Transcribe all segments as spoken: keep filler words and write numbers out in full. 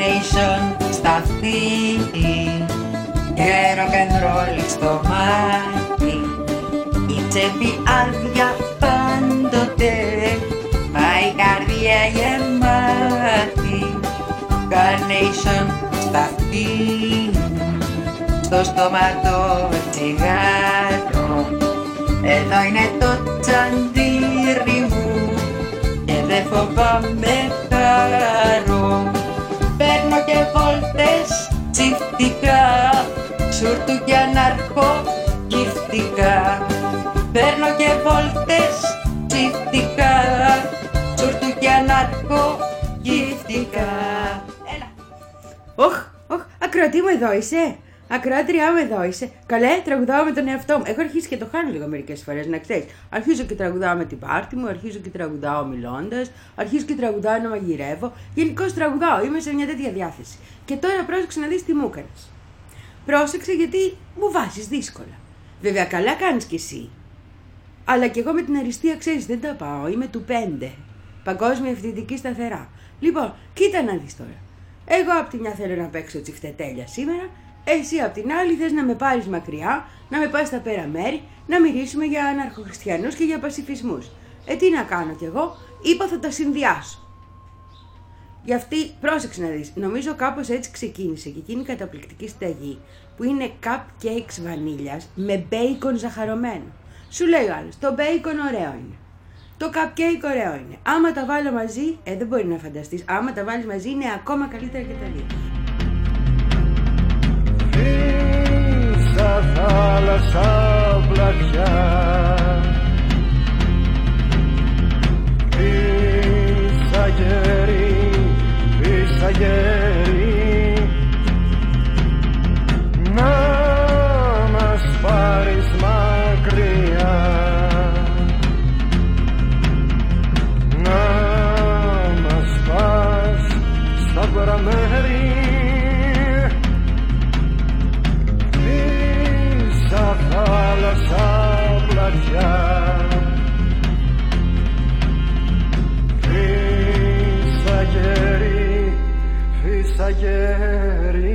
Carnation σταθή και rock'n'roll στο μάτι. Η τσέπη άδεια πάντοτε, μα η καρδιά γεμάτη. Carnation σταθή, στο στόμα το τσιγάρο. Εδώ είναι το τσαντήρι μου και δεν φοβάμαι χαρό. Παίρνω και βόλτες τσιφτικά, σουρτούκια ναρκογυφτικά. Παίρνω και βόλτες τσιφτικά, σουρτούκια ναρκογυφτικά. Έλα. Όχ, όχ, ακροατή μου εδώ είσαι. Ακροάτριά μου εδώ είσαι. Καλέ, τραγουδάω με τον εαυτό μου. Έχω αρχίσει και το χάνω λίγο μερικές φορές, να ξέρεις. Αρχίζω και τραγουδάω με την πάρτη μου, αρχίζω και τραγουδάω μιλώντας, αρχίζω και τραγουδάω να μαγειρεύω. Γενικώς τραγουδάω, είμαι σε μια τέτοια διάθεση. Και τώρα πρόσεξε να δεις τι μου έκανες. Πρόσεξε γιατί μου βάζεις δύσκολα. Βέβαια, καλά κάνεις κι εσύ. Αλλά κι εγώ με την αριστεία, ξέρεις, δεν τα πάω. Είμαι του πέντε. Παγκόσμια ευθυντική σταθερά. Λοιπόν, κοίτα να δεις τώρα. Εγώ απ' τη μια θέλω να παίξω τσιφτετέλια σήμερα. Εσύ απ' την άλλη θες να με πάρεις μακριά, να με πας στα πέρα μέρη, να μυρίσουμε για αναρχοχριστιανούς και για πασιφισμούς. Ε, τι να κάνω κι εγώ, είπα θα τα συνδυάσω. Γι' αυτή, πρόσεξε να δεις, νομίζω κάπως έτσι ξεκίνησε και εκείνη η καταπληκτική συνταγή που είναι cupcakes βανίλιας με μπέικον ζαχαρωμένο. Σου λέει ο άλλος, το μπέικον ωραίο είναι. Το cupcake ωραίο είναι. Άμα τα βάλω μαζί, ε, δεν μπορεί να φανταστείς, άμα τα βάλεις μαζί είναι ακόμα καλύτερα και τα δύο. Στα θάλασσα πλατιά, πίσα γέρι, πίσα γέρι, να μας πάρεις μακριά, να μας πας στα παραμέρη. Θάλασσα πλατιά, φύσα γέρι, φύσα γέρι.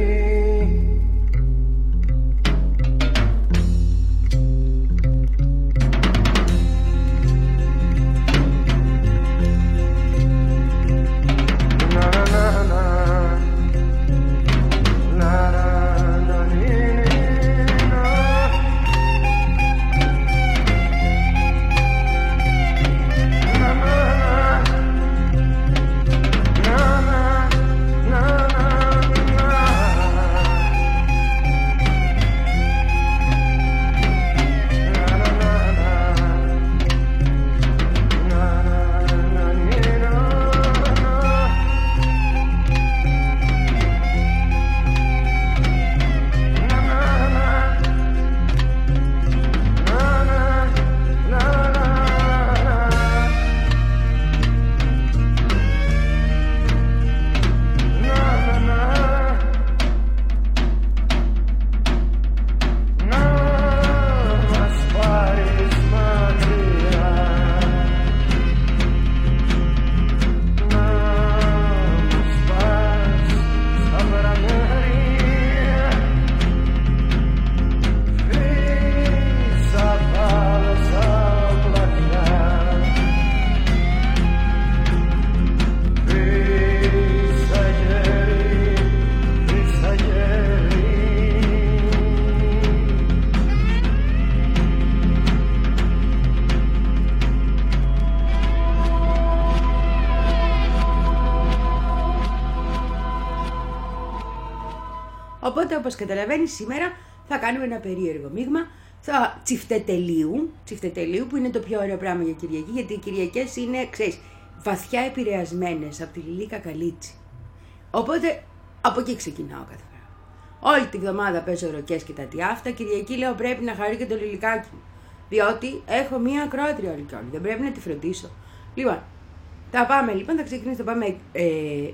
Οπότε, όπως καταλαβαίνεις, σήμερα θα κάνουμε ένα περίεργο μείγμα θα τσιφτετελείου, τσιφτετελείου που είναι το πιο ωραίο πράγμα για Κυριακή, γιατί οι Κυριακές είναι, ξέρεις, βαθιά επηρεασμένες από τη Λιλή Κακαλίτσι. Οπότε, από εκεί ξεκινάω κάθε φορά. Όλη τη βδομάδα παίζω ροκές και τα τι αυτά, Κυριακή λέω πρέπει να χαρεί και το λιλικάκι μου. Διότι έχω μία ακροάτρια όλη και όλη, δεν πρέπει να τη φροντίσω. Λοιπόν, θα πάμε λοιπόν, θα ξεκινήσουμε, θα πάμε ε,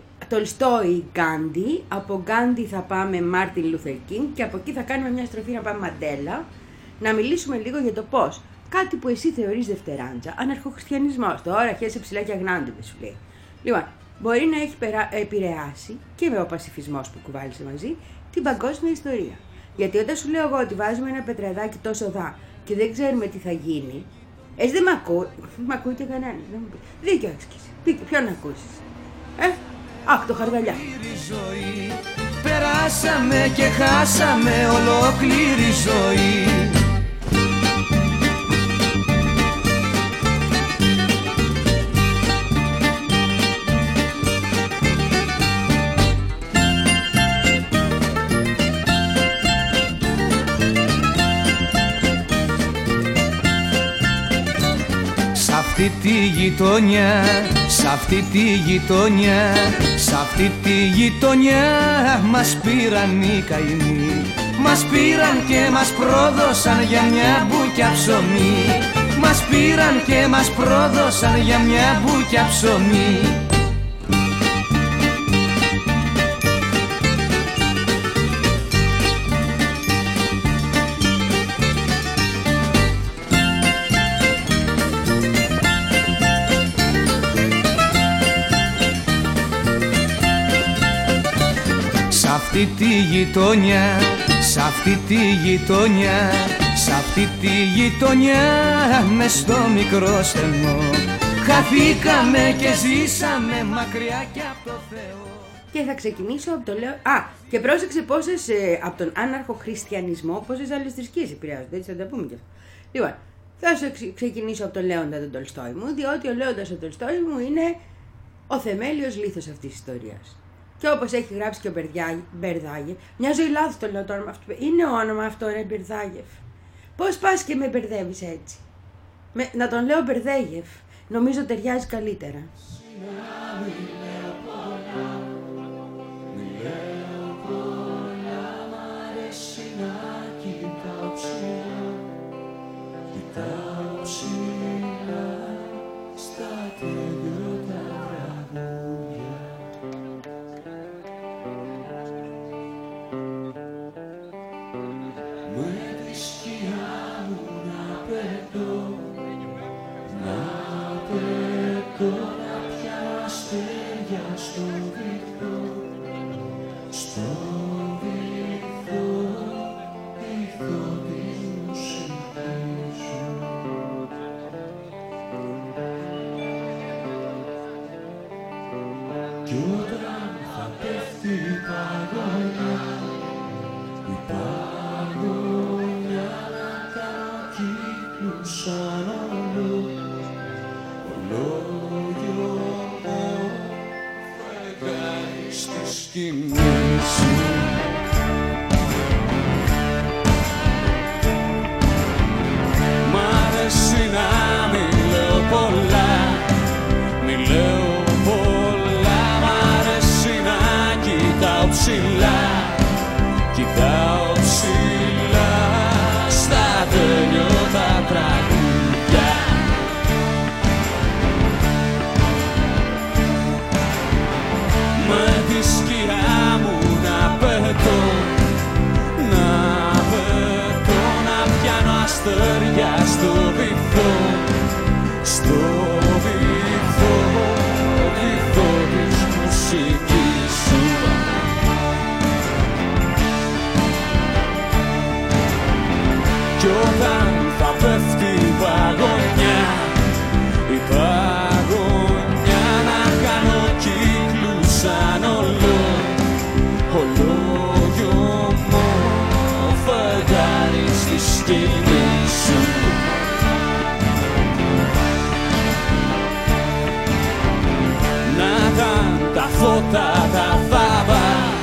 Τολστόι Γκάντι, από Γκάντι θα πάμε Μάρτιν Λούθερ Κίνγκ και από εκεί θα κάνουμε μια στροφή να πάμε Μαντέλα, να μιλήσουμε λίγο για το πώς κάτι που εσύ θεωρείς δευτεράντζα, αναρχοχριστιανισμός, τώρα χέσε ψηλά και αγνάντιδε σου λέει. Λοιπόν, μπορεί να έχει περα... επηρεάσει και με ο πασιφισμός που κουβάλισε μαζί την παγκόσμια ιστορία. Γιατί όταν σου λέω εγώ ότι βάζουμε ένα πετραδάκι τόσο δά και δεν ξέρουμε τι θα γίνει, εσύ δεν μ' ακούει, μ' ακούει και κανένας. Δίκιο έχεις και εσύ. Ποιον να ακούσεις. Ε, αχ, το χαρδαλιά. Περάσαμε και χάσαμε ολόκληρη ζωή. Σ' αυτή τη γειτονιά, σ' αυτή τη γειτονιά, σ' αυτή τη γειτονιά μας πήραν οι καημοί. Μας πήραν και μας πρόδωσαν για μια μπουκιά ψωμί. Μας πήραν και μας πρόδωσαν για μια μπουκιά ψωμί. Σ' αυτή τη γειτονιά, σ' αυτή τη γειτονιά, σ' αυτή τη γειτονιά μες στο μικρό στενό χαθήκαμε και ζήσαμε μακριά και από το Θεό. Και θα ξεκινήσω από το λέω... Α, και πρόσεξε πόσες ε, από τον άναρχο χριστιανισμό, πόσες άλλες θρησκείες επηρεάζονται, έτσι θα τα πούμε κι αυτό. Λοιπόν, θα σου ξε- ξεκινήσω από τον Λέοντα τον Τολστόη μου, διότι ο Λέοντας ο Τολστόη μου είναι ο θεμέλιος λίθος αυτής της ιστορίας. Και όπως έχει γράψει και ο Μπερδάγεφ, μια ζωή λάθος το λέω το όνομα αυτό. Είναι όνομα αυτό, ρε Μπερδάγεφ. Πώς πας και με μπερδεύεις έτσι. Με, να τον λέω Μπερδέγεφ. Νομίζω ταιριάζει καλύτερα. Κι όταν θα πέφτει η παγωνιά, η παγωνιά να κάνω κύκλους σαν όλο, ολόγιο μου φεγγάρι στη σκηνή σου. Μ' αρέσει να μην λέω πολλά, μην λέω ψηλά, κοιτάω ψηλά στα τέλειωτα τραγούδια. Με τη σκιά μου να πετώ, να πετώ, να πιάνω αστέρια στο βυθό, στο βυθό, βυθό της μουσικής σου. Κι όταν θα πέφτει η παγωνιά, η παγωνιά να κάνω κύκλους σαν ολό, ολόγιο μου φεγγάρι στη σκηνή σου. Να ήταν τα φώτα τα θάβα,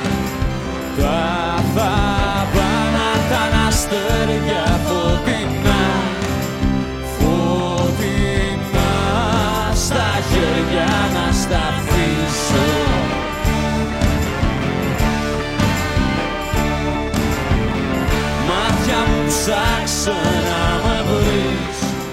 τα θάβα να ήταν αστέρια φωτεινά, φωτεινά στα χέρια να στα αφήσω. Μάτια μου ψάξε να με βρεις.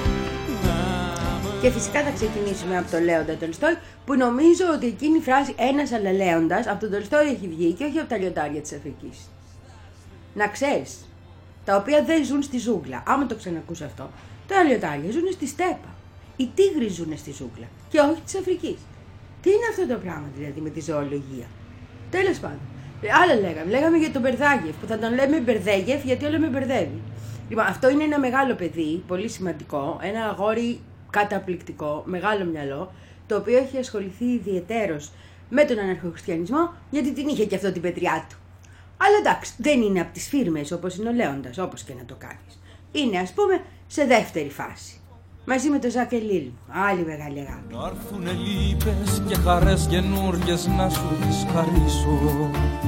Και φυσικά θα ξεκινήσουμε από τον Λέοντα Τολστόη, που νομίζω ότι εκείνη η φράση ένας αλλά Λέοντας από τον Τολστόη έχει βγει και όχι από τα λιοντάρια της Αφρικής. Να ξέρεις, τα οποία δεν ζουν στη ζούγκλα. Άμα το ξανακούς αυτό, τα λιοντάρια ζουν στη στέπα. Οι τίγροι ζουν στη ζούγκλα και όχι της Αφρικής. Τι είναι αυτό το πράγμα δηλαδή με τη ζωολογία? Τέλος πάντων. Άλλα λέγαμε. Λέγαμε για τον Μπερδάγεφ, που θα τον λέμε Μπερδέγεφ γιατί όλο με μπερδεύει. Λοιπόν, αυτό είναι ένα μεγάλο παιδί, πολύ σημαντικό, ένα αγόρι καταπληκτικό, μεγάλο μυαλό, το οποίο έχει ασχοληθεί ιδιαιτέρως με τον αναρχοχριστιανισμό, γιατί την είχε και αυτό την πετριά του. Αλλά εντάξει, δεν είναι από τις φίρμες όπως είναι ο Λέοντας, όπως και να το κάνεις. Είναι, ας πούμε, σε δεύτερη φάση. Μαζί με τον Ζακ Ελίλ, άλλη μεγάλη αγάπη. Να έρθουνε λύπες και χαρές καινούργιες να σου τις χαρίσω.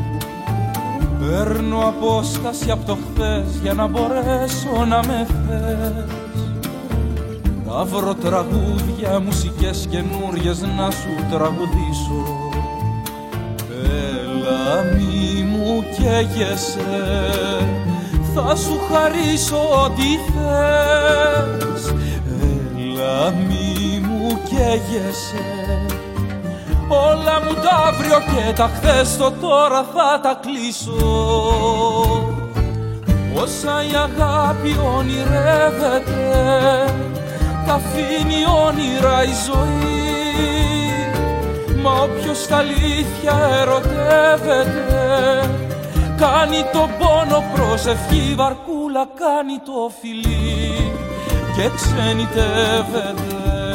Παίρνω απόσταση από το χθες για να μπορέσω να με θες. Να βρω τραγούδια, μουσικές καινούριες να σου τραγουδήσω. Έλα μη μου καίγεσαι, θα σου χαρίσω ό,τι θες. Έλα μη μου καίγεσαι, όλα μου τα αύριο και τα χθες το τώρα θα τα κλείσω. Όσα η αγάπη ονειρεύεται, τα αφήνει όνειρα η ζωή. Μα όποιος τα αλήθεια ερωτεύεται, κάνει τον πόνο προσευχή, βαρκούλα κάνει το φιλί και ξενιτεύεται.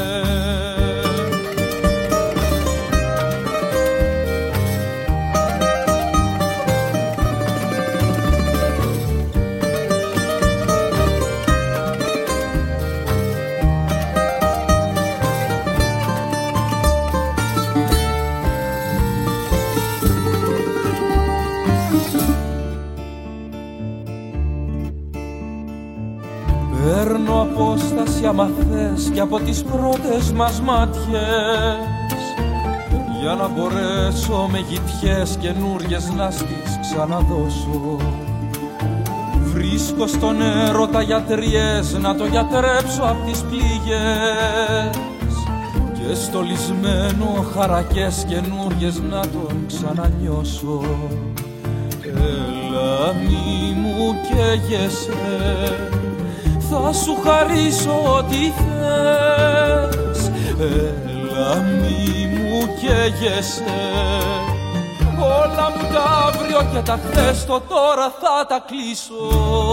Παίρνω απόσταση άμα θες και από τις πρώτες μας μάτιες, για να μπορέσω με γητιές καινούριες να στις ξαναδώσω. Βρίσκω στον έρωτα γιατριές να το γιατρέψω απ' τις πληγές, και στολισμένο χαρακές καινούριες να τον ξανανιώσω. Έλα μη μου καίγεσαι, θα σου χαρίσω ό,τι θες. Έλα μη μου καίγεσαι, όλα μου τα αύριο και τα χθες το τώρα θα τα κλείσω.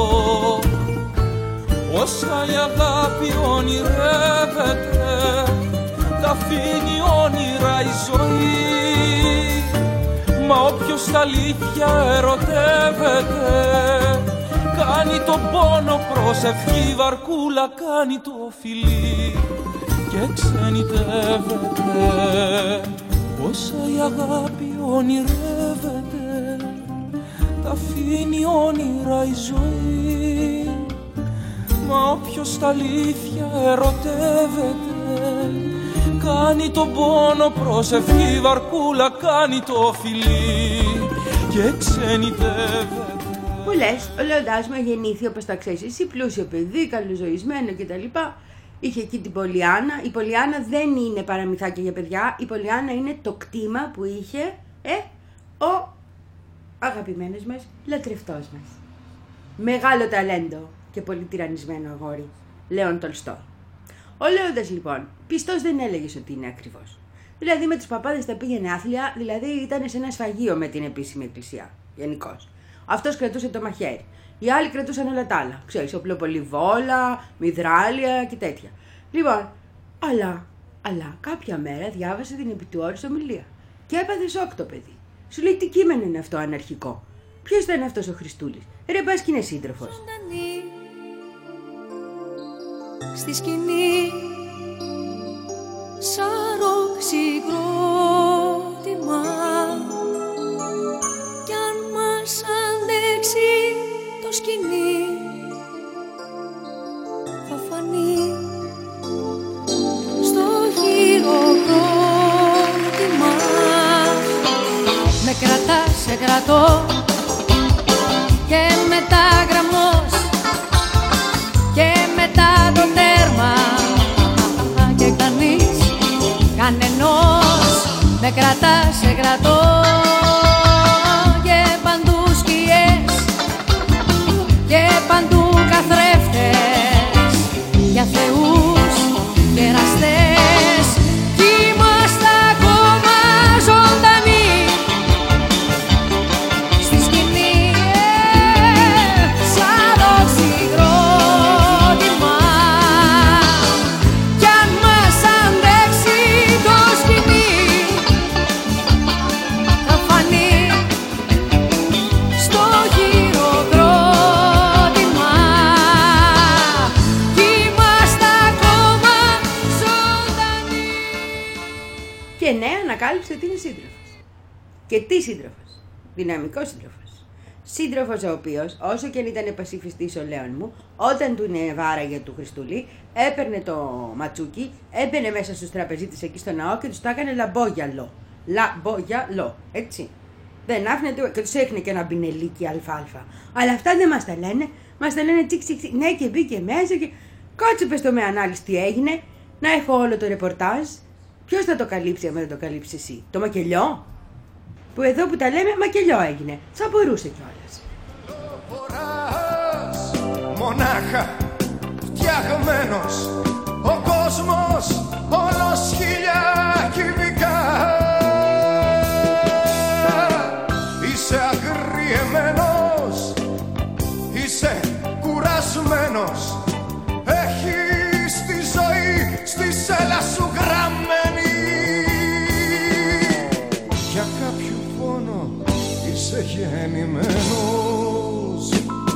Όσα η αγάπη ονειρεύεται, τα αφήνει όνειρα η ζωή. Μα όποιος τα αλήθεια ερωτεύεται, κάνει τον πόνο προσευχή, βαρκούλα κάνει το φιλί και ξενιτεύεται. Όσα η αγάπη ονειρεύεται, τα αφήνει όνειρα η ζωή. Μα όποιος τα αλήθεια ερωτεύεται, κάνει τον πόνο προσευχή, βαρκούλα κάνει το φιλί και ξενιτεύεται. Που λες, ο Λέοντας μου γεννήθη, όπως τα ξέρεις εσύ, πλούσιο παιδί, καλοζωισμένο κτλ. Είχε εκεί την Πολιάνα. Η Πολιάνα δεν είναι παραμυθάκια για παιδιά. Η Πολιάνα είναι το κτήμα που είχε ε, ο αγαπημένος μας λατρευτός μας. Μεγάλο ταλέντο και πολύ τυραννισμένο αγόρι, Λέων Τολστόι. Ο Λέοντας λοιπόν, πιστός δεν έλεγες ότι είναι ακριβώς. Δηλαδή με τους παπάδες τα πήγαινε άθλια, δηλαδή ήταν σε ένα σφαγείο με την επίσημη εκκλησία, γενικώς. Αυτός κρατούσε το μαχαίρι. Οι άλλοι κρατούσαν όλα τα άλλα. Ξέρεις, οπλοπολιβόλα, μυδράλια και τέτοια. Λοιπόν, αλλά, αλλά κάποια μέρα διάβασε την επί του όρους ομιλία. Και έπαθε σοκ το παιδί. Σου λέει τι κείμενο είναι αυτό αναρχικό. Ποιος ήταν αυτός ο Χριστούλης? Ρε πας και είναι σύντροφος. Στη σκηνή σαρό συγκρότημα, κι αν μας αντέξει το σκηνή θα φανεί στο χειροκρότημα. Με κρατάς, σε κρατώ και μετά γραμμός και μετά το τέρμα και κανείς, κανενός. Με κρατάς, σε κρατώ και παντού σκιές και παντού καθρέφτες για θεούς και εραστές. Κι είμαστε ακόμα ανακάλυψε ότι είναι σύντροφος. Και τι σύντροφος? Δυναμικός σύντροφος. Σύντροφος ο οποίος, όσο και αν ήταν πασιφιστής ο Λέων μου, όταν του βάραγε του Χριστούλη, έπαιρνε το ματσούκι, έμπαινε μέσα στους τραπεζίτες εκεί στο ναό και τους τα έκανε λαμπόγιαλο. Λαμπόγιαλο, έτσι. Δεν άφηνε τίποτα και τους έχνε και ένα μπινελίκι αλφάλφα. Αλλά αυτά δεν μας τα λένε. Μας τα λένε τσικ τσικ τσικ. Ναι, και μπήκε μέσα και. Κάτσε πες το με ανάλυση τι έγινε. Να έχω όλο το ρεπορτάζ. Ποιος θα το καλύψει, άμα δεν το καλύψει εσύ? Το μακελιό? Που εδώ που τα λέμε, μακελιό έγινε. Θα μπορούσε κιόλας. Μονάχα φτιαγμένος ο κόσμος όλος χίλια κυβικά. Είσαι αγριεμένος, είσαι κουρασμένος, έχεις τη ζωή στη σέλα σου γραμμένη. Για κάποιο πόνο είσαι γεννημένος.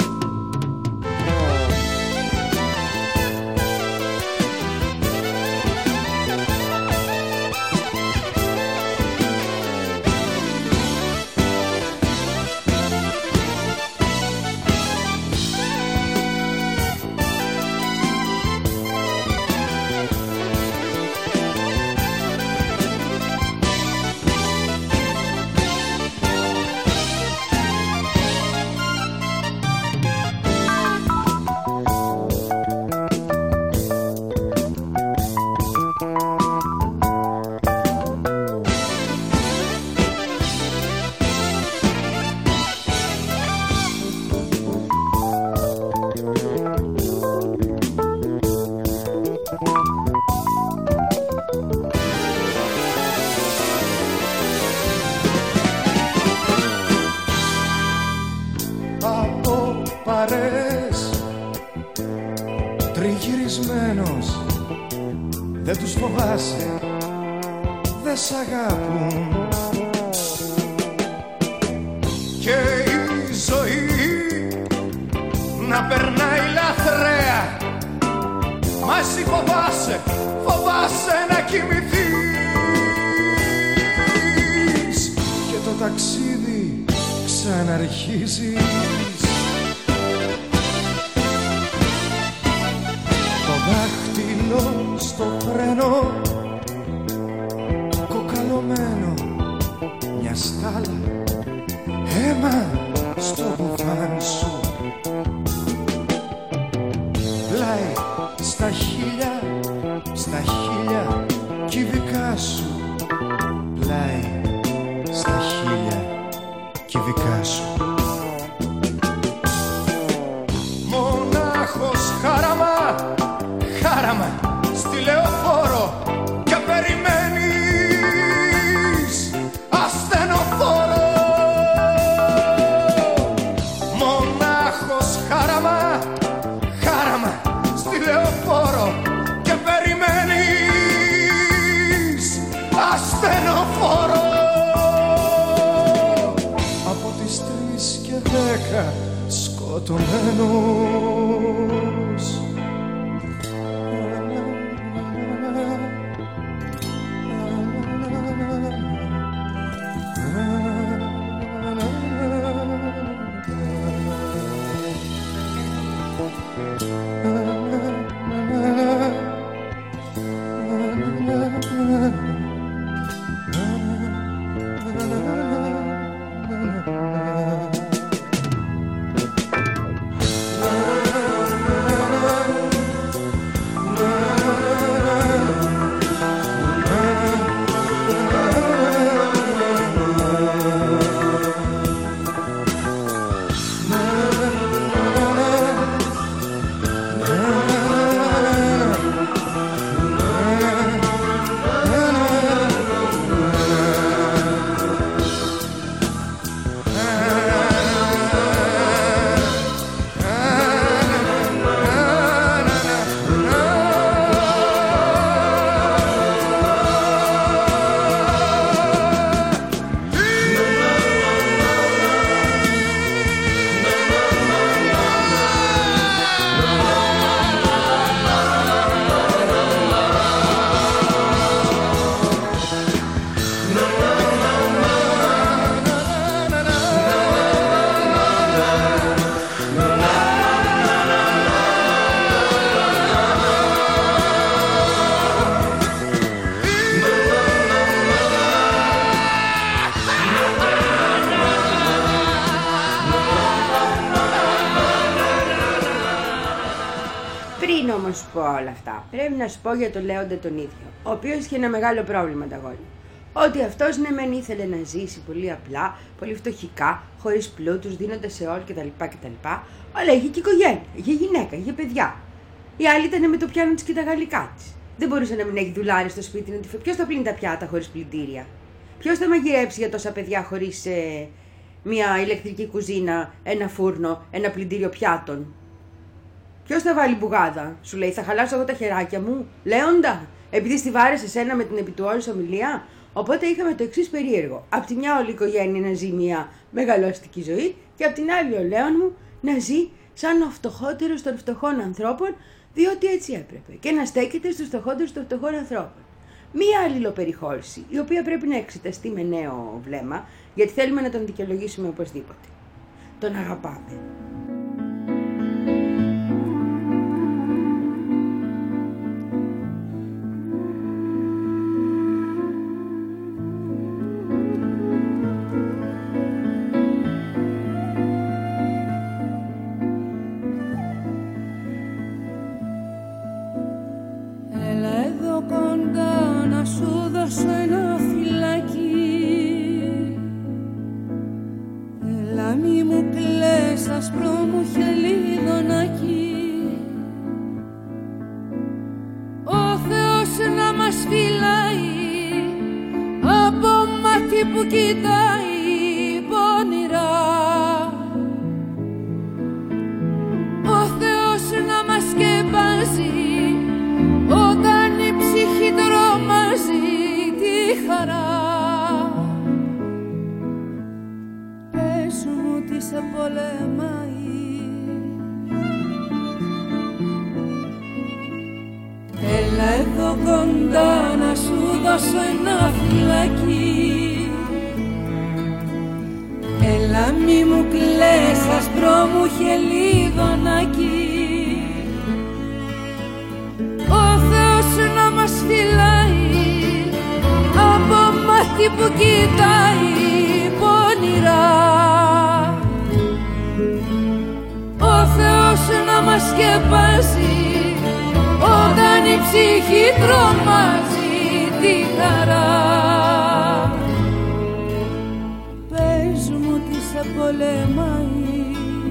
Τριγυρισμένος, δεν τους φοβάσαι, δεν σ' αγάπουν. Και η ζωή να περνάει λαθρέα, μα εσύ φοβάσαι, φοβάσαι να κοιμηθείς. Και το ταξίδι ξαναρχίζεις. Δάχτυλο στο φρένο, κοκαλωμένο μια στάλα, αίμα στο μπουφάν σου. Πλάι στα χίλια, στα χίλια κυβικά σου. Πλάι στα χίλια κυβικά σου. Μονάχος χάραμα, χάραμα στη λεωφόρο και περιμένεις ασθενοφόρο. Μονάχος χάραμα, χάραμα στη λεωφόρο και περιμένεις ασθενοφόρο. Από τις τρεις και δέκα σκοτωμένος. πω όλα αυτά, πρέπει να σου πω για τον Λέοντα τον ίδιο, ο οποίος είχε ένα μεγάλο πρόβλημα τα γόνια. Ότι αυτός ναι μεν ήθελε να ζήσει πολύ απλά, πολύ φτωχικά, χωρίς πλούτους, δίνοντας σε όλοι κτλ. κτλ. Αλλά είχε και οικογένεια, είχε γυναίκα, είχε παιδιά. Η άλλη ήταν με το πιάνο της και τα γαλλικά της. Δεν μπορούσε να μην έχει δουλάρι στο σπίτι να τη φέρει. Ποιος θα πλύνει τα πιάτα χωρίς πλυντήρια? Ποιος θα μαγειρέψει για τόσα παιδιά χωρίς ε, μια ηλεκτρική κουζίνα, ένα φούρνο, ένα πλυντήριο πιάτων? Ποιος θα βάλει μπουγάδα? Σου λέει, θα χαλάσω εγώ τα χεράκια μου, Λέοντα, επειδή στη βάρεσε εσένα με την επί του όλης ομιλία. Οπότε είχαμε το εξής περίεργο. Απ' τη μια όλη η οικογένεια να ζει μια μεγαλώστικη ζωή και απ' την άλλη ο Λέων μου να ζει σαν ο φτωχότερος των φτωχών ανθρώπων, διότι έτσι έπρεπε, και να στέκεται στους φτωχότερους των φτωχών ανθρώπων. Μία αλληλοπεριχώρηση, η οποία πρέπει να εξεταστεί με νέο βλέμμα, γιατί θέλουμε να τον δικαιολογήσουμε οπωσδήποτε. Τον αγαπάμε. Που κοιτάει πονηρά, ο Θεός να μας σκεπάζει όταν η ψυχή τρομάζει τη χαρά. Πες μου τι σε πολεμάει, έλα εδώ κοντά να σου δώσω ένα φυλάκι. Έλα μη μου κλαις άσπρο μου χελίδωνακι, ο Θεός να μας φυλάει από μάτι που κοιτάει πονηρά, ο Θεός να μας σκεπάζει όταν η ψυχή τρομάζει τη χαρά. Σε πολεμάει,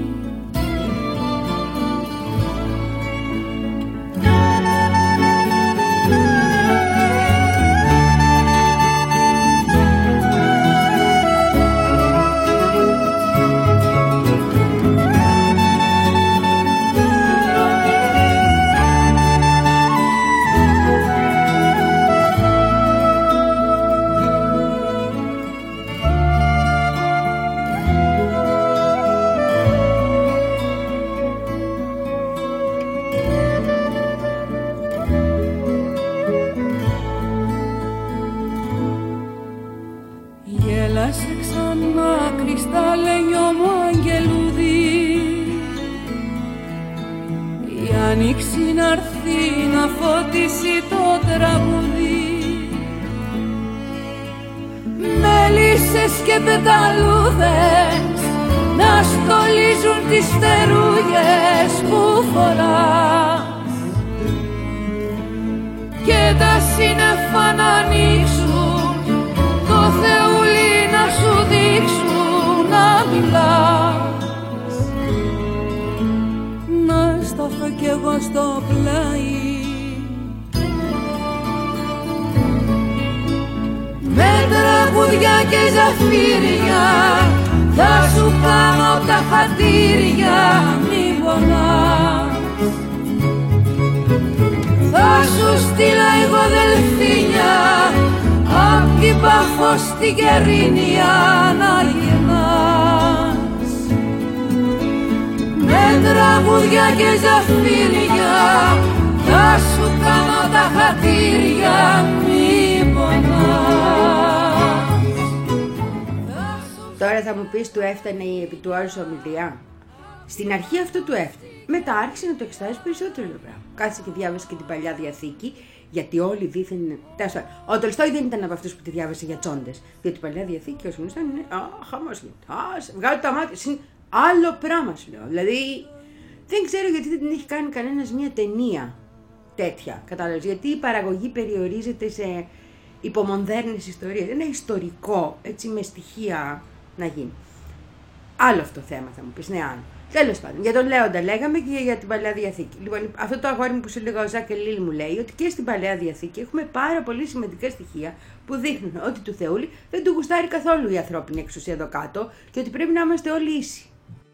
ανοίξει να έρθει να φωτίσει το τραγουδί, μέλισσες και πεταλούδες να στολίζουν τις φτερούγες που φοράς και τα σύννεφα να ανοίξουν, το Θεούλι να σου δείξουν να μιλάς. Σταθώ κι εγώ στο πλάι με τραγουδιά και ζαφύρια, θα σου κάνω τα χατήρια, μη πονάς. Θα σου στείλω εγώ δελφίνια απ' την Παφό στην Κερίνια να γυρνάς. Με τραγουδιά και ζαφύρια θα σου κάνω τα χατήρια, μη πονάς. Τώρα θα μου πεις, του έφτανε η επί του όρους ομιλία? Στην αρχή αυτό του έφτανε. Μετά άρχισε να το εξετάζει περισσότερο το πράγμα. Κάτσε και διάβασε και την Παλιά Διαθήκη, γιατί όλοι δήθεν. Ο Τολστόι δεν ήταν από αυτούς που τη διάβασε για τσόντες. Διότι η Παλιά Διαθήκη, όσο γνωστά, είναι. Α, χαμός γίνεται. Α, βγάλω τα μάτια. Άλλο πράγμα σου λέω. Δηλαδή, δεν ξέρω γιατί δεν την έχει κάνει κανένας μια ταινία. τέτοια. Κατάλαβες, γιατί η παραγωγή περιορίζεται σε υπομονδέρνες ιστορίες. Ένα ιστορικό, έτσι, με στοιχεία να γίνει. Άλλο αυτό το θέμα θα μου πεις, ναι, άλλο. Τέλος πάντων, για τον Λέοντα λέγαμε και για την Παλαιά Διαθήκη. Λοιπόν, αυτό το αγόρι μου που σου λέγα, ο Ζακ Ελίλ, μου λέει ότι και στην Παλαιά Διαθήκη έχουμε πάρα πολύ σημαντικά στοιχεία που δείχνουν ότι του Θεούλη δεν του γουστάρει καθόλου η ανθρώπινη εξουσία εδώ κάτω και ότι πρέπει να είμαστε όλοι ίσοι.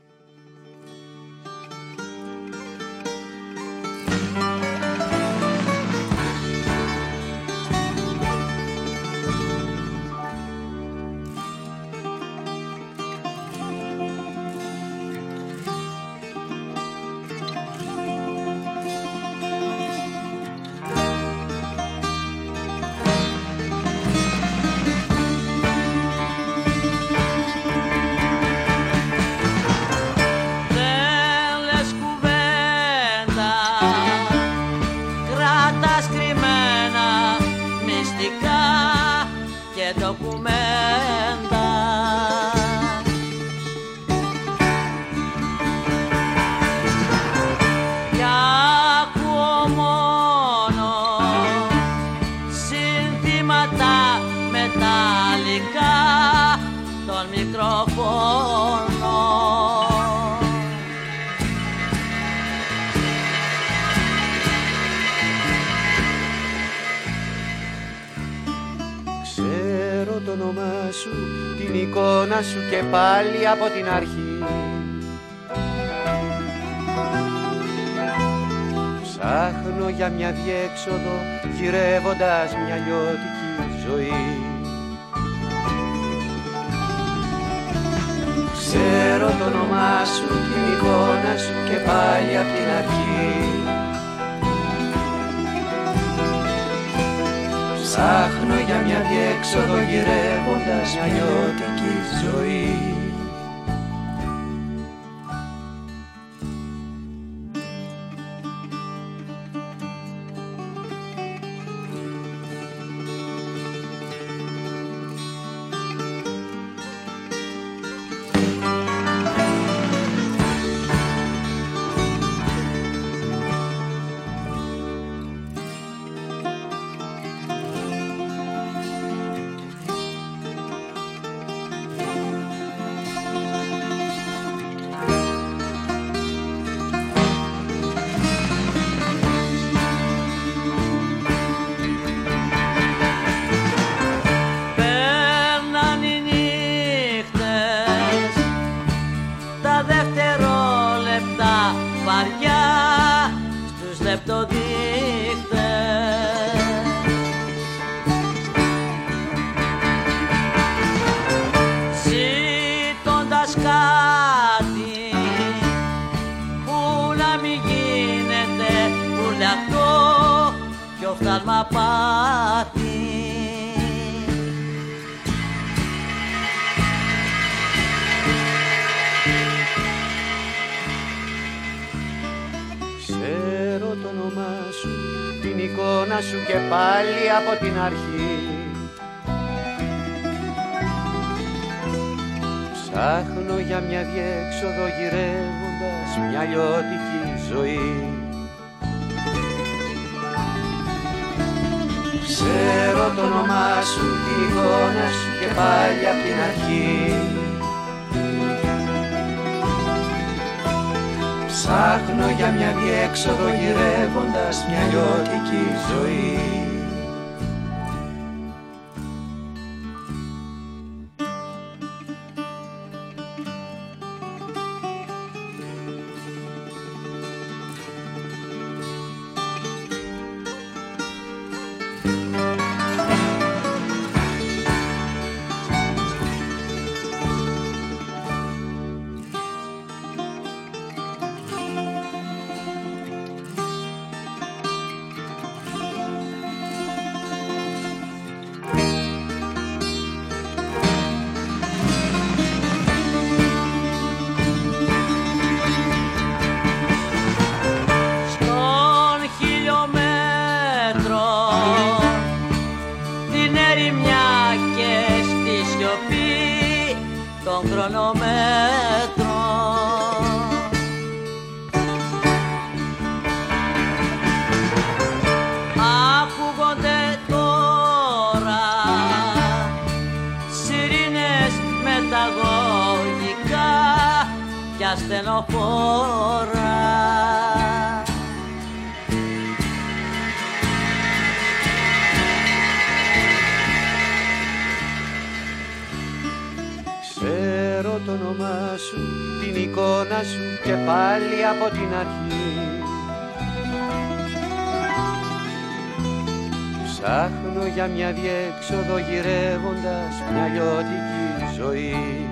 Σου και πάλι από την αρχή ψάχνω για μια διέξοδο γυρεύοντας μια λιώτικη ζωή. Ξέρω το όνομά σου, την εικόνα σου και πάλι από την αρχή ψάχνω για μια διέξοδο γυρεύοντας μια λιώτικη ζωή. Ξέρω το όνομά σου, την εικόνα σου και πάλι από την αρχή ψάχνω για μια διέξοδο γυρεύοντας μια λιώτικη ζωή. Ξέρω το όνομά σου, την εικόνα σου και πάλι από την αρχή ψάχνω για μια διέξοδο γυρεύοντας μια λιώτικη ζωή. ασθενοφόρα. Ξέρω το όνομά σου, την εικόνα σου και πάλι από την αρχή. Ψάχνω για μια διέξοδο γυρεύοντας μια λιώτικη ζωή.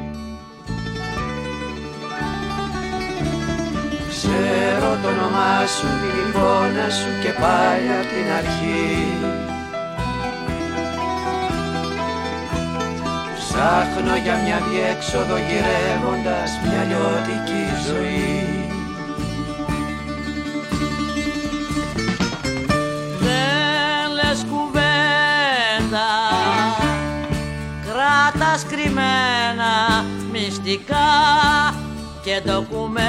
Ξέρω το όνομά σου, την εικόνα σου και πάλι από την αρχή. Ψάχνω για μια διέξοδο γυρεύοντας μια λιώτικη ζωή. Δεν λες κουβέντα, κράτας κρυμμένα μυστικά και ντοκουμέντα.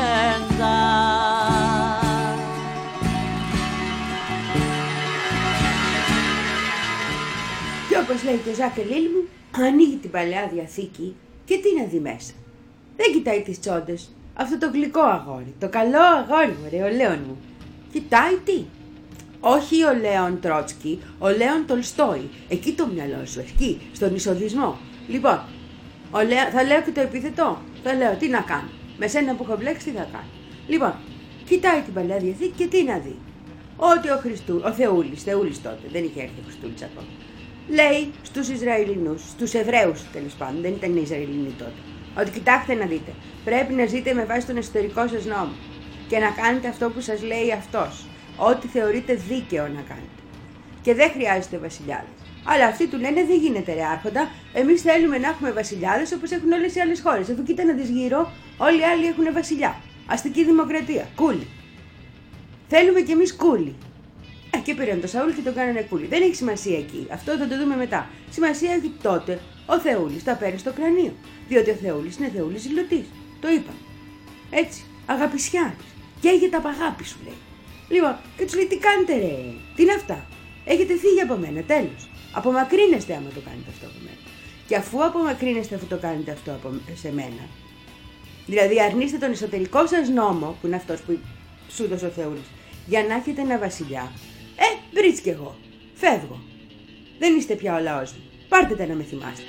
Και όπως λέει και ο Ζακ Ελίλ μου, ανοίγει την Παλαιά Διαθήκη και τι να δει μέσα. Δεν κοιτάει τις τσόντες. Αυτό το γλυκό αγόρι, το καλό αγόρι μου, ρε, ο Λέων μου. Κοιτάει τι. Όχι ο Λέων Τρότσκι, ο Λέων Τολστόι. Εκεί το μυαλό σου, εκεί, στον εισοδισμό. Λοιπόν, ο Λέ... θα λέω και το επίθετο. Θα λέω τι να κάνω. Με σένα που έχω μπλέξει τι θα κάνω. Λοιπόν, κοιτάει την Παλαιά Διαθήκη και τι να δει. Ότι ο Χριστού, ο Θεούλης, Θεούλης τότε, δεν είχε έρθει ο Χριστούλης ακόμα. Λέει στους Ισραηλινούς, στους Εβραίους τέλος πάντων, δεν ήταν Ισραηλινοί τότε, ότι κοιτάξτε να δείτε, πρέπει να ζείτε με βάση τον εσωτερικό σας νόμο και να κάνετε αυτό που σας λέει αυτός, ό,τι θεωρείτε δίκαιο να κάνετε. Και δεν χρειάζεται βασιλιάδες. Αλλά αυτοί του λένε δεν γίνεται ρε άρχοντα, εμείς θέλουμε να έχουμε βασιλιάδες όπως έχουν όλες οι άλλες χώρες. Αφού κοίτα να δεις γύρω, όλοι οι άλλοι έχουν βασιλιά. Αστική δημοκρατία, κούλι. Θέλουμε κι εμείς κούλι. Ε, και πήραν το Σαούλ και τον κάνανε κούλι. Δεν έχει σημασία εκεί. Αυτό θα το δούμε μετά. Σημασία έχει τότε ο Θεούλης τα παίρνει στο κρανίο. Διότι ο Θεούλης είναι Θεούλης ζηλωτής. Το είπαμε. Έτσι. Αγαπησιάρης. Καίγεται απ' αγάπη σου λέει. Λοιπόν, και του λέει τι κάνετε ρε. Τι είναι αυτά. Έχετε φύγει από μένα. Τέλος. Απομακρύνεστε άμα το κάνετε αυτό από μένα. Και αφού απομακρύνεστε αφού το κάνετε αυτό από, σε μένα. Δηλαδή αρνείστε τον εσωτερικό σας νόμο που είναι αυτός που σου έδωσε ο Θεούλης. Για να έχετε ένα βασιλιά. Ε, μπρίτς κι εγώ. Φεύγω. Δεν είστε πια ο λαός μου. Πάρτε τα να με θυμάστε.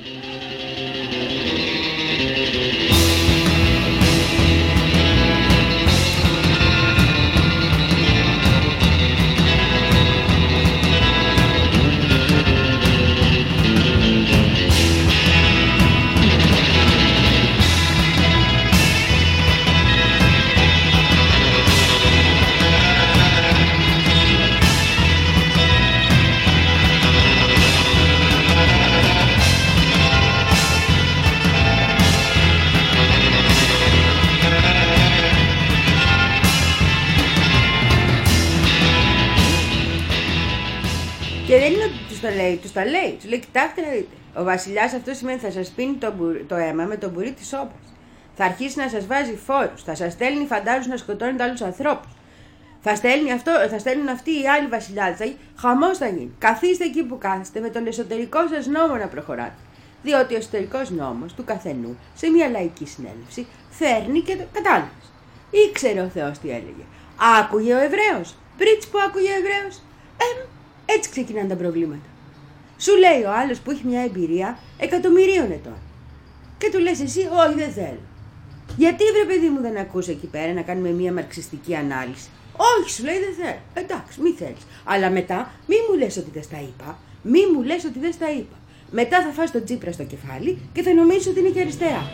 Και δεν είναι ότι τους τα λέει, τους τα λέει. Τους λέει, κοιτάξτε να δείτε. Ο βασιλιάς αυτό σημαίνει θα σας πίνει το, μπουρ, το αίμα με το μπουρί της όπας. Θα αρχίσει να σας βάζει φόρους. Θα σας στέλνει φαντάρους να σκοτώνετε άλλους ανθρώπους. Θα, στέλνει αυτό, θα στέλνουν αυτοί οι άλλοι βασιλιάδες. Χαμός θα γίνει. Καθίστε εκεί που κάθεστε με τον εσωτερικό σας νόμο να προχωράτε. Διότι ο εσωτερικός νόμος του καθενού σε μια λαϊκή συνέλευση φέρνει και το κατάλαβες. Ήξερε ο Θεός τι έλεγε. Άκουγε ο Εβραίος. Πρίτς που άκουγε ο Εβραίος. Ε, Έτσι ξεκινάνε τα προβλήματα. Σου λέει ο άλλος που έχει μια εμπειρία εκατομμυρίων ετών. Και του λες εσύ, όχι δεν θέλω. Γιατί βρε παιδί μου δεν ακούς εκεί πέρα να κάνουμε μια μαρξιστική ανάλυση. Όχι σου λέει δεν θέλω. Εντάξει μη θέλεις. Αλλά μετά μη μου λες ότι δεν στα είπα. Μη μου λες ότι δεν στα είπα. Μετά θα φας τον Τσίπρα στο κεφάλι και θα νομίζεις ότι είναι και αριστερά.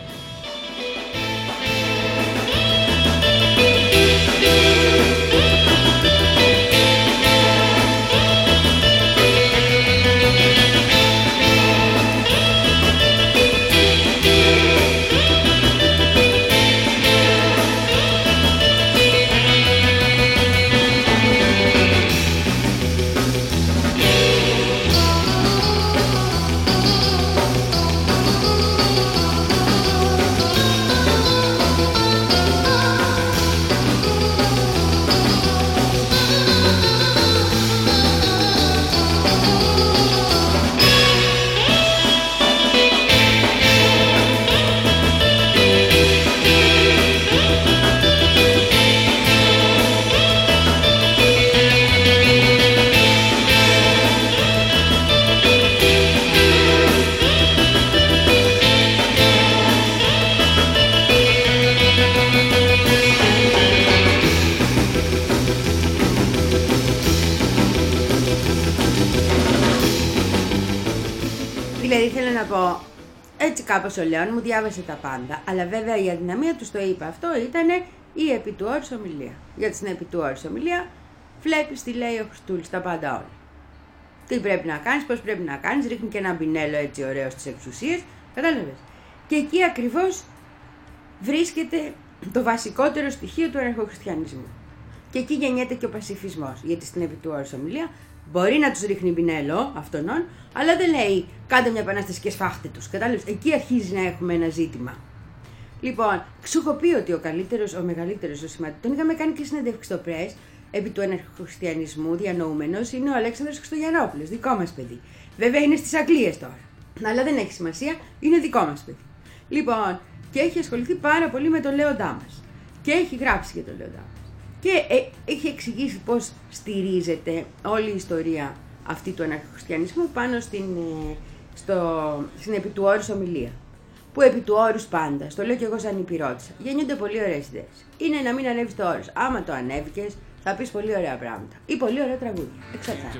Έτσι κάπως ο Λέων μου διάβασε τα πάντα, αλλά βέβαια η αδυναμία του στο είπα αυτό ήταν η επί του όρους ομιλία. Γιατί στην επί του όρους ομιλία βλέπεις τι λέει ο Χριστούλης, τα πάντα όλα. Τι πρέπει να κάνεις, πώς πρέπει να κάνεις, ρίχνει και ένα μπινέλο έτσι ωραίο στις εξουσίες, κατάλαβες. Και εκεί ακριβώς βρίσκεται το βασικότερο στοιχείο του αναρχοχριστιανισμού. Και εκεί γεννιέται και ο πασιφισμός, γιατί στην επί του όρους ομιλία μπορεί να τους ρίχνει μπινέλο αυτόν, αλλά δεν λέει κάντε μια επανάσταση και σφάχτε τους. Κατάλαβες, εκεί αρχίζει να έχουμε ένα ζήτημα. Λοιπόν, σου έχω πει ότι ο καλύτερος, ο μεγαλύτερος, ο σημαντικός, τον είχαμε κάνει και συνέντευξη στο Press, επί του αναρχοχριστιανισμού διανοούμενος, είναι ο Αλέξανδρος Χριστογιαννόπουλος, δικό μας παιδί. Βέβαια είναι στις Αγγλίες τώρα, αλλά δεν έχει σημασία, είναι δικό μας παιδί. Λοιπόν, και έχει ασχοληθεί πάρα πολύ με τον Λέοντά μας. Και έχει γράψει για τον Λέοντά μας. Και ε, έχει εξηγήσει πώς στηρίζεται όλη η ιστορία αυτή του αναρχοχριστιανισμού πάνω στην, ε, στο, στην επί του όρους ομιλία. Που επί του όρους πάντα, στο λέω και εγώ σαν υπηρώτησα, γεννιούνται πολύ ωραίες ιδέες. Είναι να μην ανέβεις το όρος. Άμα το ανέβηκες, θα πεις πολύ ωραία πράγματα. Ή πολύ ωραία τραγούδια. Εξαρτάται.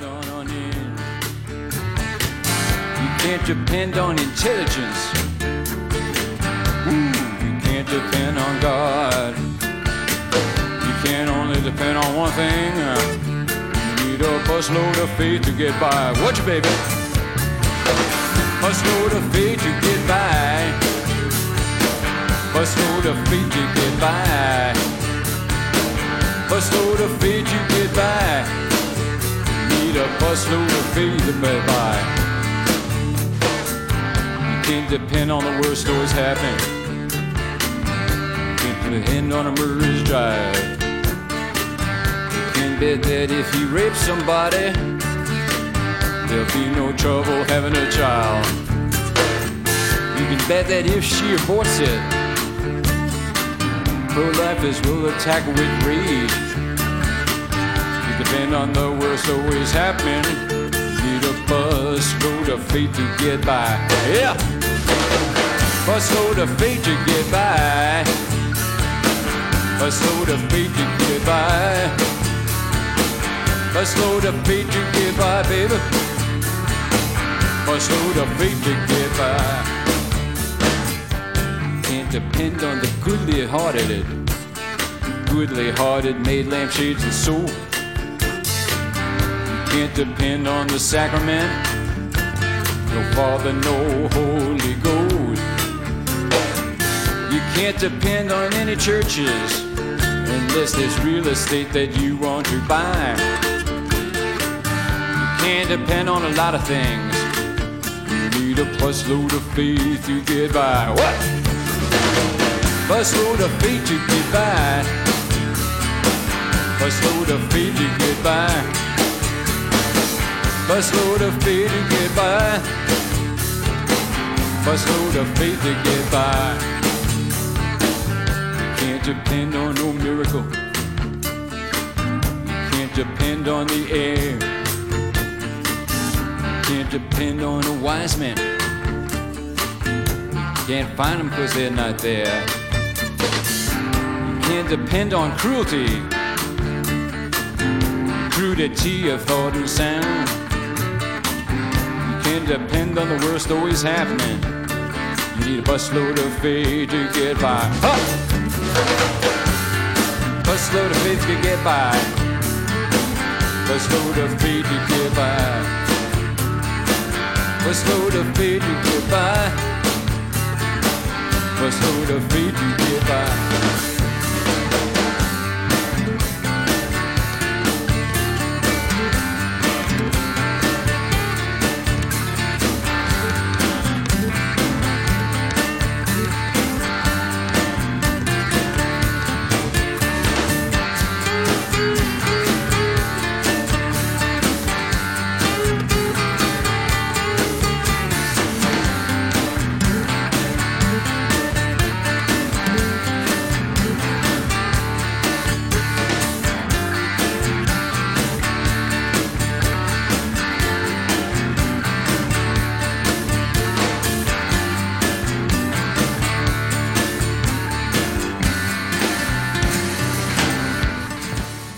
You can't depend on intelligence. Ooh, you can't depend on God. You can only depend on one thing. You need a busload of faith to get by. Watch it, baby. Busload of faith to get by. Busload of faith to get by. Busload of faith to get by. You need a busload of faith to get by. Can't depend on the worst always happening. Can't depend on a murderer's drive. You can bet that if you rape somebody, there'll be no trouble having a child. You can bet that if she aborts it, pro-lifers will attack with rage. You depend on the worst always happening. Need a busload of faith to get by. Yeah! Busload of faith to get by. Busload of faith to get by. Busload of faith to get by, baby. Busload of faith to get by. Can't depend on the goodly-hearted, goodly-hearted made lampshades and soul. Can't depend on the sacrament, no Father, no Holy Ghost. You can't depend on any churches unless there's real estate that you want to buy. You can't depend on a lot of things. You need a busload of faith to get by. What? Busload of faith to get by. Busload of faith to get by. Busload of faith to get by. Busload of faith to get by. You can't depend on no miracle. You can't depend on the air. You can't depend on a wise man. You can't find them because they're not there. You can't depend on cruelty. Crudity of thought and sound. Can't depend on the worst always happening. You need a busload of faith to get by. Huh! Busload of faith to get by. Busload of faith to get by. Busload of faith to get by. Busload of faith to get by.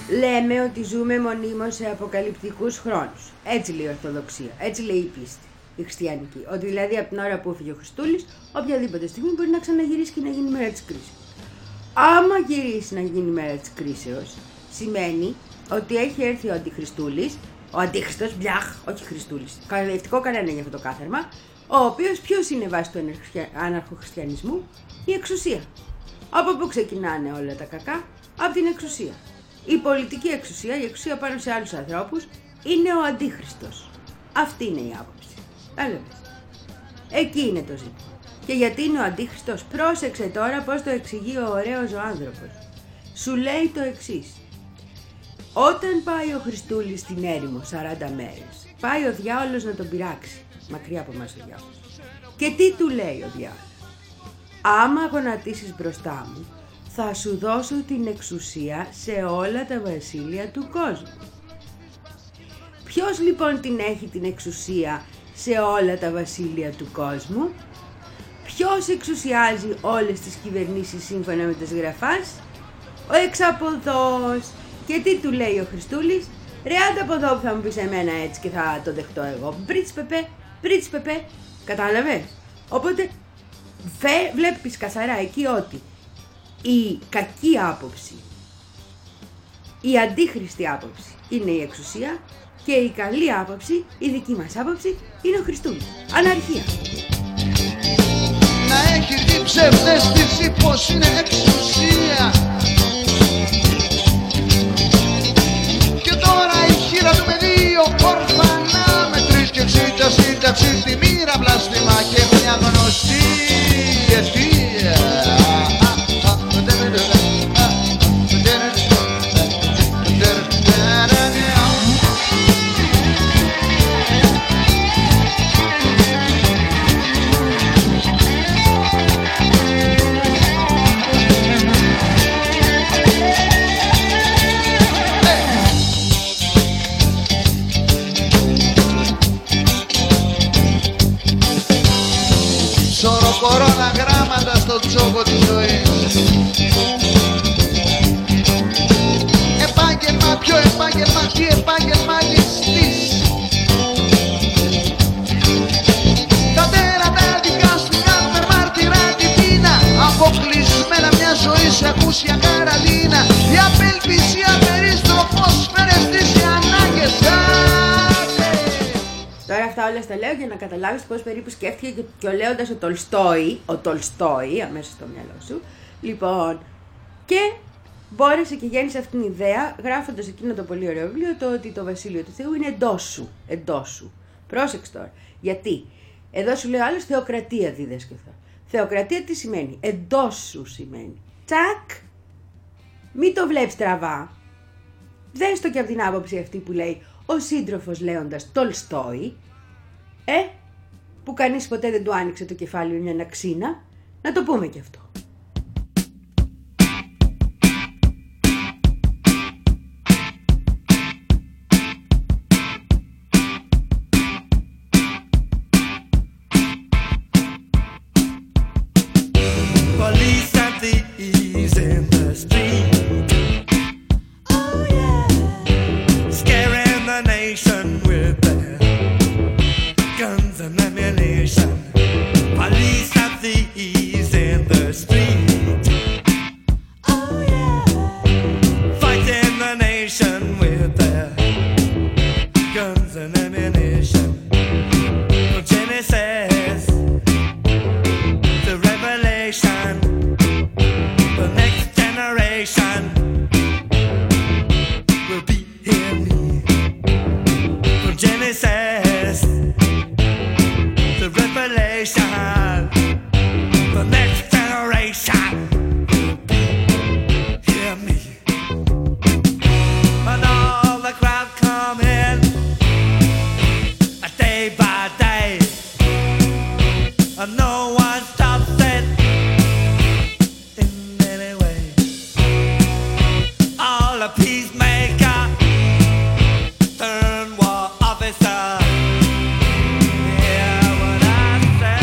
Λέμε ότι ζούμε μονίμως σε αποκαλυπτικούς χρόνους. Έτσι λέει η Ορθοδοξία, έτσι λέει η πίστη. η χριστιανική. Ότι δηλαδή από την ώρα που έφυγε ο Χριστούλης, οποιαδήποτε στιγμή μπορεί να ξαναγυρίσει και να γίνει η μέρα της κρίσης. Άμα γυρίσει να γίνει η μέρα της κρίσεως, σημαίνει ότι έχει έρθει ο Αντιχριστούλης, ο Αντίχριστος, μπλιάχ, όχι Χριστούλης, καλοδευτικό κανένα για αυτό το κάθαρμα, ο οποίος ποιος είναι βάση του αναρχοχριστιανισμού? Η εξουσία. Από πού ξεκινάνε όλα τα κακά? Από την εξουσία. Η πολιτική εξουσία, η εξουσία πάνω σε άλλους ανθρώπους, είναι ο Αντίχριστος. Αυτή είναι η άποψη. Κατάλαβες. Εκεί είναι το ζήτημα. Και γιατί είναι ο Αντίχριστος? Πρόσεξε τώρα πώς το εξηγεί ο ωραίος ο άνθρωπος. Σου λέει το εξής. Όταν πάει ο Χριστούλης στην έρημο σαράντα μέρες, πάει ο διάολος να τον πειράξει. Μακριά από εμάς ο διάολος. Και τι του λέει ο διάολος? Άμα γονατίσεις μπροστά μου, θα σου δώσω την εξουσία σε όλα τα βασίλεια του κόσμου. Ποιος λοιπόν την έχει την εξουσία σε όλα τα βασίλεια του κόσμου? Ποιος εξουσιάζει όλες τις κυβερνήσεις σύμφωνα με τις γραφάς? Ο εξαποδός. Και τι του λέει ο Χριστούλης? Ρε άντε από εδώ που θα μου πεις εμένα έτσι και θα το δεχτώ εγώ. Πρίτσπεπε, πρίτσπεπε. Κατάλαβες? Οπότε βλέπεις καθαρά εκεί ότι η κακή άποψη, η αντίχριστη άποψη είναι η εξουσία και η καλή άποψη, η δική μας άποψη, είναι ο Χριστούλης. Αναρχία. Να έχει την ψευδαίσθηση πως είναι εξουσία. Και τώρα η χείρα του με δύο ορφανά, με τρεις και εξήντα σύνταξη στη μοίρα βλάστημα και μια γνωστή αιτία. Κορώνα γράμματα στο τσόκο της ζωής. Επάγγελμα, ποιο επάγγελμα, τι επάγγελμα ληστής. Τα τέρατα δικαστικά με μάρτυρα την πείνα. Αποκλεισμένα μια ζωή σε ακούσια καραντίνα. Η απελπισία περιστροφός φέρε στις ανάγκες σας. Τώρα αυτά όλα στα λέω για να καταλάβεις πώς περίπου σκέφτηκε και, και ο λέοντας ο Τολστόι, ο Τολστόι, αμέσως στο μυαλό σου. Λοιπόν, και μπόρεσε και γέννησε αυτήν την ιδέα, γράφοντας εκείνο το πολύ ωραίο βιβλίο, το ότι το βασίλειο του Θεού είναι εντός σου, εντός σου. Πρόσεξε τώρα, γιατί εδώ σου λέει ο άλλος θεοκρατία δίδασκε. Θεοκρατία τι σημαίνει? Εντός σου σημαίνει. Τσακ, μην το βλέπεις τραβά. Δες το και από την άποψη αυτή που λέει ο σύντροφος λέοντας Τολστόι, ε, που κανείς ποτέ δεν του άνοιξε το κεφάλι μια ναξίνα, να το πούμε και αυτό. Police and thieves in the street. Oh yeah. Scaring the nation with their guns and ammunition. Police and thieves in the street. Oh yeah. Fighting the nation with their guns and ammunition. From Genesis to Revelation, the next generation will be in me. From Genesis to Revelation, the next generation will be hear me. And all the crowd come in, day by day, and no one stops it in any way. All the peacemaker turn war officer. Hear what I say.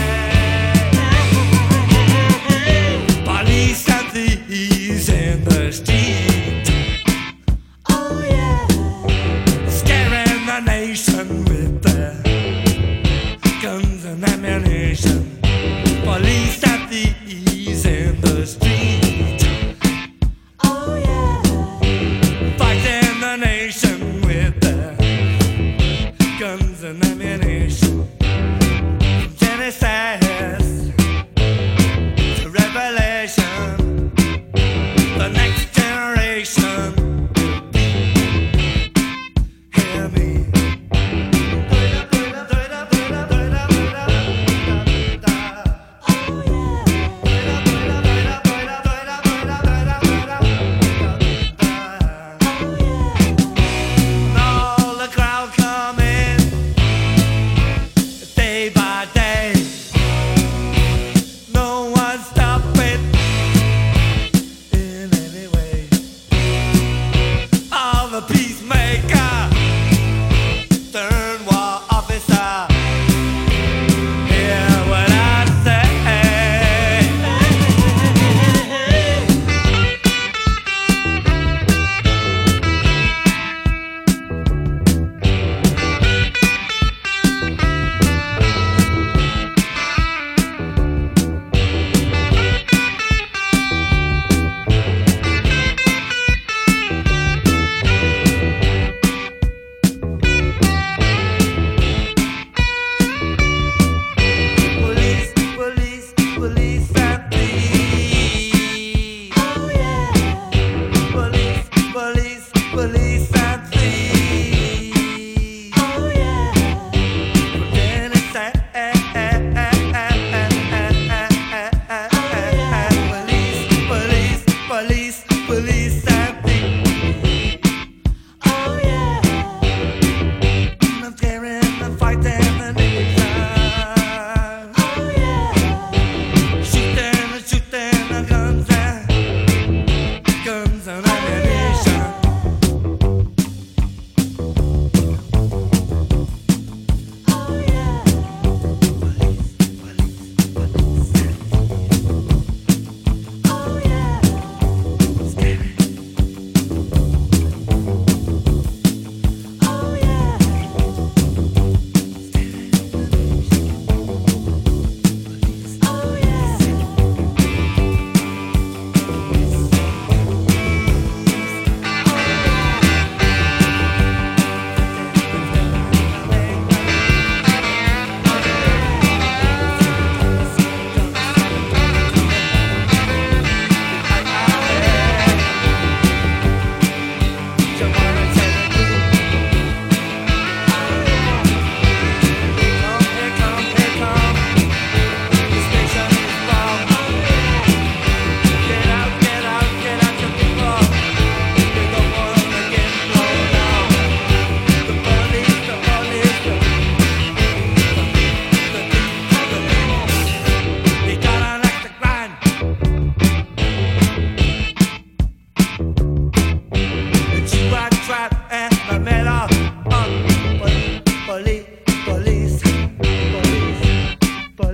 Police and thieves in the street. Oh yeah. Scaring the nation with their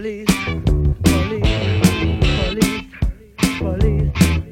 police, police, police, police,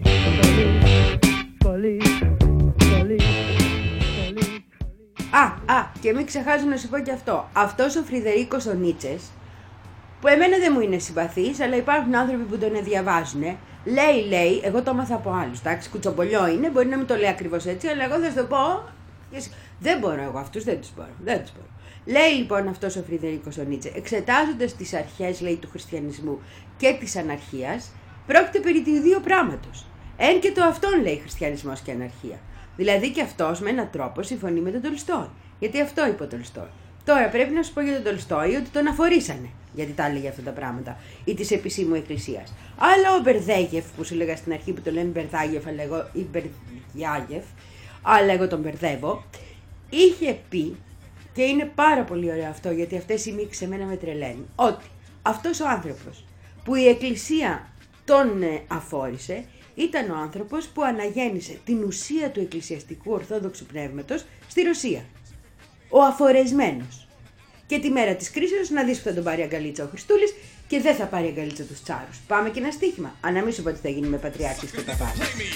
police, police, police. Α, α, και μην ξεχάσω να σου πω και αυτό. Αυτός ο Φριδερίκος ο Νίτσες, που εμένα δεν μου είναι συμπαθής, αλλά υπάρχουν άνθρωποι που τον διαβάζουν. Λέει, λέει, εγώ το έμαθα από άλλους. Εντάξει, κουτσομπολιό είναι, μπορεί να μην το λέει ακριβώς έτσι, αλλά εγώ θα σου το πω. Δεν μπορώ εγώ, αυτούς δεν τους μπορώ. Δεν τους μπορώ. Λέει λοιπόν αυτός ο Φριδερίκος ο Νίτσε, εξετάζοντας τις αρχές, λέει, του χριστιανισμού και της αναρχίας, πρόκειται περί του ιδίου πράγματος. Εν και το αυτόν, λέει, χριστιανισμός και αναρχία. Δηλαδή και αυτός με έναν τρόπο συμφωνεί με τον Τολστόι. Γιατί αυτό είπε ο Τολστόι. Τώρα πρέπει να σου πω για τον Τολστόι ότι τον αφορήσανε. Γιατί τα έλεγε αυτά τα πράγματα. Ή τη επισήμου εκκλησίας. Αλλά ο Μπερδέγεφ, που σου λέγα στην αρχή που το λένε Μπερδάγεφ, αλλά εγώ ή Μπερδιάγεφ, αλλά εγώ τον μπερδεύω, είχε πει, και είναι πάρα πολύ ωραίο αυτό, γιατί αυτές οι μίξες εμένα με τρελαίνουν, ότι αυτός ο άνθρωπος που η εκκλησία τον αφόρησε, ήταν ο άνθρωπος που αναγέννησε την ουσία του εκκλησιαστικού ορθόδοξου πνεύματος στη Ρωσία. Ο αφορεσμένος. Και τη μέρα της κρίσεως να δεις που θα τον πάρει αγκαλίτσα ο Χριστούλης και δεν θα πάρει αγκαλίτσα τους τσάρους. Πάμε και ένα στοίχημα. Αν να μην σου πω τι θα γίνει με πατριάρχης και παπάδες.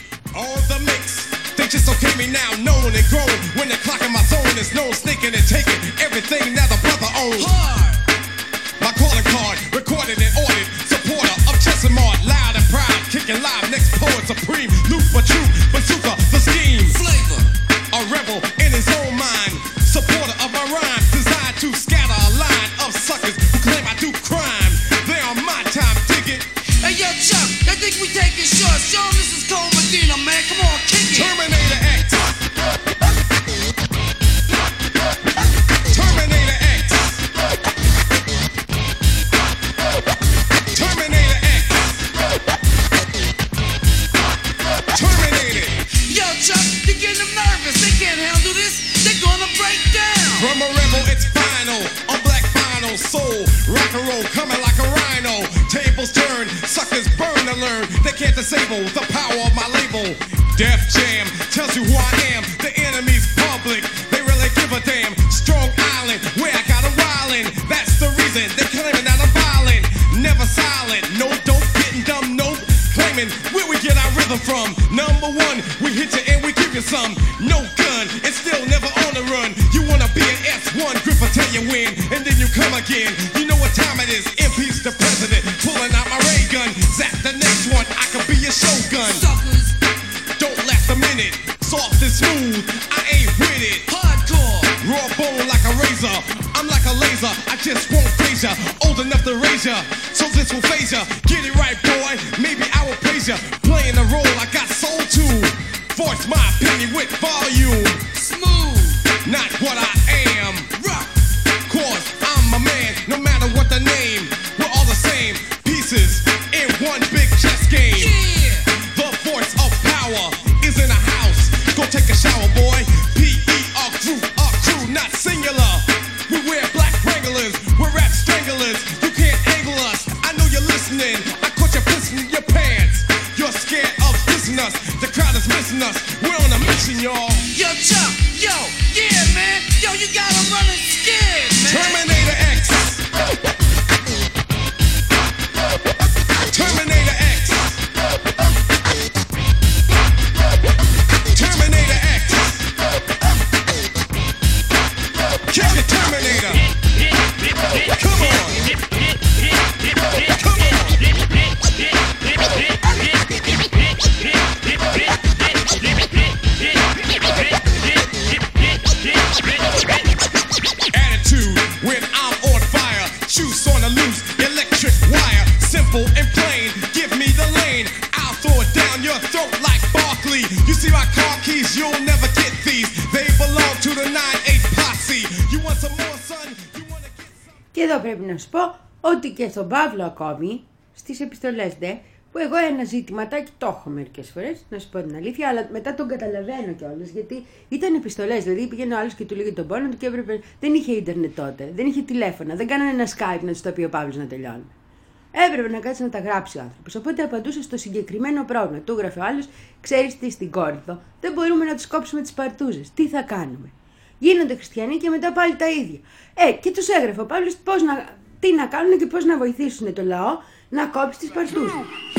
They just okay me now, known and grown. When the clock in my zone is known, sneaking and taking everything that the brother owns. My calling card, recorded and ordered. Supporter of Chesimard, loud and proud, kicking live, next poet supreme. Loop for truth, bazooka, the scheme. Flavor, a rebel in his own mind. Supporter of my rhymes, designed to scatter a line of suckers who claim I do crime. They on my time, dig it. Hey yo, Chuck, I think we taking shots. Yo, this is Cole Medina, man. Come on, kick it. Terminator X. Terminator X. Terminator X. Terminator. Yo, Chuck, they're getting them nervous. They can't handle this. They're gonna break down. From a rebel, it's final. On black final soul. Rock and roll coming like a rhino. Tables turn, suckers burn to learn. They can't disable the power of my label. Def Jam tells you who I am. The enemy's public. They really give a damn. Strong Island, where I got a wildin'. That's the reason they're claiming that I'm violent. Never silent, no dope, getting dumb, nope. Claiming where we get our rhythm from. Number one, we hit you and we give you some. No gun, and still never on the run. You wanna be an S one, grip will tell you when. And then you come again. You know what time it is. Impeach the president. Pulling out my ray gun. Zap the next one, I could be your shogun. Suckers. Don't last a minute. Soft and smooth, I ain't with it. Hardcore. Raw bone like a razor. I'm like a laser, I just won't phase ya. Old enough to raise ya, so this will phase ya. Get it right, boy, maybe I will praise ya. Playing the role I got soul to. Voice my opinion with volume. Smooth. Not what I am. Rock. Cause I'm a man, no matter what the name. We're all the same, pieces in one big chess game. Yeah. The voice of power is in a house. Go take a shower, boy. P E R crew, our crew, not singular. We wear black Wranglers, we're rap stranglers. You can't angle us, I know you're listening. I caught you pissing in your pants. You're scared of dissing us, the crowd is missing us. We're on a mission, y'all. Yo, Chuck, yo, yeah, man. Yo, you got 'em running scared, man. Terminator X. Terminator X. Terminator X. Kill the Terminator. Come on. Come on. Attitude when I'm on fire. Juice on the loose, electric wire. Simple and plain, give me the lane. I'll throw it down your throat like Barkley. You see my car keys, you'll never get these. They belong to the nine eight posse. You want some more, son? You wanna get some? Και εδώ πρέπει να σου πω ότι και στον Παύλο ακόμη, στις επιστολές δε, που εγώ ένα ζήτηματάκι το έχω μερικές φορές, να σου πω την αλήθεια, αλλά μετά τον καταλαβαίνω κιόλας, γιατί ήταν επιστολές. Δηλαδή πήγαινε ο άλλος και του λέγε τον πόνο του και έπρεπε. Δεν είχε ίντερνετ τότε, δεν είχε τηλέφωνα, δεν κάνανε ένα Skype να του το πει ο Παύλος να τελειώνει. Έπρεπε να κάτσει να τα γράψει ο άνθρωπος. Οπότε απαντούσε στο συγκεκριμένο πρόβλημα. Του έγραφε ο άλλος, ξέρεις τι, στην Κόρινθο δεν μπορούμε να τους κόψουμε τις παρτούζες. Τι θα κάνουμε? Γίνονται χριστιανοί και μετά πάλι τα ίδια. Ε, και τους έγραφε ο Παύλος πώς να. τι να κάνουν και πώς να βοηθήσουν το λαό να κόψει τις παρτούς.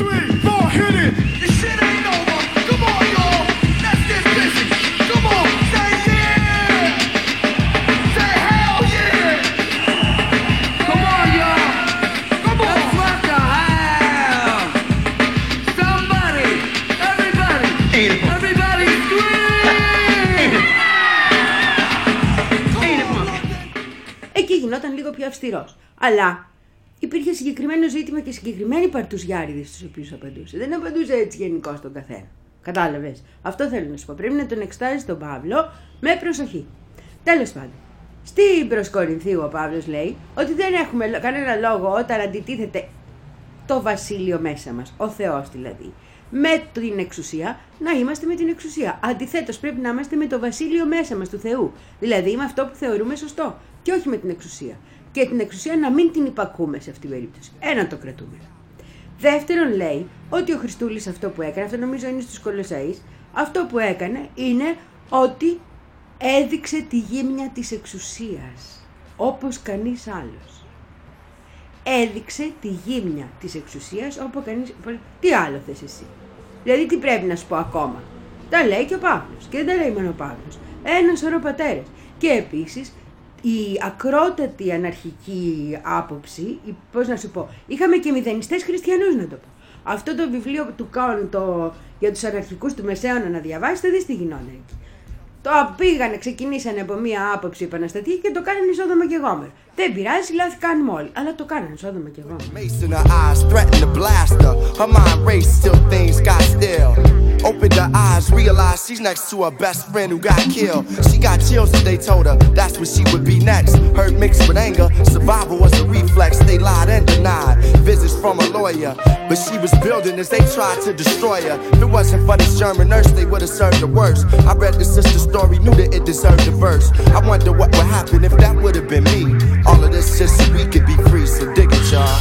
Εκεί γινόταν λίγο πιο αυστηρός. Αλλά υπήρχε συγκεκριμένο ζήτημα και συγκεκριμένοι παρτουζιάριδες στους οποίους απαντούσε. Δεν απαντούσε έτσι γενικώ στον καθένα. Κατάλαβες. Αυτό θέλω να σου πω. Πρέπει να τον εξετάζεις τον Παύλο με προσοχή. Τέλος πάντων. Στην προς Κορινθίου ο Παύλος λέει ότι δεν έχουμε κανένα λόγο όταν αντιτίθεται το βασίλειο μέσα μας, ο Θεός δηλαδή, με την εξουσία, να είμαστε με την εξουσία. Αντιθέτως πρέπει να είμαστε με το βασίλειο μέσα μας του Θεού. Δηλαδή με αυτό που θεωρούμε σωστό και όχι με την εξουσία. Και την εξουσία να μην την υπακούμε σε αυτήν την περίπτωση. Ένα το κρατούμε. Δεύτερον λέει ότι ο Χριστούλης αυτό που έκανε, αυτό νομίζω είναι στους Κολοσσαείς, αυτό που έκανε είναι ότι έδειξε τη γύμνια της εξουσίας, όπως κανείς άλλος. Έδειξε τη γύμνια της εξουσίας όπως κανείς... Τι άλλο θες εσύ? Δηλαδή τι πρέπει να σου πω ακόμα? Τα λέει και ο Παύλος και δεν τα λέει μόνο ο Παύλος. Ένα σωρό πατέρες. Και επίσης η ακρότατη αναρχική άποψη, πώς να σου πω, είχαμε και μηδενιστές χριστιανούς να το πω. Αυτό το βιβλίο του Κον το, για τους αναρχικούς του Μεσαίωνα να διαβάσετε, δεις τι γινόταν εκεί. Το πήγανε, ξεκινήσανε από μία άποψη επαναστατική και το κάνανε Σόδομα και Γόμορα. Δεν πειράζει, λάθη κάνουμε όλοι, αλλά το κάνανε Σόδομα και Γόμορα. Opened her eyes, realized she's next to her best friend who got killed. She got chills as they told her that's what she would be next. Hurt mixed with anger, survival was a reflex. They lied and denied visits from a lawyer, but she was building as they tried to destroy her. If it wasn't for this German nurse, they would have served her worse. I read the sister's story, knew that it deserved a verse. I wonder what would happen if that would have been me. All of this just so we could be free, so dig it, y'all.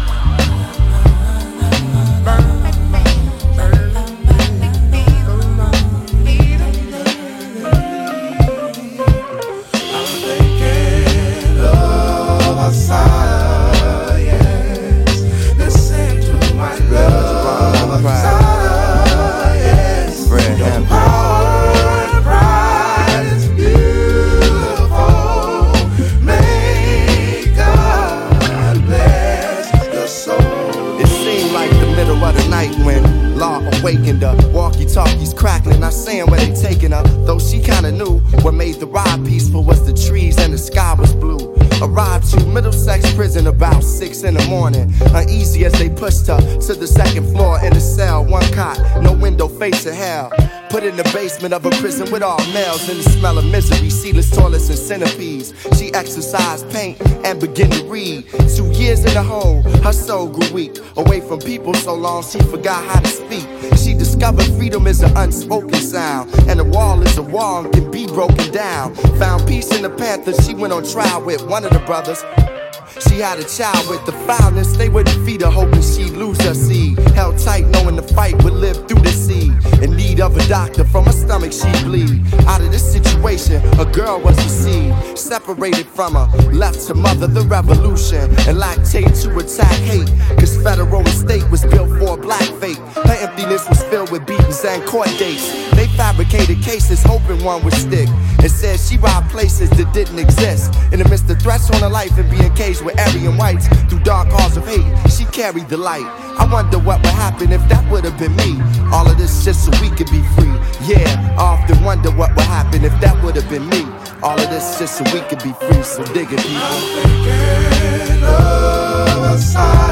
Awakened her, walkie-talkies crackling, not saying where they taking her. Though she kinda knew what made the ride peaceful was the trees and the sky was blue. Arrived to Middlesex prison about six in the morning. Uneasy as they pushed her to the second floor in the cell. One cot, no window facing hell. Put in the basement of a prison with all males and the smell of misery, sealess toilets and centipedes. She exercised, paint, and began to read. Two years in the hole, her soul grew weak. Away from people so long she forgot how to speak. She discovered freedom is an unspoken sound, and a wall is a wall and can be broken down. Found peace in the Panther, she went on trial with one of the brothers. She had a child with the foulness, they wouldn't feed her hoping she'd lose her seed. Held tight knowing the fight would live through the seed. In need of a doctor, from her stomach she'd bleed. Out of this situation, a girl was received. Separated from her, left to mother the revolution. And lactate to attack hate, cause federal estate was built for a black fate. Her emptiness was filled with beatings and court dates. They fabricated cases hoping one would stick. And said she robbed places that didn't exist. In the midst of threats on her life and being caged with Aryan whites, through dark halls of hate, she carried the light. I wonder what would happen if that would have been me. All of this just so we could be free. Yeah, I often wonder what would happen if that would have been me. All of this just so we could be free. So dig it, people. I'm thinking of a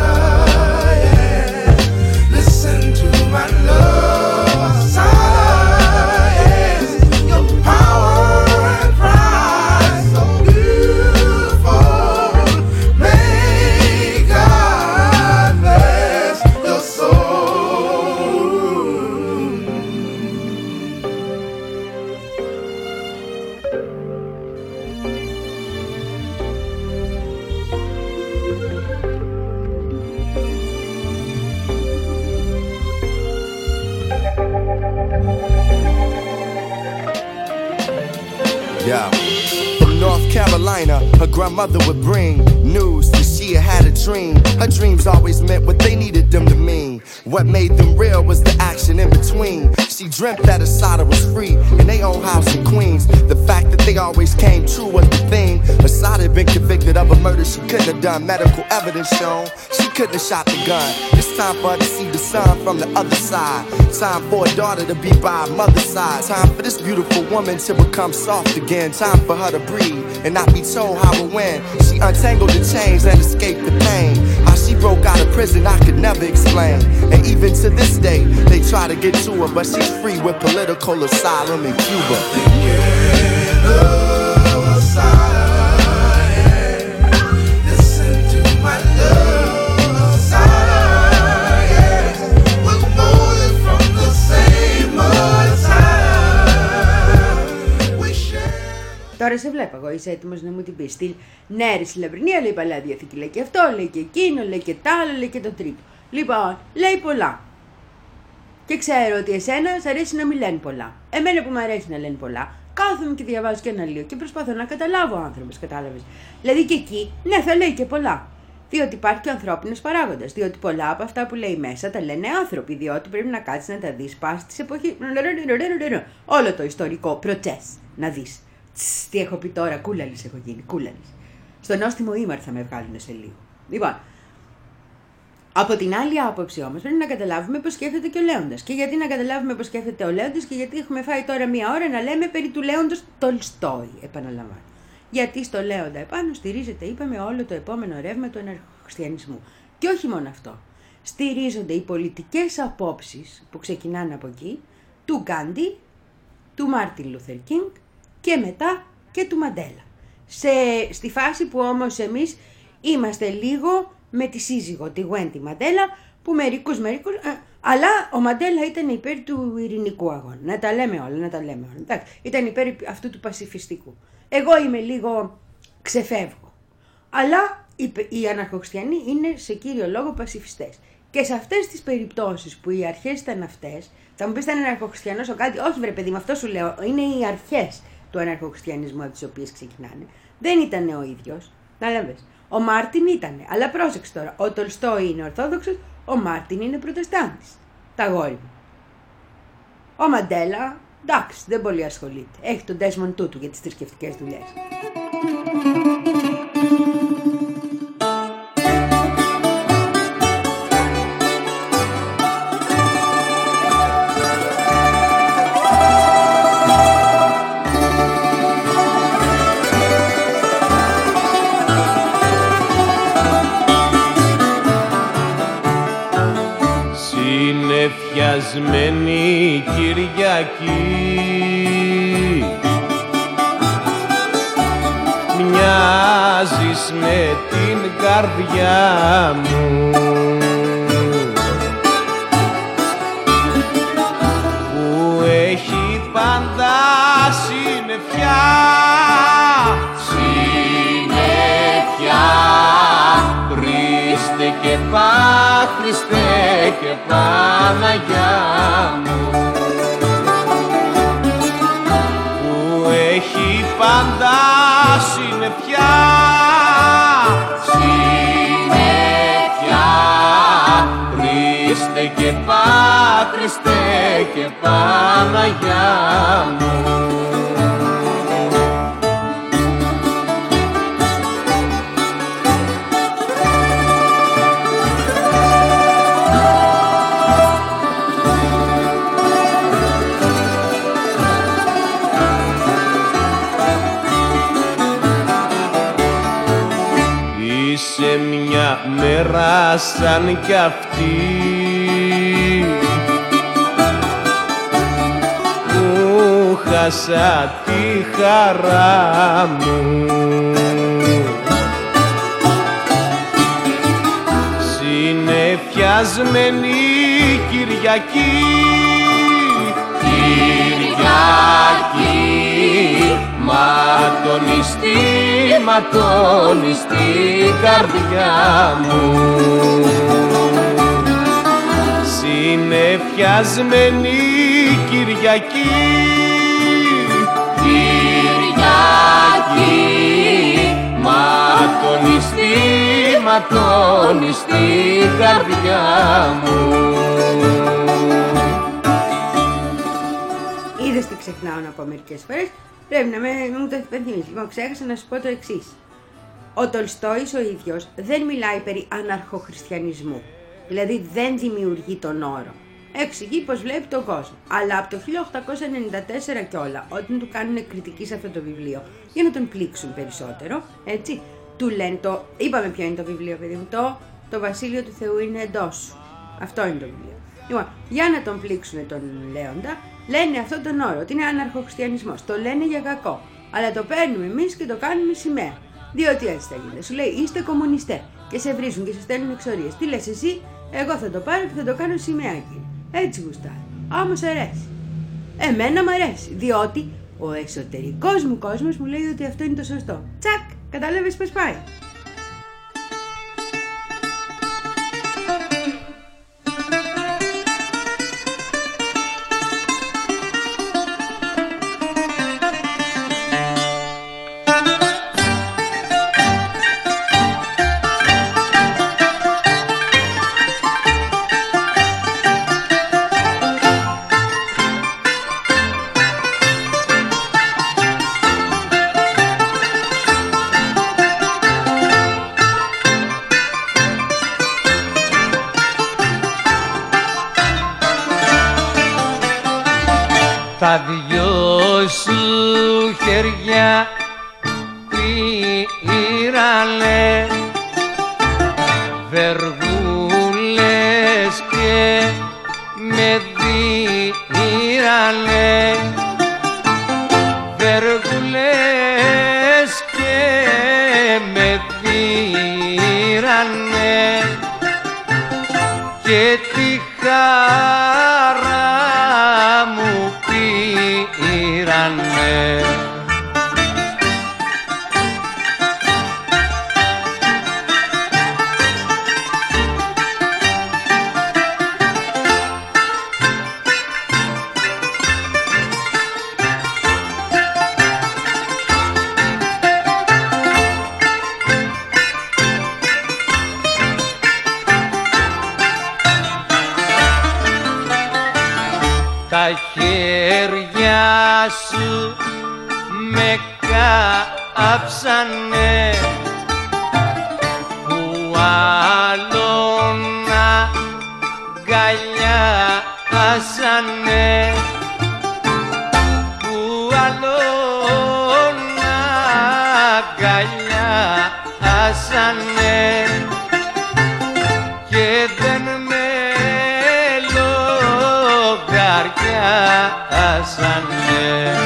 science. Listen to my love science. Your power and pride so beautiful. May God bless your soul. Yeah. From North Carolina, her grandmother would bring news that she Aaliyah had a dream. Her dreams always meant what they needed them to mean. What made them real was the action in between. She dreamt that Assata was free in their own house in Queens. The fact that they always came true was the thing. Assata had been convicted of a murder she couldn't have done. Medical evidence shown she couldn't have shot the gun. It's time for her to see the sun from the other side. Time for a daughter to be by her mother's side. Time for this beautiful woman to become soft again. Time for her to breathe and not be told how or when. She untangled the chains and escaped the pain. How she broke out of prison I could never explain. And even to this day they try to get to her, but she's free with political asylum in Cuba. Τώρα σε βλέπω εγώ, είσαι έτοιμος να μου την πεις. Στυλ, ναι ρε Συλλαμπρινία, λέει Παλαιά Διαθήκη, λέει και αυτό, λέει και εκείνο, λέει και τ' άλλο, λέει και το τρίτο. Λοιπόν, λέει πολλά. Και ξέρω ότι εσένα σ' αρέσει να μην λένε πολλά. Εμένα που μου αρέσει να λένε πολλά, κάθομαι και διαβάζω και αναλύω και προσπαθώ να καταλάβω ο άνθρωπος, κατάλαβες. Δηλαδή και εκεί, ναι, θα λέει και πολλά. Διότι υπάρχει και ο ανθρώπινος παράγοντας. Διότι πολλά από αυτά που λέει μέσα τα λένε άνθρωποι. Διότι πρέπει να κάτσεις να τα δεις πάση της εποχής. Όλο το ιστορικό προτσές να δεις. Τς, τι έχω πει τώρα, κούλαλης έχω γίνει, κούλαλης. Στο νόστιμο ήμαρ θα με βγάλουν σε λίγο. Λοιπόν, από την άλλη άποψη όμως πρέπει να καταλάβουμε πώς σκέφτεται και ο Λέοντας. Και γιατί να καταλάβουμε πώς σκέφτεται ο Λέοντας και γιατί έχουμε φάει τώρα μία ώρα να λέμε περί του Λέοντος Τολστόη, επαναλαμβάνω. Γιατί στο Λέοντα επάνω στηρίζεται, είπαμε, όλο το επόμενο ρεύμα του αναρχοχριστιανισμού. Και όχι μόνο αυτό. Στηρίζονται οι πολιτικές απόψεις που ξεκινάνε από εκεί, του Γκάντι, του Μάρτιν Λούθερ Κίνγκ και μετά και του Μαντέλα. Σε, στη φάση που όμως εμείς είμαστε λίγο με τη σύζυγο, τη Γουέντι Μαντέλα, που μερικούς μερικούς, α, αλλά ο Μαντέλα ήταν υπέρ του ειρηνικού αγώνα. Να τα λέμε όλα, να τα λέμε όλα. Εντάξει, ήταν υπέρ αυτού του πασιφιστικού. Εγώ είμαι λίγο ξεφεύγω. Αλλά οι, οι αναρχοχριστιανοί είναι σε κύριο λόγο πασιφιστές. Και σε αυτές τις περιπτώσεις που οι αρχές ήταν αυτές, θα μου πεις ήταν αναρχοχριστιανός ο κάτι, όχι βρε παιδί, με αυτό σου λέω, είναι οι αρχές του αναρχοχριστιανισμού από τις οποίες ξεκινάνε. Δεν ήταν ο ίδιος, να λέμε. Ο Μάρτιν ήτανε, αλλά πρόσεξε τώρα, ο Τολστόη είναι ορθόδοξος, ο Μάρτιν είναι προτεστάντης. Τα γόρι μου. Ο Μαντέλα, εντάξει, δεν πολύ ασχολείται. Έχει τον Ντέσμοντ Τούτου για τις θρησκευτικές δουλειές. Συνεφιασμένη Κυριακή, μοιάζεις με την καρδιά μου, που έχει πάντα συννεφιά, συννεφιά, Χριστέ και Πα, Χριστέ και Παναγιά μου, που έχει πάντα συννεφιά, συννεφιά, Χριστέ και Πα, Χριστέ και Παναγιά μου. Σε μια μέρα σαν κι αυτή που χάσα τη χαρά μου, συνεφιασμένη Κυριακή, Κυριακή, ματώνιστη, ματώνιστη καρδιά μου, συνεφιασμένη Κυριακή, Κυριακή, ματώνιστη, ματώνει στην καρδιά μου. Είδες τι ξεχνάω να πω μερικές φορές, πρέπει να με, μου το υπενθυμίσεις. Λοιπόν, ξέχασα να σου πω το εξής. Ο Τολστόης ο ίδιος δεν μιλάει περί αναρχοχριστιανισμού, δηλαδή δεν δημιουργεί τον όρο. Εξηγεί πως βλέπει τον κόσμο. Αλλά από το χίλια οκτακόσια ενενήντα τέσσερα και όλα, όταν του κάνουν κριτική σε αυτό το βιβλίο, για να τον πλήξουν περισσότερο, έτσι, του λένε το. Είπαμε ποιο είναι το βιβλίο, παιδί μου. Το, το Βασίλειο του Θεού είναι εντός σου. Αυτό είναι το βιβλίο. Λοιπόν, για να τον πλήξουν τον Λέοντα, λένε αυτόν τον όρο, ότι είναι αναρχοχριστιανισμός. Το λένε για κακό. Αλλά το παίρνουμε εμείς και το κάνουμε σημαία. Διότι έτσι θα γίνεται. Σου λέει είστε κομμουνιστέ και σε βρίζουν και σε στέλνουν εξορίες. Τι λες εσύ, εγώ θα το πάρω και θα το κάνω σημαία, κύριε. Έτσι γουστάρει. Όμως αρέσει. Εμένα μ' αρέσει. Διότι ο εσωτερικός μου κόσμος μου λέει ότι αυτό είναι το σωστό. Τσακ! Κατάλαβες πως πάει. Τα δυο σου χέρια πήρανε βεργούλες και με δίρανε, βεργούλες και με δίρανε και τη χαρά μου πήρανε. Τα χέρια σου με κάψανε που άλλον αγκαλιάσανε, που άλλον αγκαλιάσανε και δεν με λογαριάσανε.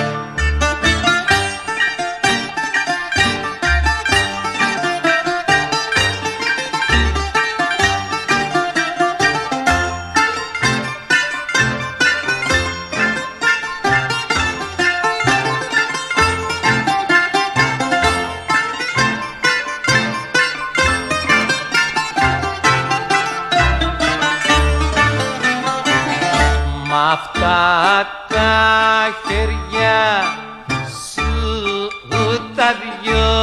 Μ' αυτά τα χέρια σου τα δυο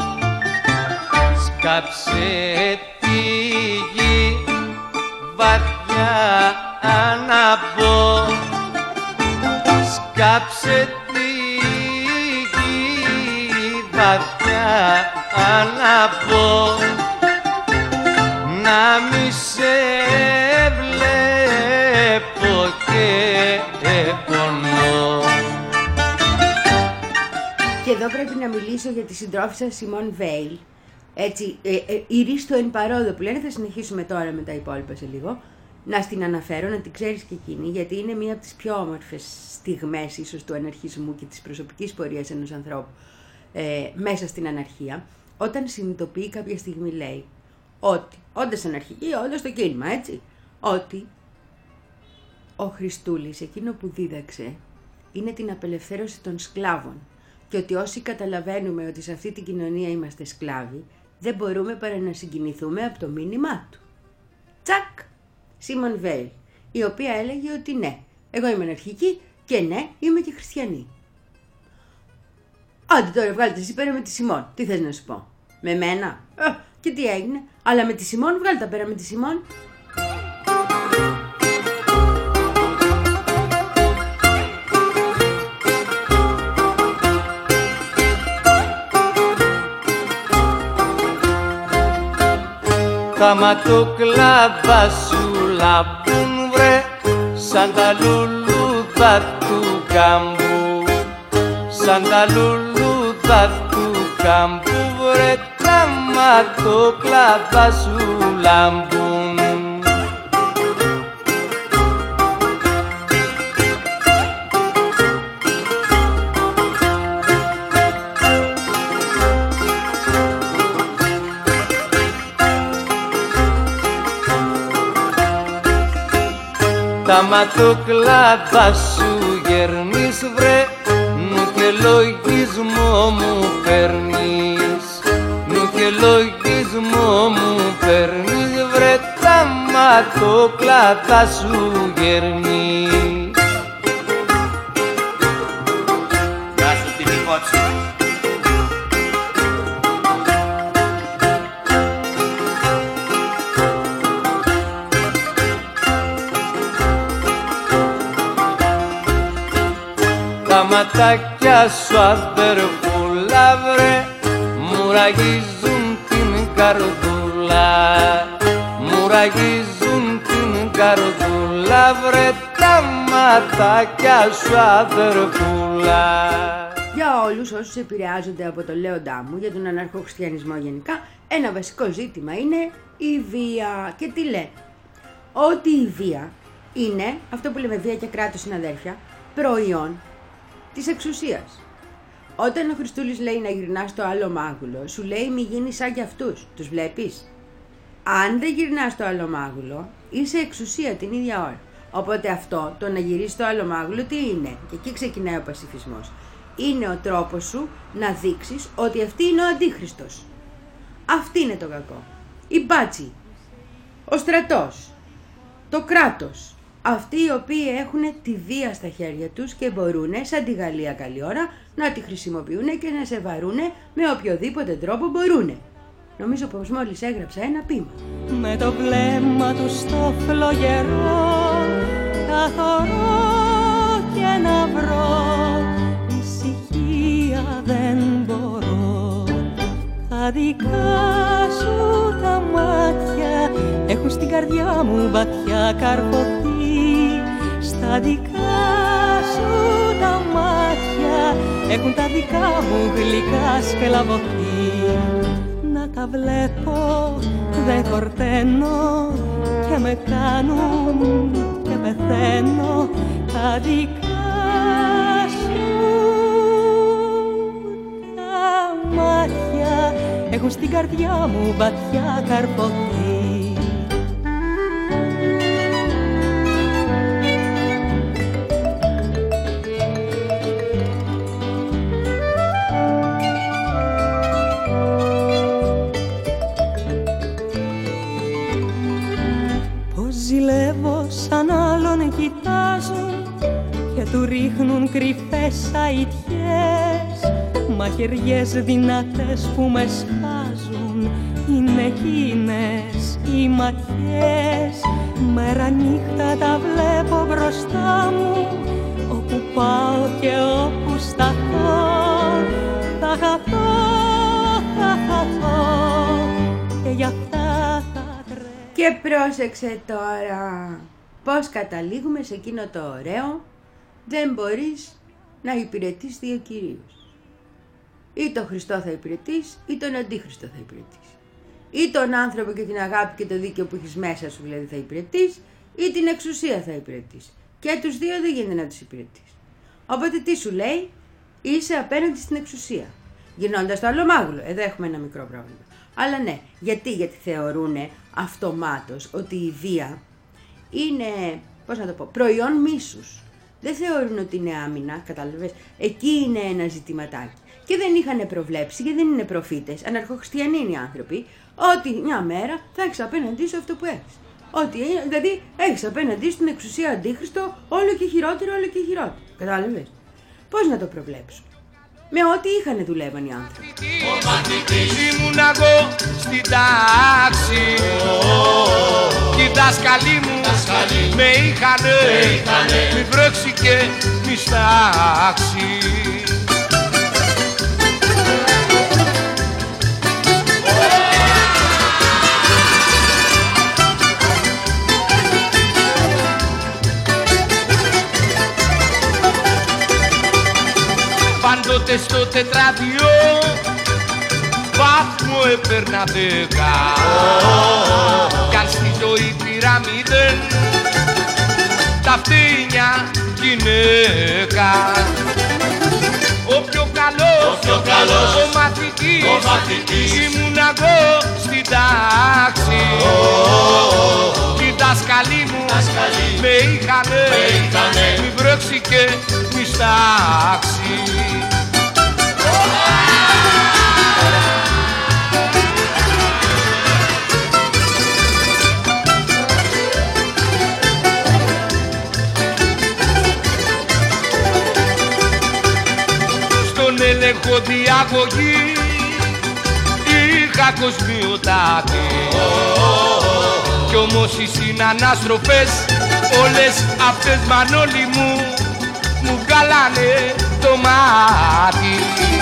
σκάψε τη γη βαθιά να μπω, σκάψε τη γη βαθιά να μπω, να μη σε βλέπω και πονώ. Και εδώ πρέπει να μιλήσω για τη συντρόφισσα Σιμών Βέιλ. Έτσι, ε, ε, η ρίστο εν παρόδο που λένε, θα συνεχίσουμε τώρα με τα υπόλοιπα σε λίγο. Να στην αναφέρω, να την ξέρεις και εκείνη, γιατί είναι μία από τις πιο όμορφες στιγμές ίσως του αναρχισμού και της προσωπικής πορείας ενός ανθρώπου ε, μέσα στην αναρχία. Όταν συνειδητοποιεί κάποια στιγμή, λέει ότι, όντας αναρχική, όντας το κίνημα, έτσι, ότι ο Χριστούλης εκείνο που δίδαξε είναι την απελευθέρωση των σκλάβων και ότι όσοι καταλαβαίνουμε ότι σε αυτή την κοινωνία είμαστε σκλάβοι, δεν μπορούμε παρά να συγκινηθούμε από το μήνυμά του. Τσακ! Σίμον Βέιλ, η οποία έλεγε ότι ναι, εγώ είμαι αναρχική και ναι, είμαι και χριστιανή. Άντε τώρα βγάλτε εσύ πέρα με τη Σιμών, τι θες να σου πω, με μένα, ε, Και τι έγινε? Αλλά με τη Σιμών, βγάλε τα πέρα με τη Σιμών. Τα ματοκλάδα σου λαμπούν βρε σαν τα λουλούδα του καμπού, σαν τα λουλούδα του καμπού βρε τα ματοκλάδα σου λαμπούν. Τα ματοκλάδα σου γερνείς βρε, νου και λογισμό μου παίρνεις, νου και λογισμό μου παίρνεις βρε, τα ματοκλάδα σου γερνείς. Γεια σου την Νικότσι. Τα ματάκια σου αδερφούλα βρε, μου ραγίζουν την καρδούλα, μου ραγίζουν την καρδούλα βρε, τα ματάκια σου αδερφούλα. Για όλους όσους επηρεάζονται από το λέοντά μου για τον αναρχοχριστιανισμό γενικά, ένα βασικό ζήτημα είναι η βία. Και τι λέει? Ότι η βία είναι, αυτό που λέμε βία και κράτος συναδέρφια, προϊόν της εξουσίας. Όταν ο Χριστούλης λέει να γυρνάς στο άλλο μάγουλο, σου λέει μη γίνεις σαν κι αυτούς. Τους βλέπεις? Αν δεν γυρνάς στο άλλο μάγουλο, είσαι εξουσία την ίδια ώρα. Οπότε αυτό, το να γυρίσεις στο άλλο μάγουλο, τι είναι? Και εκεί ξεκινάει ο πασιφισμός. Είναι ο τρόπος σου να δείξεις ότι αυτή είναι ο αντίχριστος. Αυτή είναι το κακό. Η μπάτσι, ο στρατός, το κράτος. Αυτοί οι οποίοι έχουν τη βία στα χέρια τους και μπορούν, σαν τη Γαλλία καλή ώρα, να τη χρησιμοποιούν και να σε βαρούν με οποιοδήποτε τρόπο μπορούν. Νομίζω πως μόλις έγραψα ένα ποίημα. Με το βλέμμα του στο φλογερό θα θωρώ και να βρω, ησυχία δεν μπορώ. Τα δικά σου τα μάτια έχουν στην καρδιά μου βαθιά καρποθεί, στα δικά σου τα μάτια έχουν τα δικά μου γλυκά σκελαβωθεί. Να τα βλέπω δεν χορταίνω και με κάνουν και πεθαίνω, τα δικά σου τα μάτια έχουν στην καρδιά μου βαθιά καρποθεί. Ζηλεύω σαν άλλον κοιτάζουν και του ρίχνουν κρυφές αητιές, μαχαιριές δυνατές που με σφάζουν, είναι εκείνες οι ματιές. Μέρα νύχτα τα βλέπω μπροστά μου, όπου πάω και όπου σταθώ, θα χαθώ, θα χαθώ και γι' αυτά. Και πρόσεξε τώρα πώς καταλήγουμε σε εκείνο το ωραίο δεν μπορείς να υπηρετείς δύο κυρίους. Ή τον Χριστό θα υπηρετείς ή τον Αντίχριστο θα υπηρετείς. Ή τον άνθρωπο και την αγάπη και το δίκαιο που έχεις μέσα σου δηλαδή θα υπηρετείς, ή την εξουσία θα υπηρετείς. Και τους δύο δεν γίνεται να τους υπηρετείς. Οπότε τι σου λέει? Είσαι απέναντι στην εξουσία. Γυρνώντας το άλλο μάγουλο, εδώ έχουμε ένα μικρό πρόβλημα. Αλλά ναι, γιατί, γιατί θεωρούν αυτομάτως ότι η βία είναι, πώς να το πω, προϊόν μίσους. Δεν θεωρούν ότι είναι άμυνα, κατάλαβες. Εκεί είναι ένα ζητηματάκι. Και δεν είχαν προβλέψει, γιατί δεν είναι προφήτες, αναρχοχριστιανοί είναι οι άνθρωποι, ότι μια μέρα θα έχεις απέναντί σου αυτό που έχεις. Ότι, δηλαδή, έχεις απέναντί σου την εξουσία αντίχριστο, όλο και χειρότερο, όλο και χειρότερο. Κατάλαβες. Πώς να το προβλέψουν? Με ό,τι είχανε δουλεύαν οι άνθρωποι. Ήμουν εγώ στην τάξη κι οι δάσκαλοι μου με είχανε μη βρέξει και μη στάξει. Πάντοτε στο τετράδιο βαθμό έπαιρνα δέκα κι αν στη ζωή πήρα μηδέν τα φτύνια γυναίκα. Ο πιο καλός, ο, πιο καλός, ο μαθητής, ο μαθητής ήμουν εγώ στην τάξη κι οι δάσκαλοι μου με είχανε μη βρέξει και μη στάξει. Στον έλεγχο διαγωγή είχα κοσμιοτάτη κι όμως οι συνανάστροφες όλες αυτές Μανώλη μου μου καλάνε το μάτι.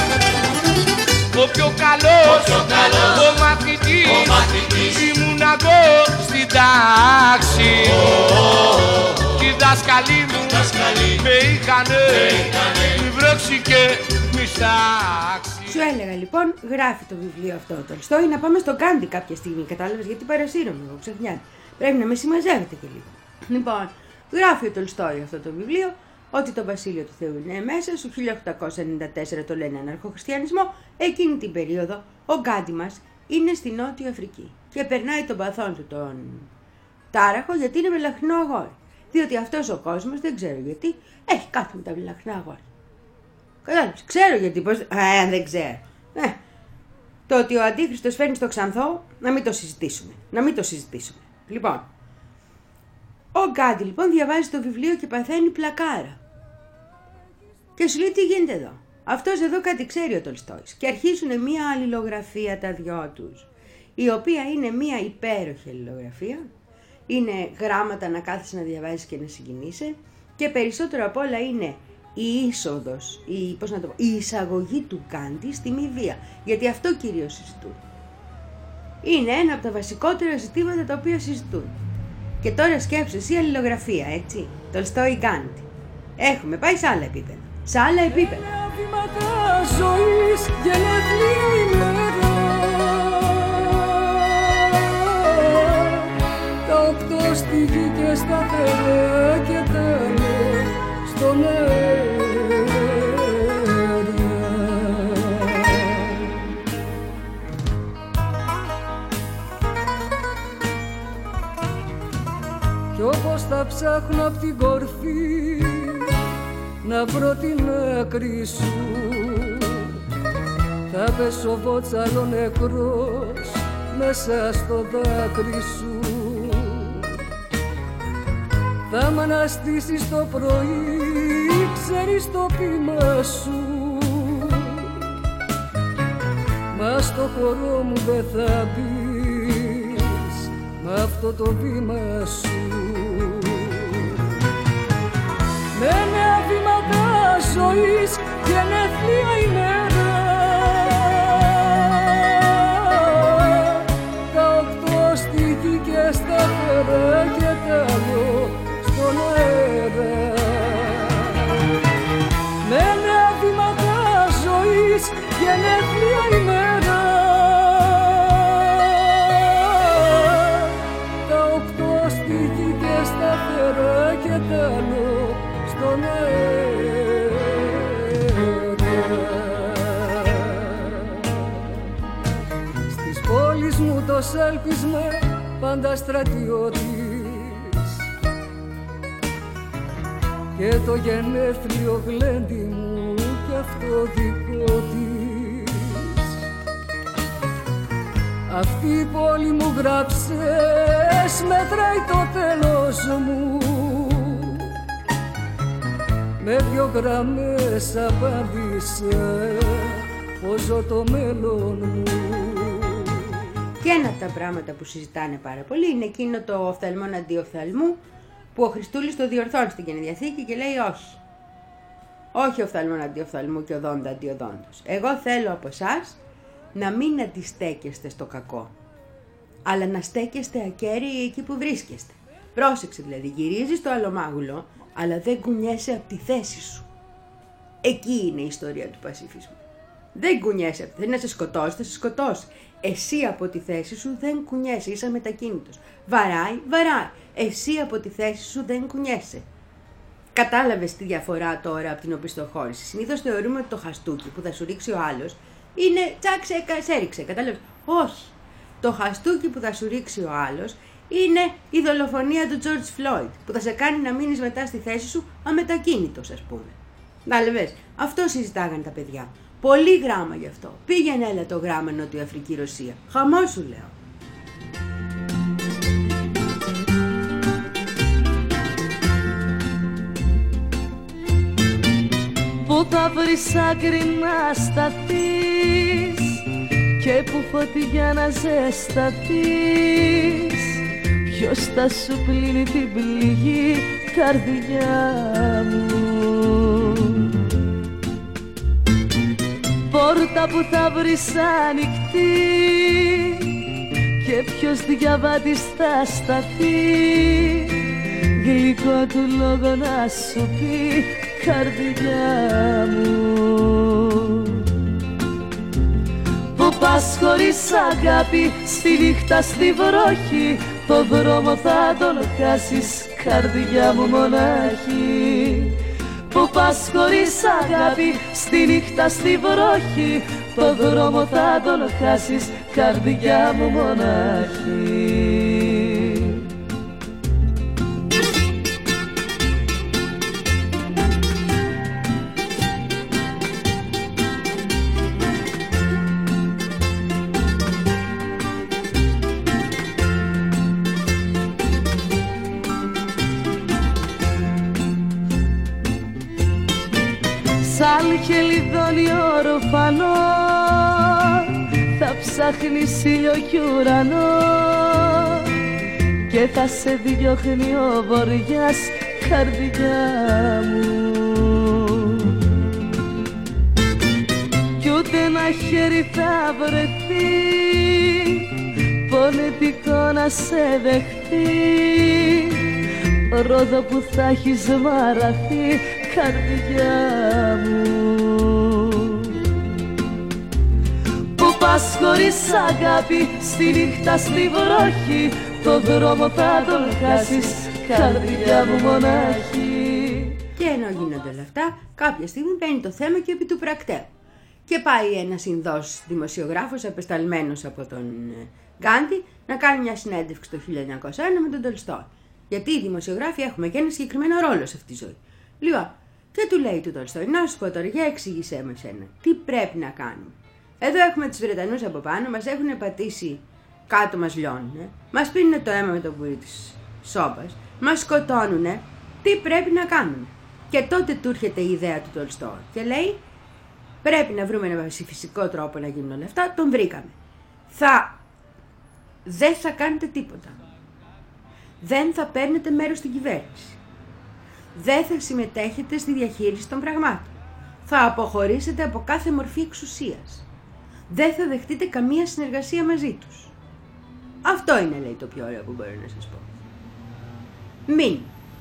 Ο πιο καλός, ο, πιο καλός, ο μαθητής, ο μαθητής ήμουν εγώ στην τάξη κι οι δάσκαλοι μου με είχανε μη βρέξει και μη στάξει. Σου έλεγα λοιπόν, γράφει το βιβλίο αυτό το Τολστόι, να πάμε στον Γκάντι κάποια στιγμή. Κατάλαβες, γιατί παρασύρωμαι εγώ, ξεχνιάται. Πρέπει να με συμμαζεύετε και λίγο. Λοιπόν, γράφει ο Τολστόι αυτό το βιβλίο, ότι το βασίλειο του Θεού είναι μέσα. Στο χίλια οκτακόσια ενενήντα τέσσερα το λένε αναρχοχριστιανισμό. Εκείνη την περίοδο ο Γκάντι μας είναι στη Νότια Αφρική και περνάει τον παθόν του τον τάραχο γιατί είναι μελαχρινό αγόρι. Διότι αυτός ο κόσμος, δεν ξέρω γιατί, έχει κάτι με τα μελαχρινά αγόρια. Κατάλαβες, ξέρω γιατί, πώς, ε, δεν ξέρω. Ε, το ότι ο Αντίχριστος φέρνει στο ξανθό, να μην το συζητήσουμε. Να μην το συζητήσουμε. Λοιπόν, ο Γκάντι λοιπόν διαβάζει το βιβλίο και παθαίνει πλακάρα. Και σου λέει τι γίνεται εδώ. Αυτός εδώ κάτι ξέρει ο Τολστόης. Και αρχίζουν μία αλληλογραφία τα δυο τους, η οποία είναι μία υπέροχη αλληλογραφία. Είναι γράμματα να κάθεσαι να διαβάζεις και να συγκινείσαι. Και περισσότερο απ' όλα είναι η είσοδος, η, πώς να το πω, η εισαγωγή του Γκάντι στη μη βία. Γιατί αυτό κυρίως συζητούν. Είναι ένα από τα βασικότερα ζητήματα τα οποία συζητούν. Και τώρα σκέψου εσύ αλληλογραφία, έτσι. Τολστόι Γκάντι. Έχουμε πάει σε άλλα επίπεδα. Σε άλλα επίπεδα. Βήματα ζωής, γενέθλια ημέρα. Τα οκτώ στη γη και σταθερά και τα λέω στον αέρα. Κι όπως θα ψάχνω απ' την κορφή να βρω την άκρη σου, θα πέσω βότσαλο νεκρός μέσα στο δάκρυ σου. Θα μ' αναστήσεις το πρωί, ξέρεις το πείμα σου, μα στο χορό μου δεν θα μπεις με αυτό το βήμα σου. Με νέα βήματα ζωής, γενέθλια ημέρα. Τα οκτώ στη γη και σταθερά και τα λέω στον αέρα. Με νέα βήματα ζωής, γενέθλια ημέρα. Τα οκτώ στη γη και σταθερά και τα λέω στον αέρα. Στις πόλεις μου το σέλπισμα πάντα στρατιώτης και το γενέθλιο γλέντι μου κι αυτό δικό της. Αυτή η πόλη μου γράψες, μετράει το τέλος μου. με δυο γραμμές απάντησε πως ζω το μέλλον μου. Και ένα από τα πράγματα που συζητάνε πάρα πολύ είναι εκείνο το οφθαλμόν αντί οφθαλμού που ο Χριστούλης το διορθώνει στην Καινή Διαθήκη και λέει όχι. Όχι οφθαλμόν αντί οφθαλμού και οδόντα αντί οδόντος. Εγώ θέλω από εσάς να μην αντιστέκεστε στο κακό, αλλά να στέκεστε ακέραιοι εκεί που βρίσκεστε. Πρόσεξε δηλαδή, γυρίζεις το αλομάγουλο, αλλά δεν κουνιέσαι από τη θέση σου. Εκεί είναι η ιστορία του πασιφισμού. Δεν κουνιέσαι, θέλει να σε σκοτώσει, θα σε σκοτώσει. Εσύ από τη θέση σου δεν κουνιέσαι, είσαι μετακίνητος. Βαράει, βαράει. Εσύ από τη θέση σου δεν κουνιέσαι. Κατάλαβες τη διαφορά τώρα από την οπισθοχώρηση. Συνήθως θεωρούμε ότι το χαστούκι που θα σου ρίξει ο άλλος είναι τσακ, σε έριξε. Κατάλαβες? Όχι. Το χαστούκι που θα σου ρίξει ο άλλος είναι η δολοφονία του George Floyd που θα σε κάνει να μείνεις μετά στη θέση σου αμετακίνητος, ας πούμε. Κατάλαβες? Αυτό συζητάγανε τα παιδιά. Πολύ γράμμα γι' αυτό. Πήγαινε έλα το γράμμα Νότιο Αφρική Ρωσία. Χαμό σου λέω. Πού θα βρεις άκρη να σταθείς και που φωτιά να ζεσταθείς, ποιος θα σου πλύνει την πληγή, καρδιά μου. Πόρτα που θα βρεις ανοιχτή και ποιος διαβάτης θα σταθεί, γλυκό του λόγο να σου πει, καρδιά μου. Που πας χωρίς αγάπη, στη νύχτα στη βροχή, το δρόμο θα τον χάσεις, καρδιά μου μονάχη. Που πας χωρίς αγάπη, στη νύχτα στη βροχή, το δρόμο θα τον χάσεις, καρδιά μου μονάχη. Σαν χελιδόνι ορφανό θα ψάχνεις ήλιο κι ουρανό και θα σε διώχνει ο βοριάς, καρδιά μου. Κι ούτε ένα χέρι θα βρεθεί πονετικό να σε δεχτεί, ρόδο που θα έχεις μαραθεί, καρδιά μου. Που πας χωρίς αγάπη, στη νύχτα στη βροχή, το δρόμο θα τον χάσεις, καρδιά μου μονάχη. Και ενώ γίνονται όλα αυτά, κάποια στιγμή μπαίνει το θέμα και επί του πρακτέου. Και πάει ένας Ινδός δημοσιογράφος, απεσταλμένος από τον Γκάντι, να κάνει μια συνέντευξη το χίλια εννιακόσια ένα με τον Τολστόι. Γιατί οι δημοσιογράφοι έχουμε και ένα συγκεκριμένο ρόλο σε αυτή τη ζωή. Λοιπόν, και του λέει του Τολστόι, να σου πω τώρα, για εξήγησέ με σένα, τι πρέπει να κάνουμε. Εδώ έχουμε τους Βρετανούς από πάνω, μας έχουν πατήσει κάτω, μας λιώνουνε, μας πίνουν το αίμα με το βουρί της σόπας, μας σκοτώνουνε, τι πρέπει να κάνουμε. Και τότε του έρχεται η ιδέα του Τολστόι και λέει, πρέπει να βρούμε ένα φυσικό τρόπο να γίνουν όλα αυτά, τον βρήκαμε. Θα, δεν θα κάνετε τίποτα. Δεν θα παίρνετε μέρος στην κυβέρνηση. Δεν θα συμμετέχετε στη διαχείριση των πραγμάτων. Θα αποχωρήσετε από κάθε μορφή εξουσίας. Δεν θα δεχτείτε καμία συνεργασία μαζί τους. Αυτό είναι, λέει, το πιο ωραίο που μπορώ να σας πω. Μην.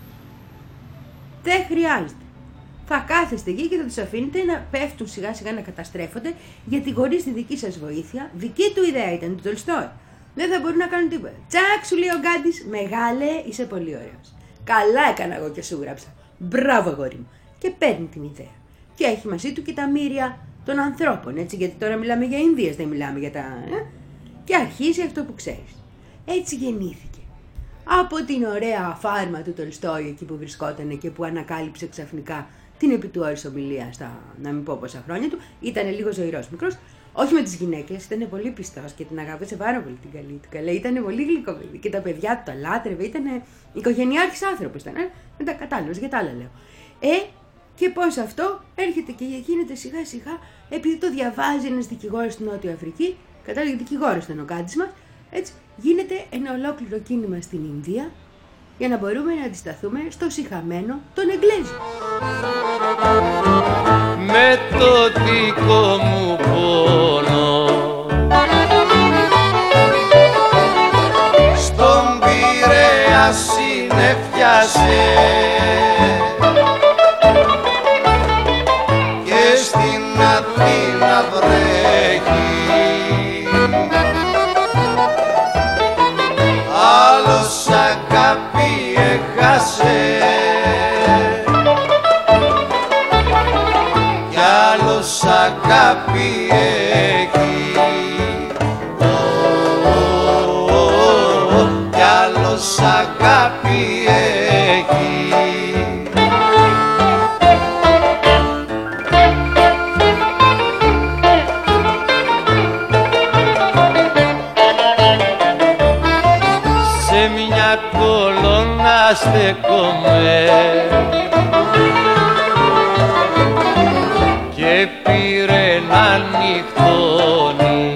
Δεν χρειάζεται. Θα κάθεστε εκεί και θα τους αφήνετε να πέφτουν σιγά σιγά, να καταστρέφονται, γιατί χωρίς τη δική σας βοήθεια, δική του ιδέα ήταν του Τολστόι, δεν θα μπορούν να κάνουν τίποτα. Τσακ, σου λέει ο Γκάντης, μεγάλε, είσαι πολύ ωραίος. Καλά έκανα εγώ και σου γράψα. Μπράβο, αγόρι μου. Και παίρνει την ιδέα. Και έχει μαζί του και τα μοίρια των ανθρώπων, έτσι, γιατί τώρα μιλάμε για Ινδίες, δεν μιλάμε για τα... Ε? Και αρχίζει αυτό που ξέρεις. Έτσι γεννήθηκε. Από την ωραία φάρμα του Τολστόι εκεί που βρισκόταν και που ανακάλυψε ξαφνικά την επί του όρης ομιλία στα, να μην πω πόσα χρόνια του, ήταν λίγο ζωηρός μικρός. Όχι με τις γυναίκες, ήταν πολύ πιστός και την αγάπησε πάρα πολύ την καλή του. Καλέ, ήταν πολύ γλυκό παιδί και τα παιδιά του τα λάτρευε, ήταν οικογενειάρχης άνθρωπος ήταν. Ε? Δεν τα κατάλαβες, για τα άλλα λέω. Ε, Και πώς αυτό έρχεται και γίνεται σιγά σιγά, επειδή το διαβάζει ένας δικηγόρος στην Νότια Αφρική, κατάλαβε, δικηγόρος ήταν ο Γκάντι μας, έτσι γίνεται ένα ολόκληρο κίνημα στην Ινδία για να μπορούμε να αντισταθούμε στο σιχαμένο των Εγγλέζων. Με το δικό μου πόνο στον Πειραιά συνεφιάσε και στην Αθήνα βρέχει, άλλος αγάπη έχασε κι άλλος αγάπη έχει, κι άλλος αγάπη έχει. Σε μια κολόνα στεκόμαι και πήρε να νυχτώνει,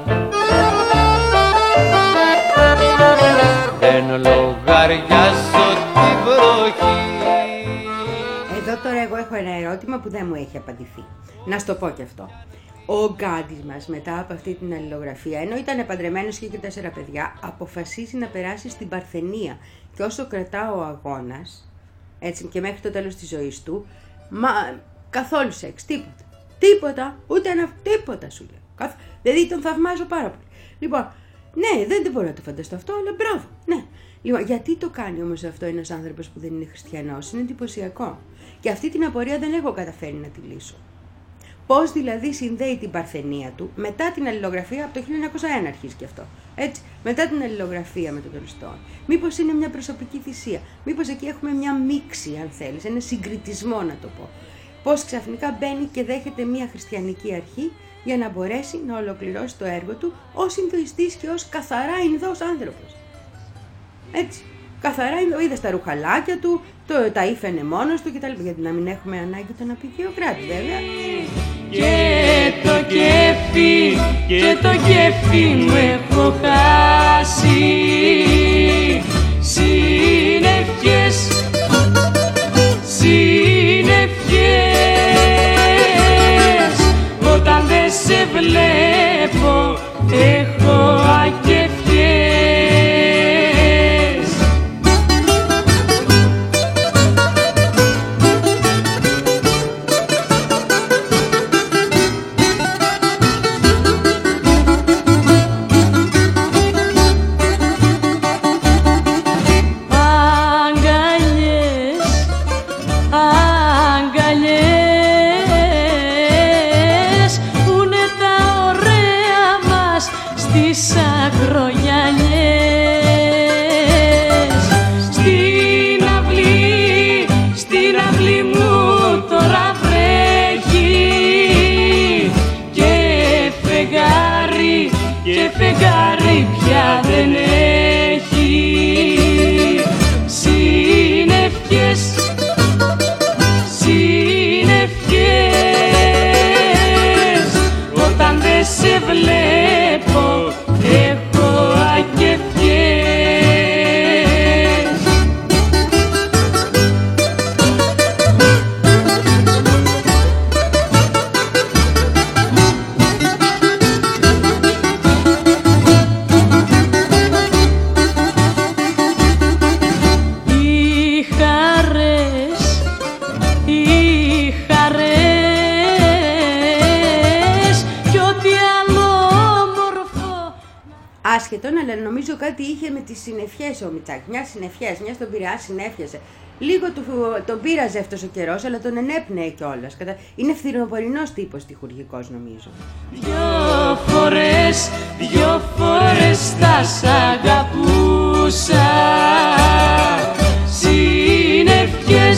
δεν λογαριάζω την βροχή. Εδώ τώρα εγώ έχω ένα ερώτημα που δεν μου έχει απαντηθεί. Να στο πω κι αυτό. Ο Γκάντις μας μετά από αυτή την αλληλογραφία, ενώ ήταν παντρεμένος και είχε τέσσερα παιδιά, αποφασίζει να περάσει στην Παρθενία. Και όσο κρατά ο αγώνας, έτσι και μέχρι το τέλος της ζωής του, μα καθόλου σεξ, τίποτα. Τίποτα, ούτε ένα, τίποτα σου λέω. Καθ... Δηλαδή τον θαυμάζω πάρα πολύ. Λοιπόν, ναι, δεν, δεν μπορώ να το φανταστώ αυτό, αλλά μπράβο, ναι. Λοιπόν, γιατί το κάνει όμως αυτό ένας άνθρωπος που δεν είναι χριστιανός, είναι εντυπωσιακό. Και αυτή την απορία δεν έχω καταφέρει να τη λύσω. Πώς δηλαδή συνδέει την Παρθενία του μετά την αλληλογραφία, από το χίλια εννιακόσια ένα αρχίζει και αυτό. Έτσι, μετά την αλληλογραφία με τον Τολστόι. Μήπως είναι μια προσωπική θυσία, μήπως εκεί έχουμε μια μίξη, αν θέλεις, ένα συγκριτισμό να το πω. Πώς ξαφνικά μπαίνει και δέχεται μια χριστιανική αρχή για να μπορέσει να ολοκληρώσει το έργο του ως Ινδουιστής και ως καθαρά Ινδός άνθρωπος. Έτσι. Καθαρά είδε τα ρουχαλάκια του, το, τα ήφαινε μόνος του κτλ. Γιατί να μην έχουμε ανάγκη τον απεικιοκράτη, βέβαια. Και το κέφι, και το κέφι μου έχω χάσει. Συννεφιές, συννεφιές, όταν δεν σε βλέπω έχω ακεφιές. Άσχετον, αλλά νομίζω κάτι είχε με τις συννεφιές ο Μητσάκης. Μια συννεφιές, μια στον Πειραιά συννέφιασε. Λίγο του, τον πείραζε αυτός ο καιρός, αλλά τον ενέπνεε κιόλας. Είναι φθινοπορεινός τύπος τυχουργικός, νομίζω. Δυο φορές, δυο φορές θα σ' αγαπούσα. Συννεφιές,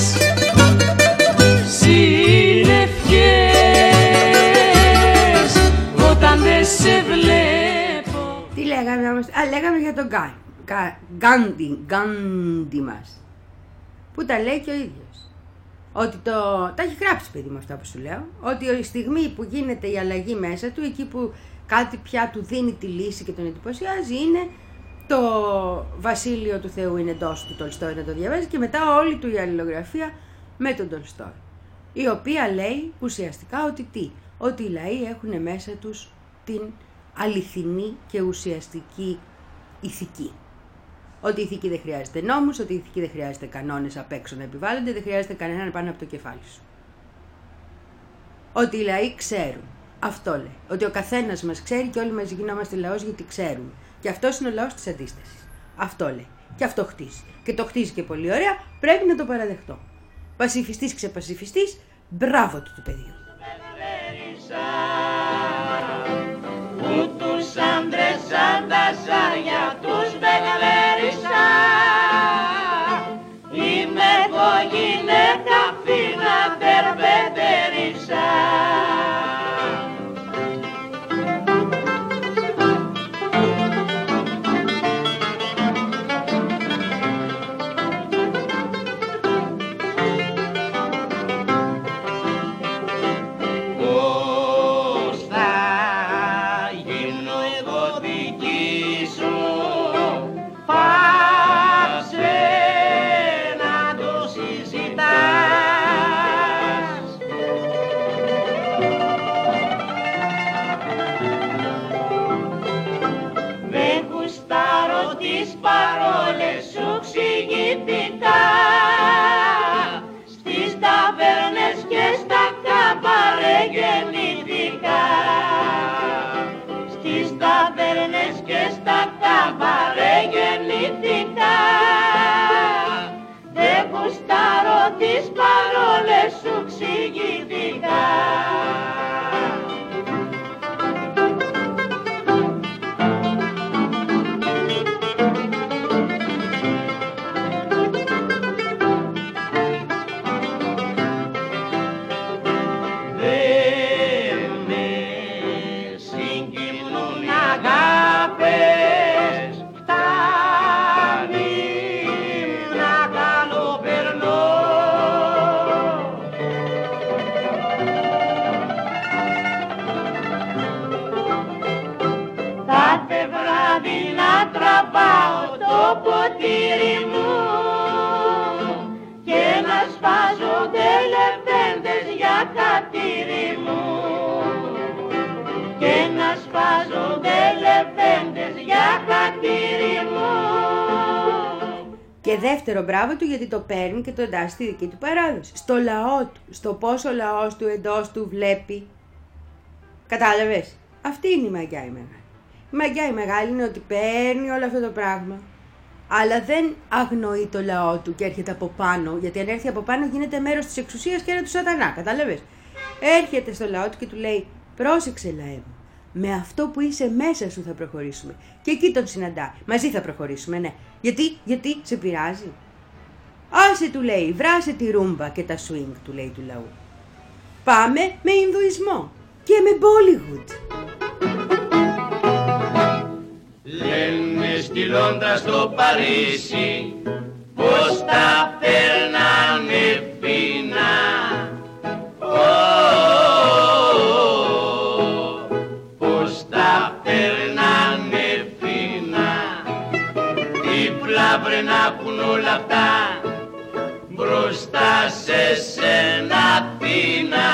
συννεφιές, όταν δεν σε βλέπω. Τι λέγαμε όμως, α, λέγαμε για τον Γκάντι, Γκάντι, Γκάντι μας, που τα λέει και ο ίδιος. Ότι το... Τα έχει γράψει, παιδί μου, αυτά που σου λέω. Ότι η στιγμή που γίνεται η αλλαγή μέσα του, εκεί που κάτι πια του δίνει τη λύση και τον εντυπωσιάζει, είναι το Βασίλειο του Θεού είναι εντός του Τολστόι, να το διαβάζει, και μετά όλη του η αλληλογραφία με τον Τολστόι. Η οποία λέει ουσιαστικά ότι τι, ότι οι λαοί έχουν μέσα τους την αληθινή και ουσιαστική ηθική. Ότι η ηθική δεν χρειάζεται νόμους, ότι η ηθική δεν χρειάζεται κανόνες απ' έξω να επιβάλλονται, δεν χρειάζεται κανέναν πάνω από το κεφάλι σου. Ότι οι λαοί ξέρουν. Αυτό λέει. Ότι ο καθένας μας ξέρει και όλοι μας γινόμαστε λαός γιατί ξέρουμε. Και αυτός είναι ο λαός της αντίστασης. Αυτό λέει. Και αυτό χτίζει. Και το χτίζει και πολύ ωραία, πρέπει να το παραδεχτώ. Πασιφιστής ξεπασιφιστής, μπράβο του του παιδιού. Που τους άντρες σαν τα ζάρια τους μπεγλέρισα. Είμαι εγώ γυναίκα φίνα τερπετερίσα. Παρόλες σου ξηγητικά στις ταβέρνες και στα καμπαρέ γεννήθηκα. Στις ταβέρνες και στα καμπαρέ γεννήθηκα. Δεν γουστάρω τις παρόλες σου ξηγητικά. Τραβάω το ποτήρι μου και να σπάζονται λεβέντες για χατήρι μου, και να σπάζονται λεβέντες για χατήρι μου. Και δεύτερο μπράβο του, γιατί το παίρνει και το εντάσσει στη δική του παράδοση. Στο λαό του, στο πόσο ο λαός του εντός του βλέπει. Κατάλαβες, αυτή είναι η μαγιά η μεγάλη. Η μαγιά η μεγάλη είναι ότι παίρνει όλο αυτό το πράγμα, αλλά δεν αγνοεί το λαό του και έρχεται από πάνω, γιατί αν έρθει από πάνω γίνεται μέρος της εξουσίας και ένα του σατανά, κατάλαβες. Έρχεται στο λαό του και του λέει, πρόσεξε λαέ μου, με αυτό που είσαι μέσα σου θα προχωρήσουμε. Και εκεί τον συναντά, μαζί θα προχωρήσουμε, ναι. Γιατί, γιατί, σε πειράζει. Άσε, του λέει, βράσε τη ρούμπα και τα swing, του λέει του λαού. Πάμε με Ινδουισμό και με Bollywood. Λένε στη Λόντρα, στο Παρίσι, πως τα περνάνε φίνα. Πως τα περνάνε φίνα. Δίπλα βρε να πουν όλα αυτά, μπροστά σε σένα Αθήνα.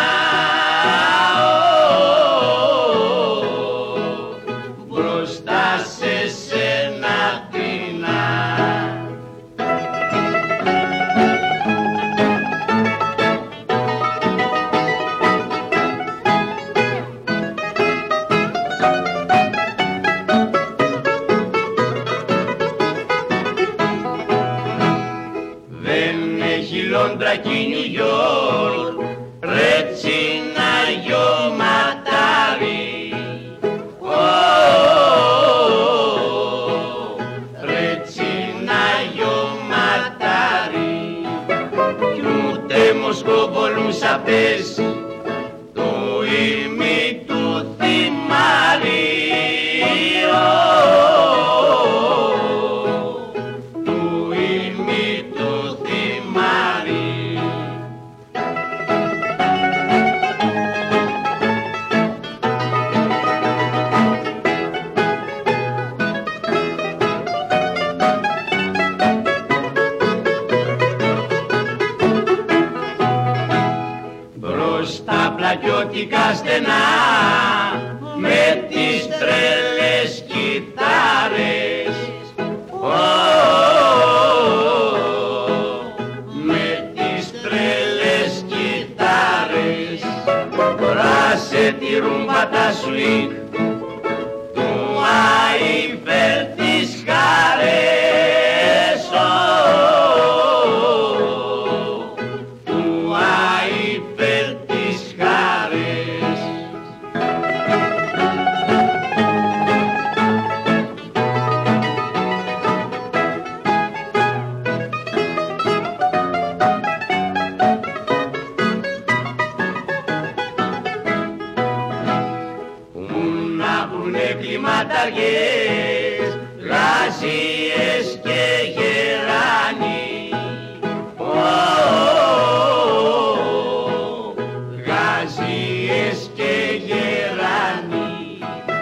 Λόντρα και Νιου Γιόρκ, ρετσίνα γιο ματάρι. Ρετσίνα γιο ματάρι. Κι ούτε Μοσκοβολούς απές του ημί του θυμάρι. Του ημί του θυμάρι. ναρκωτικά στενά με τις τρελές κιθάρες. Με τις τρελές κιθάρες βράσε τη ρούμπα τα σουίκ του Άιφελ τις χαρές. Του Άιφελ τις χαρές. Κλιματαριές, γαζίες και γεράνοι. Γαζίες και γεράνοι.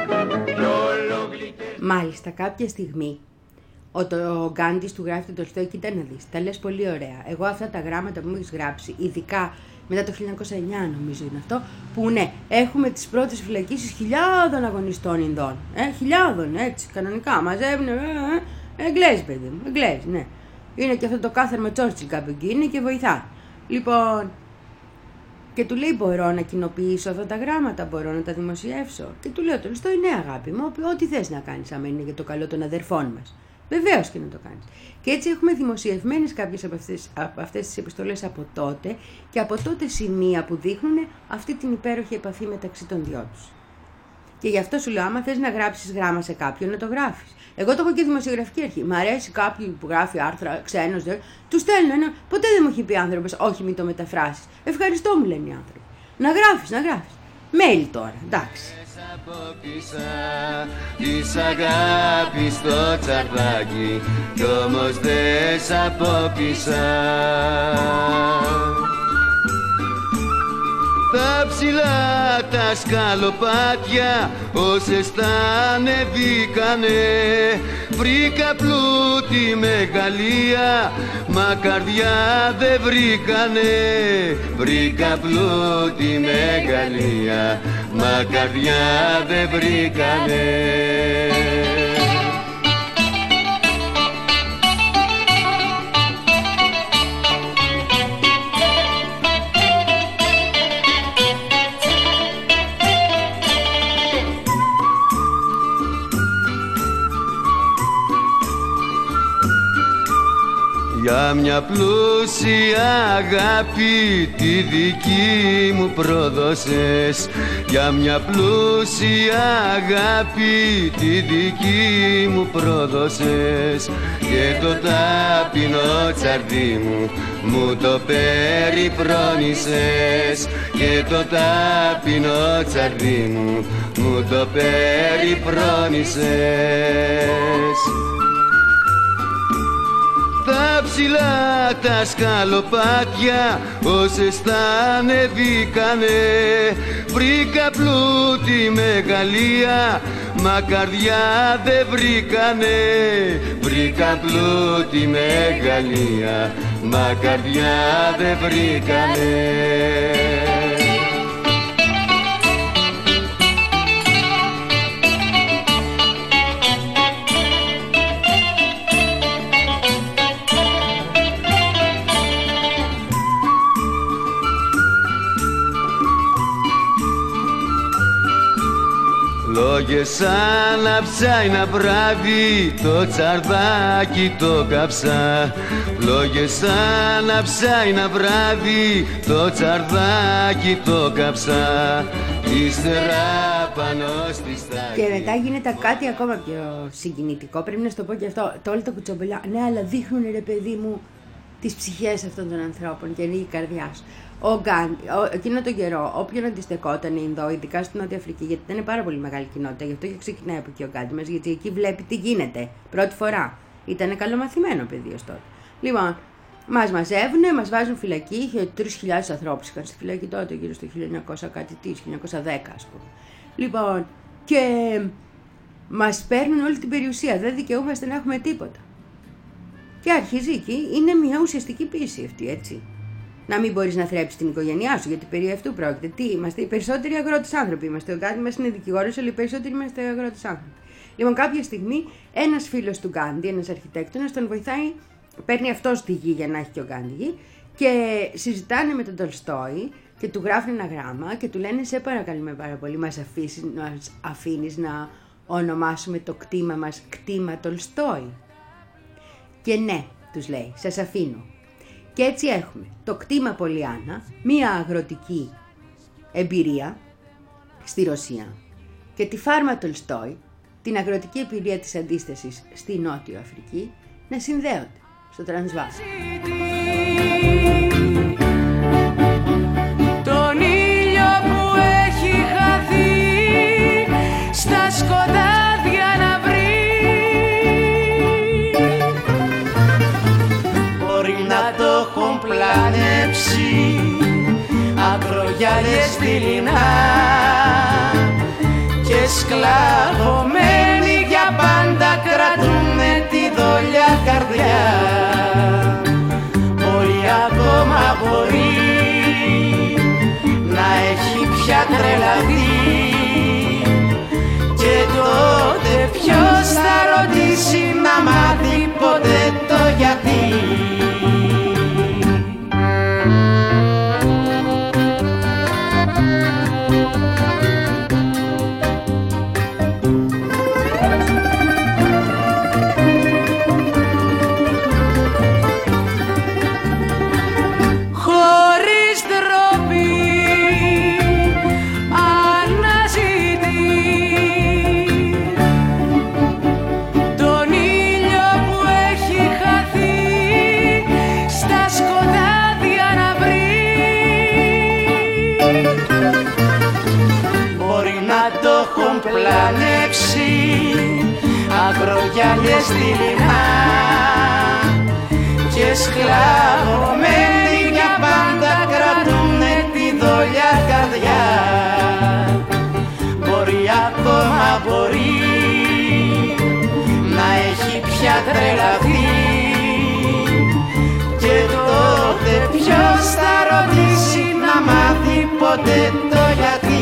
Μάλιστα, κάποια στιγμή ο, το, ο Γκάντης του γράφει τον Τολστόι, κοίτα να δεις, τα λες πολύ ωραία. Εγώ αυτά τα γράμματα που μου έχεις γράψει, ειδικά μετά το χίλια εννιακόσια εννιά νομίζω είναι αυτό, που ναι, έχουμε τις πρώτες φυλακίσεις χιλιάδων αγωνιστών Ινδών. Ε, χιλιάδων, έτσι, κανονικά, μαζεύουν, ε, ε, Εγγλέζοι παιδί μου, Εγγλέζοι, ναι. Είναι και αυτό το κάθαρμα Τσόρτσιλ κάπου εκεί, είναι και βοηθά. Λοιπόν, και του λέει μπορώ να κοινοποιήσω αυτά τα γράμματα, μπορώ να τα δημοσιεύσω. Και του λέω Τολστόι, ναι αγάπη μου, ό,τι θες να κάνεις, άμα είναι για το καλό των αδερφών μας. Βεβαίως και να το κάνεις. Και έτσι έχουμε δημοσιευμένες κάποιες από αυτές, από αυτές τις επιστολές από τότε και από τότε σημεία που δείχνουν αυτή την υπέροχη επαφή μεταξύ των δυο τους. Και γι' αυτό σου λέω, άμα θες να γράψεις γράμμα σε κάποιον, να το γράφεις. Εγώ το έχω και δημοσιογραφική αρχή. Μ' αρέσει κάποιοι που γράφει άρθρα, ξένος, δε, του στέλνω ένα. Ποτέ δεν μου έχει πει άνθρωπος, όχι μην το μεταφράσεις. Ευχαριστώ μου λένε οι άνθρωποι. Να γράφεις, να γράφεις. Mail τώρα, εντάξει. Απόκρισα της αγάπης στο τσαρδάκι κι όμως δεν σ' απόκρισα. Τα ψηλά τα σκαλοπάτια όσες τα ανεβήκανε, βρήκα πλούτη μεγαλεία μα καρδιά δεν βρήκανε. Βρήκα πλούτη μεγαλεία μα καρδιά δεν βρήκανε. Για μια πλούσια αγάπη τη δική μου πρόδωσες. Για μια πλούσια αγάπη τη δική μου πρόδωσες. Και το ταπεινό τσαρδί μου μου το περιφρόνησες. Και το ταπεινό τσαρδί μου μου το περιφρόνησες. Τα ψηλά τα σκαλοπάτια όσες τα ανεβήκανε, βρήκα πλούτη μεγαλεία μα καρδιά δεν βρήκανε. Βρήκα πλούτη μεγαλεία μα καρδιά δεν βρήκανε. Λόγες σαν να ψάει ένα βράδυ το τσαρδάκι το κάψα. Λόγες σαν να ψάει ένα βράδυ το τσαρδάκι το κάψα. Ύστερα πάνω στη στάχη. Και μετά γίνεται κάτι ακόμα πιο συγκινητικό. Πρέπει να σου το πω και αυτό. Το όλο το κουτσομπολιά. Ναι, αλλά δείχνουν ρε παιδί μου τις ψυχές αυτών των ανθρώπων και ανοίγει η καρδιά σου. Ο Γκάντι, εκείνο τον καιρό, όποιον αντιστεκόταν Ινδό, ειδικά στην Νότια Αφρική, γιατί ήταν πάρα πολύ μεγάλη κοινότητα, γι' αυτό και ξεκινάει από εκεί ο Γκάντι μας, γιατί εκεί βλέπει τι γίνεται. Πρώτη φορά. Ήταν καλομαθημένο παιδί ως τότε. Λοιπόν, μας μαζεύουνε, μας βάζουν φυλακή, είχε τρεις χιλιάδες ανθρώπους είχαν στη φυλακή τότε, γύρω στο χίλια εννιακόσια κάτι τι, χίλια εννιακόσια δέκα ας πούμε. Λοιπόν, και μας παίρνουν όλη την περιουσία, δεν δικαιούμαστε να έχουμε τίποτα. Και αρχίζει εκεί, είναι μια ουσιαστική πίεση αυτή, έτσι. να μην μπορείς να θρέψεις την οικογένειά σου, γιατί περί αυτού πρόκειται. Τι είμαστε, οι περισσότεροι αγρότες άνθρωποι είμαστε. Ο Γκάντι μας είναι δικηγόρος, αλλά οι περισσότεροι είμαστε αγρότες άνθρωποι. Λοιπόν, κάποια στιγμή ένας φίλος του Γκάντι, ένας αρχιτέκτονας, τον βοηθάει, παίρνει αυτός τη γη για να έχει και ο Γκάντι γη, και συζητάνε με τον Τολστόι και του γράφουν ένα γράμμα και του λένε: σε παρακαλούμε πάρα πολύ, μας αφήσεις, μας αφήνεις να ονομάσουμε το κτήμα μας κτήμα Τολστόι? Και ναι, τους λέει, σας αφήνω. Και έτσι έχουμε το κτήμα Πολιάννα, μία αγροτική εμπειρία στη Ρωσία, και τη φάρμα Τολστόι, την αγροτική εμπειρία της αντίστασης στη Νότιο Αφρική, να συνδέονται στο Τρανσβάλ. Τον ήλιο που έχει χαθεί στα σκοτάδια να βρει, μπορεί να το έχουν πλανέψει αγρογιάλες δειλινά και σκλαβωμένοι για πάντα κρατούνε τη δόλια καρδιά. Μπορεί ακόμα μπορεί να έχει πια τρελαθεί, και τότε ποιος θα ρωτήσει να μάθει ποτέ το γιατί? Πλανέψει αγρογιάλες δειλινά και σκλαβωμένοι για πάντα κρατούνε τη δόλια καρδιά. Μπορεί ακόμα μπορεί να έχει πια τρελαθεί, και τότε ποιος θα ρωτήσει να μάθει ποτέ το γιατί?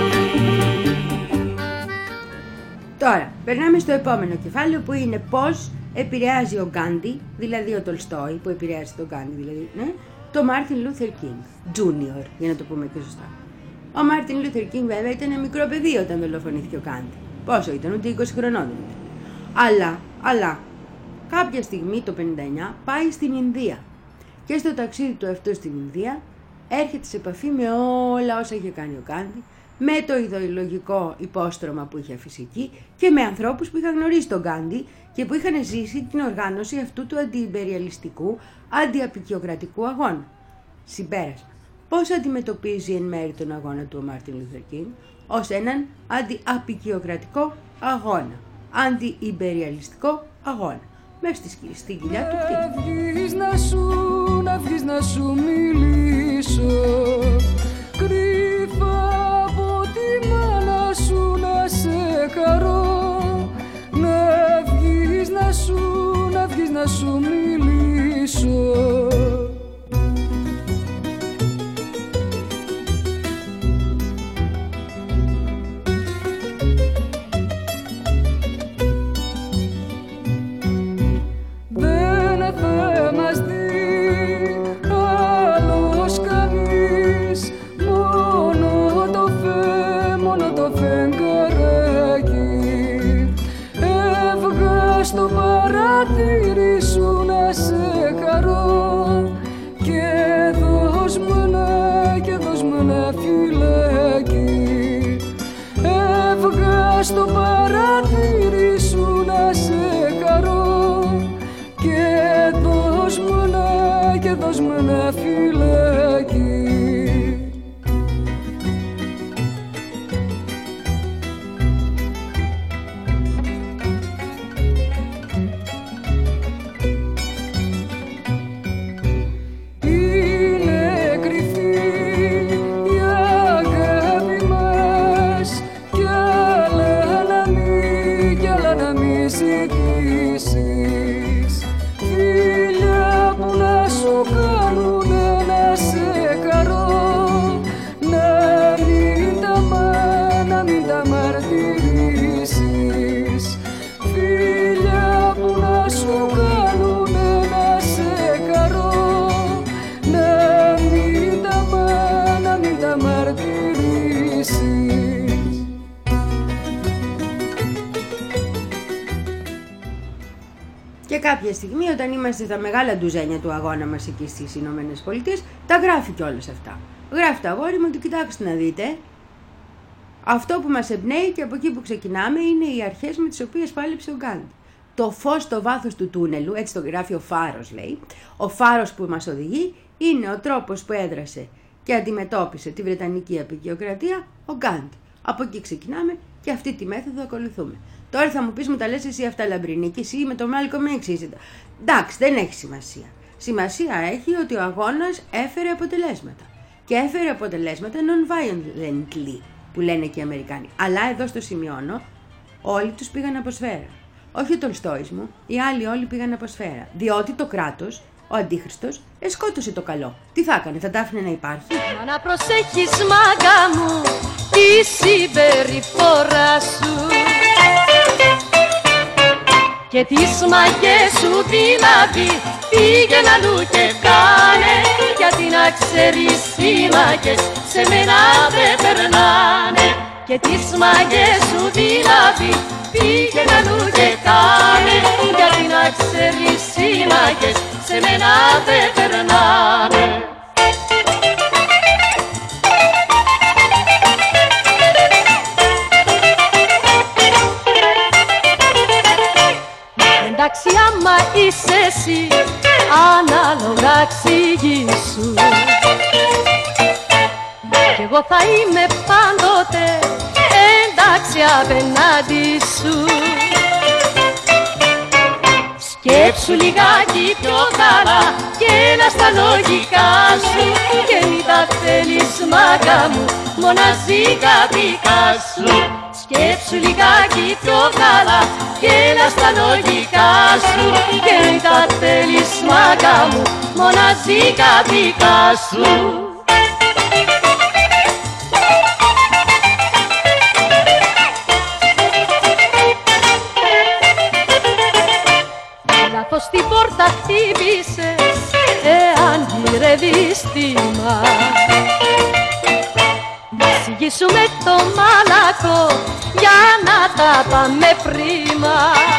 Τώρα, περνάμε στο επόμενο κεφάλαιο που είναι πώς επηρεάζει ο Γκάντι, δηλαδή ο Τολστόι που επηρεάζει τον Γκάντι, δηλαδή, ναι, το Μάρτιν Λούθερ Κίνγκ Τζούνιορ, για να το πούμε και σωστά. Ο Μάρτιν Λούθερ Κίνγκ βέβαια ήταν ένα μικρό παιδί όταν δολοφονήθηκε ο Γκάντι. Πόσο ήταν, ούτε είκοσι χρονών δεν ήταν. Αλλά, αλλά, κάποια στιγμή το πενήντα εννιά πάει στην Ινδία και στο ταξίδι του αυτό στην Ινδία έρχεται σε επαφή με όλα όσα είχε κάνει ο Γκάντι, με το ιδεολογικό υπόστρωμα που είχε αφήσει εκεί και με ανθρώπους που είχαν γνωρίσει τον Γκάντι και που είχαν ζήσει την οργάνωση αυτού του αντιυμπεριαλιστικού, αντιαπικιοκρατικού αγώνα. Συμπέρασμα. Πώς αντιμετωπίζει εν μέρει τον αγώνα του ο Μάρτιν Λούθερ Κίνγκ? Ως έναν αντιαπικιοκρατικό αγώνα, αντιυμπεριαλιστικό αγώνα. Μέσα στη κοιλιά του κτήματος. Να βγεις να σου, να βγεις να σου μιλήσω, κρύφα από τη μάνα σου να σε χαρώ. Να βγεις να σου, να βγεις να σου μιλήσω. Στο παράθυρι σου να σε χαρώ και δώσ' μου ένα, και δώσ' μου ένα φυλάκι. Έβγα στο παράθυρι σου να σε χαρώ και δώσ' μου ένα, και δώσ' μου ένα φυλάκι. Φίλια που να σου κάνουνε να σε κάποια στιγμή, όταν είμαστε στα μεγάλα ντουζένια του αγώνα μας εκεί στις Ηνωμένες Πολιτείες, τα γράφει κιόλας αυτά. Γράφει το αγόρι μου ότι κοιτάξτε να δείτε, αυτό που μας εμπνέει και από εκεί που ξεκινάμε είναι οι αρχές με τις οποίες πάλεψε ο Γκάντι. Το φως στο βάθος του τούνελου, έτσι το γράφει ο φάρος λέει, ο φάρος που μας οδηγεί είναι ο τρόπος που έδρασε και αντιμετώπισε τη Βρετανική αποικιοκρατία ο Γκάντι. Από εκεί ξεκινάμε και αυτή τη μέθοδο ακολουθούμε. Τώρα θα μου πεις, μου τα λες εσύ αυτά λαμπρινή και εσύ με το Μάλκομ Έξ είσαι. Εντάξει, δεν έχει σημασία. Σημασία έχει ότι ο αγώνας έφερε αποτελέσματα. Και έφερε αποτελέσματα non-violently, που λένε και οι Αμερικάνοι. Αλλά εδώ στο σημειώνω, όλοι τους πήγαν από σφαίρα. Όχι ο Τολστόης μου, οι άλλοι όλοι πήγαν από σφαίρα. Διότι το κράτος, ο Αντίχριστος, εσκότωσε το καλό. Τι θα έκανε, θα τα άφηνε να υπάρχει? Μα να προσέχεις μάγκα μου τη συμπεριφορά σου και τις μαγές σου δηλαδή πήγαινε αλλού και κάνε, γιατί να ξέρεις οι μαγές σε μένα δεν περνάνε. Και τις μαγές σου δηλαδή πήγαινε αλλού και κάνε, γιατί να ξέρεις οι μαγές σε μένα δεν περνάνε. Εντάξει, άμα είσαι εσύ, ανάλογα εξηγήσου, κι εγώ θα είμαι πάντοτε εντάξει απέναντι σου. Σκέψου λιγάκι πιο καλά και έλα στα λογικά σου και μην τα θέλεις μάγκα μου μοναζικά δικά σου. Σκέψου λιγάκι πιο καλά και έλα στα λογικά σου και μην τα θέλεις μάγκα μου μοναζικά δικά σου. Λάθος την πόρτα χτύπησες εάν γυρεύεις θύμα. Συγγύσου με το μαλακό για να τα πάμε πρίμα.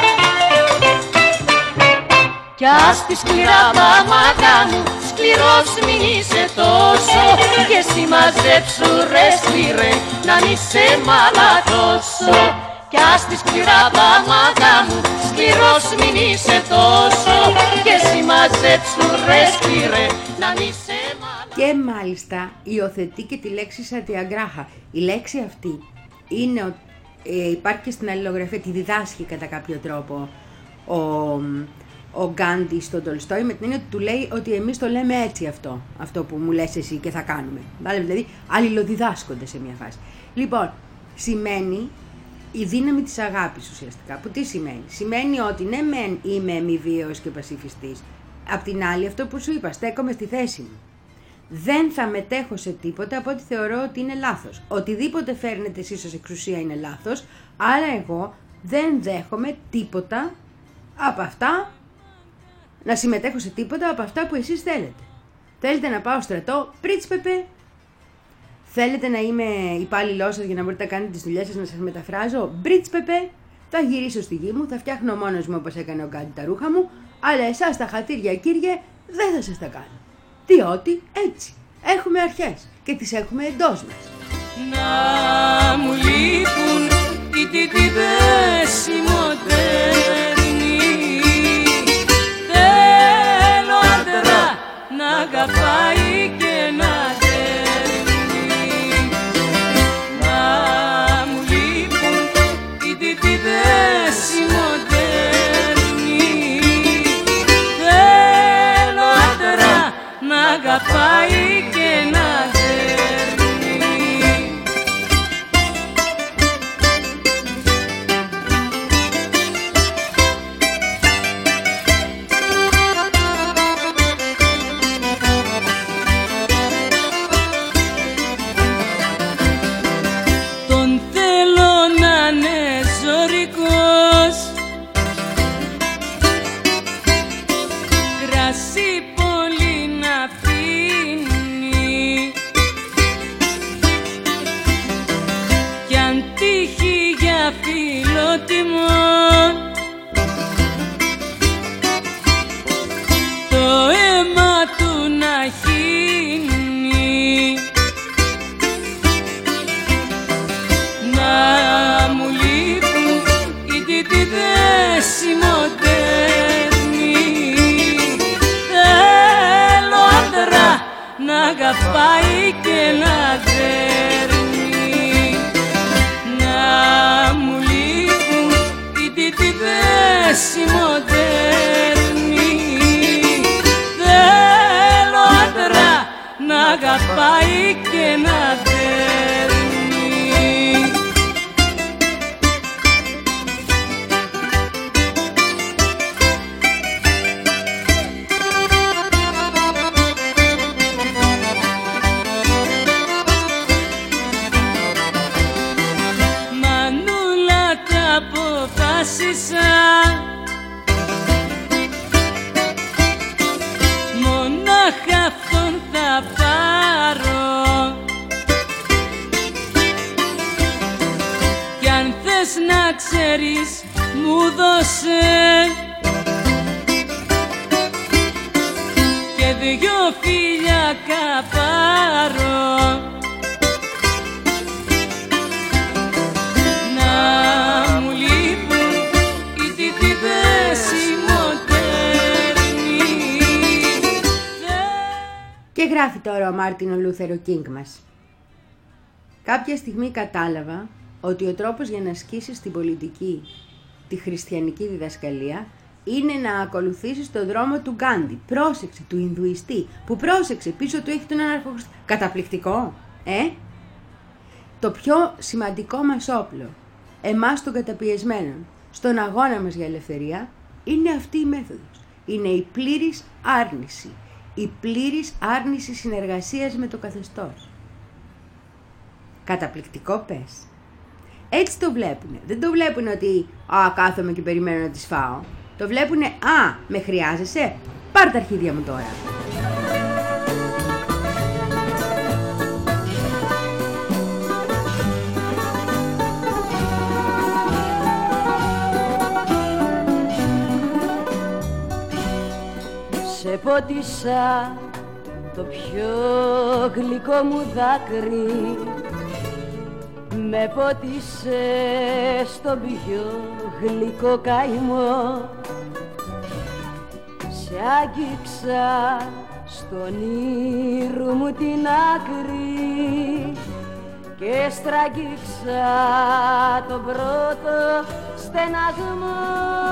Κι ας τη σκληρά τα μάτια μου σκληρός μην είσαι τόσο και εσύ μαζέψου ρε σκληρέ να μη σε μαλακώσω. Κι ας τη σκληρά τα μάτια μου σκληρός μην είσαι τόσο και εσύ μαζέψου ρε σκληρέ να μη σε μαλακώσω. Και μάλιστα υιοθετεί και τη λέξη σατιαγκράχα. Η λέξη αυτή είναι, ε, υπάρχει και στην αλληλογραφία, τη διδάσκει κατά κάποιο τρόπο ο, ο Γκάντι στον Τολστόη, με την έννοια ότι του λέει ότι εμείς το λέμε έτσι αυτό, αυτό που μου λες εσύ και θα κάνουμε. Δηλαδή αλληλοδιδάσκονται σε μια φάση. Λοιπόν, σημαίνει η δύναμη της αγάπης ουσιαστικά. Που τι σημαίνει? Σημαίνει ότι ναι μεν είμαι αμοιβίαιος και πασιφιστής, απ' την άλλη αυτό που σου είπα, στέκομαι στη θέση μου. Δεν θα μετέχω σε τίποτα από ό,τι θεωρώ ότι είναι λάθος. Οτιδήποτε φέρνετε εσείς ως εξουσία είναι λάθος, άρα εγώ δεν δέχομαι τίποτα από αυτά, να συμμετέχω σε τίποτα από αυτά που εσείς θέλετε. Θέλετε να πάω στρατό, πρίτς-πεπε. Θέλετε να είμαι υπάλληλός σας για να μπορείτε να κάνετε τις δουλειές σας, να σας μεταφράζω, πρίτς-πεπε. Θα γυρίσω στη γη μου, θα φτιάχνω μόνος μου όπως έκανε ο Γκάντι τα ρούχα μου, αλλά εσάς τα χατήρια, κύριε, δεν θα σας τα κάνω. Διότι έτσι έχουμε αρχές και τις έχουμε εντός μας. Να μου λείπουν οι τιτιδές οι μοντέρνοι. Θέλω άντρα να αγαπάει και να δέρνει. Να μου λείπουν οι τιτιδές οι μοντέρνοι. Θέλω άντρα να αγαπάει και να δέρνει. Τον θέλω να είναι ζωρικός, κρασί πολύ να πίνει, να αγαπάει και να δέρνει, να μου λείπουν οι τίτιδες οι μοντέρνοι. Θέλω άντρα να αγαπάει και να δέρνει. Μανούλα τα αποφάσισα, μονάχα αυτόν θα πάρω, κι αν θες να ξέρεις μου δώσε και δυο φίλια καπάρω, να μου λείπουν οι τίτιδες οι μοντέρνοι. Και γράφει τώρα ο Μάρτιν Λούθερο Κίνγκ μας. Κάποια στιγμή κατάλαβα ότι ο τρόπος για να ασκήσεις την πολιτική, τη χριστιανική διδασκαλία, είναι να ακολουθήσεις το δρόμο του Γκάντι. Πρόσεξε, του Ινδουιστή, που πρόσεξε, πίσω του έχει τον αναρχοχριστή. Καταπληκτικό, ε! Το πιο σημαντικό μας όπλο, εμάς των καταπιεσμένων, στον αγώνα μας για ελευθερία, είναι αυτή η μέθοδος. Είναι η πλήρης άρνηση. Η πλήρης άρνηση συνεργασίας με το καθεστώς. Καταπληκτικό πες. Έτσι το βλέπουνε. Δεν το βλέπουνε ότι «Α, κάθομαι και περιμένω να τις φάω». Το βλέπουνε «Α, με χρειάζεσαι, πάρ' τα αρχίδια μου τώρα». Σε πότισα το πιο γλυκό μου δάκρυ, με πότισε στο πιο γλυκό καημό. Σε άγγιξα στον ήρου μου την άκρη και στραγγίξα τον πρώτο στεναγμό.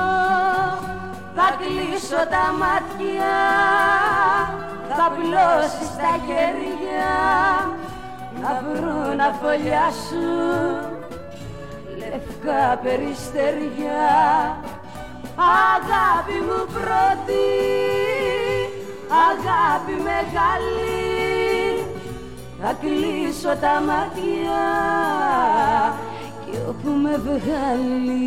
Θα κλείσω τα μάτια, θα πλώσεις τα χέρια, να βρουν αφολιά σου λευκά περιστεριά. Αγάπη μου πρώτη, αγάπη μεγάλη, θα κλείσω τα μάτια κι όπου με βγάλει.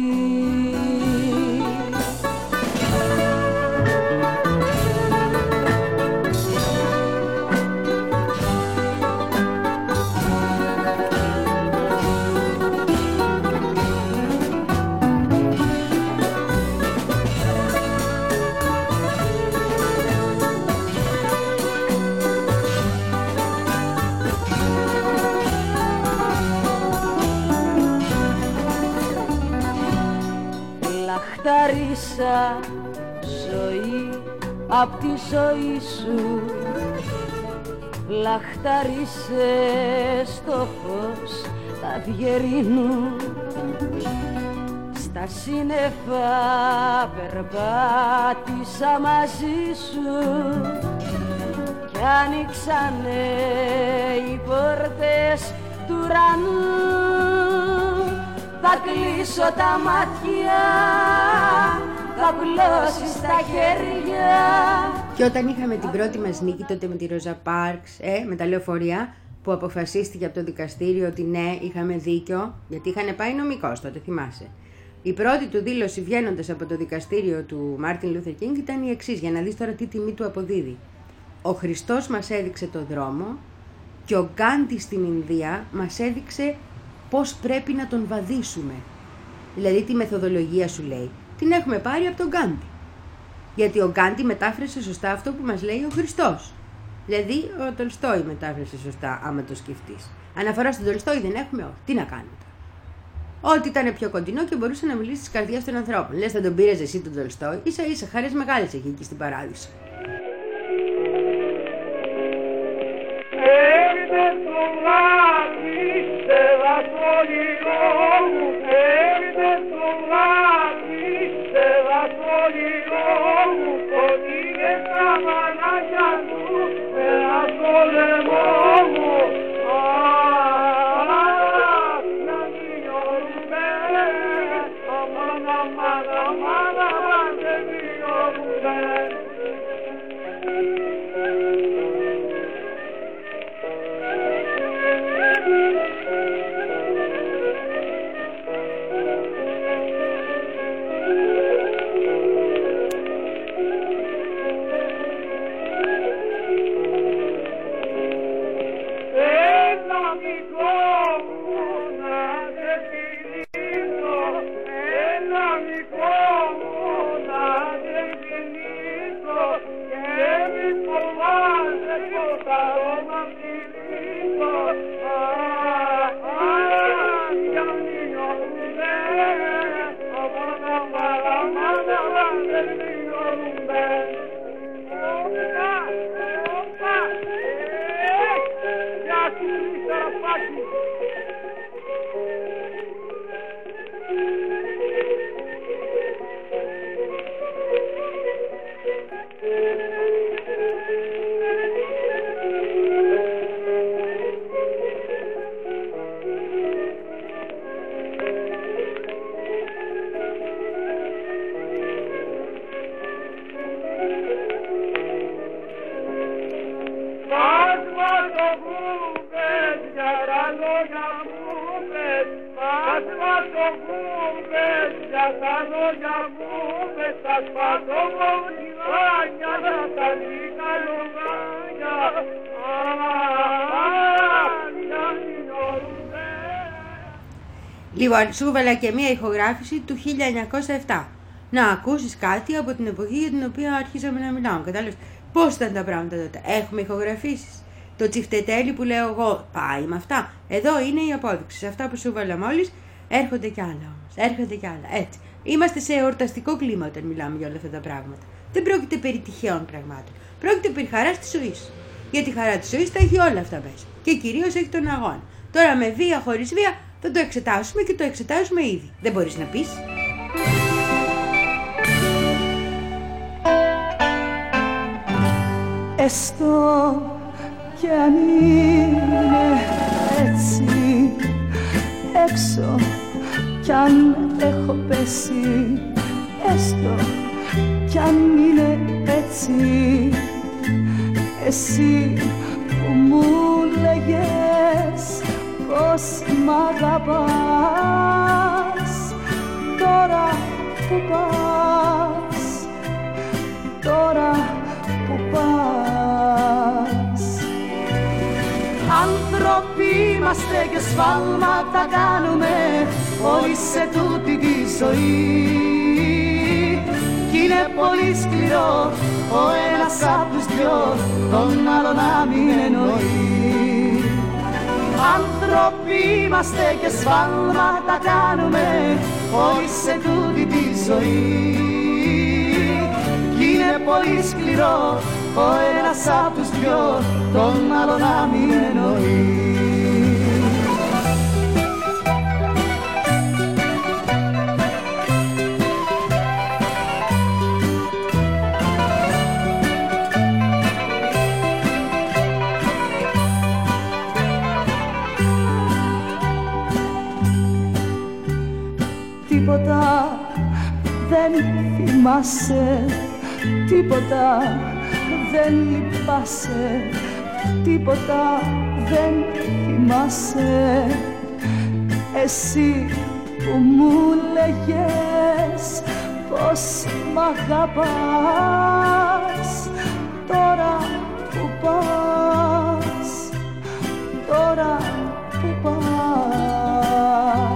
Λαχταρίσα ζωή απ' τη ζωή σου, λαχταρίσε στο φως τα αυγερινού. Στα σύννεφα περπάτησα μαζί σου κι άνοιξανε οι πόρτες του ουρανού. Θα κλείσω τα μάτια, θα πλώσεις τα χέρια. Και όταν είχαμε την πρώτη μας νίκη τότε με τη Ρόζα Πάρξ, ε, με τα λεωφορεία, που αποφασίστηκε από το δικαστήριο ότι ναι, είχαμε δίκιο, γιατί είχαν πάει νομικός τότε, θυμάσαι. Η πρώτη του δήλωση βγαίνοντας από το δικαστήριο του Μάρτιν Λούθερ Κίνγκ ήταν η εξής, για να δεις τώρα τι τιμή του αποδίδει. Ο Χριστός μας έδειξε το δρόμο και ο Γκάντι στην Ινδία μας έδειξε πώς πρέπει να τον βαδίσουμε. Δηλαδή τη μεθοδολογία σου λέει, την έχουμε πάρει από τον Γκάντι. Γιατί ο Γκάντι μετάφρασε σωστά αυτό που μας λέει ο Χριστός. Δηλαδή ο Τολστόι μετάφρασε σωστά, άμα το σκεφτείς. Αναφορά στον Τολστόι δεν έχουμε, όχι. Τι να κάνουμε τώρα. Ό,τι ήταν πιο κοντινό και μπορούσε να μιλήσει στις καρδιές των ανθρώπων. Λες, θα τον πήρες εσύ τον Τολστόι, ίσα ίσα χαρές μεγάλες έχει εκεί στην Παράδεισο. Λοιπόν, σου έβαλα και μία ηχογράφηση του χίλια εννιακόσια επτά. Να ακούσεις κάτι από την εποχή για την οποία αρχίσαμε να μιλάμε. Κατάλαβες πώς ήταν τα πράγματα τότε. Έχουμε ηχογραφήσεις. Το τσιφτετέλι που λέω εγώ πάει με αυτά. Εδώ είναι η απόδειξη. Σε αυτά που σου έβαλα μόλις έρχονται κι άλλα όμως. Έρχονται κι άλλα. Έτσι. Είμαστε σε εορταστικό κλίμα όταν μιλάμε για όλα αυτά τα πράγματα. Δεν πρόκειται περί τυχαίων πραγμάτων. Πρόκειται περί χαράς της ζωής. Γιατί η χαρά της ζωής τα έχει όλα αυτά μέσα. Και κυρίως έχει τον αγώνα. Τώρα με βία, χωρίς βία, θα το εξετάσουμε και το εξετάζουμε ήδη. Δεν μπορείς να πεις. Έστω κι αν είναι έτσι, έξω κι αν έχω πέσει, έστω κι αν είναι έτσι, εσύ που μου λέγες πως μ' αγαπάς, τώρα που πας, τώρα που πας. Άνθρωποι είμαστε και σφάλματα κάνουμε όλοι σε τούτη τη ζωή. Κι είναι πολύ σκληρό ο ένας απ' τους δυο τον άλλο να μην εννοεί. Άνθρωποι είμαστε και σφάλματα κάνουμε όλοι σε τούτη τη ζωή. Κι είναι πολύ σκληρό ο ένας απ' τους δυο τον άλλο να μην εννοεί. Τίποτα δεν θυμάσαι, τίποτα δεν λυπάσαι, τίποτα δεν θυμάσαι. Εσύ που μου λέγες πως μ' αγαπάς, τώρα που πας, τώρα που πας.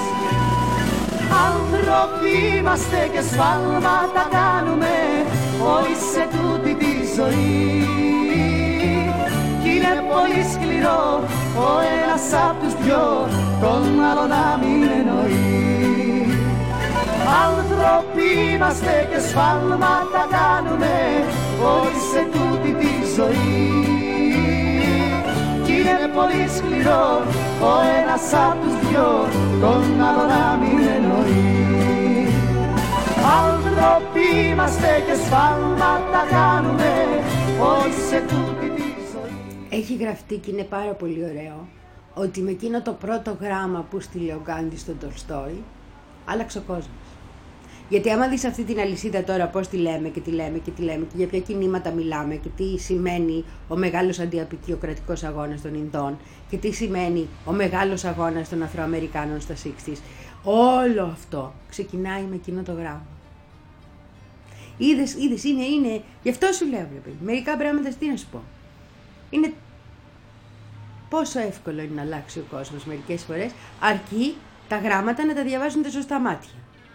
Άνθρωποι είμαστε και σφάλματα κάνουμε όλοι σε τούτη τη ζωή. Κι είναι πολύ σκληρό ο ένας απ' τους δυο τον άλλο να μην εννοεί. Άνθρωποι είμαστε και σφάλματα κάνουμε όλοι σε τούτη τη ζωή. Κι είναι σκληρό, ο ένας απ' τους δυο τον άλλο να μην εννοεί. Άνθρωποι είμαστε και σφάλματα κάνουμε, όχι σε τούτη τη ζωή. Έχει γραφτεί και είναι πάρα πολύ ωραίο ότι με εκείνο το πρώτο γράμμα που στείλε ο Γκάντι στον Τολστόι άλλαξε ο κόσμος. Γιατί άμα δεις αυτή την αλυσίδα τώρα πώς τη λέμε και τη λέμε και τη λέμε και για ποια κινήματα μιλάμε και τι σημαίνει ο μεγάλος αντιαπικιοκρατικός αγώνας των Ινδών και τι σημαίνει ο μεγάλος αγώνας των Αφροαμερικάνων στα εξήντα, όλο αυτό ξεκινάει με εκείνο το γράμμα. Είδες, είδες, είναι, είναι, γι' αυτό σου λέω, βλέπει. Μερικά πράγματα τι να σου πω. Είναι πόσο εύκολο είναι να αλλάξει ο κόσμος μερικές φορές, αρκεί τα γράμματα να τα διαβάζουν τα σωστά μάτια.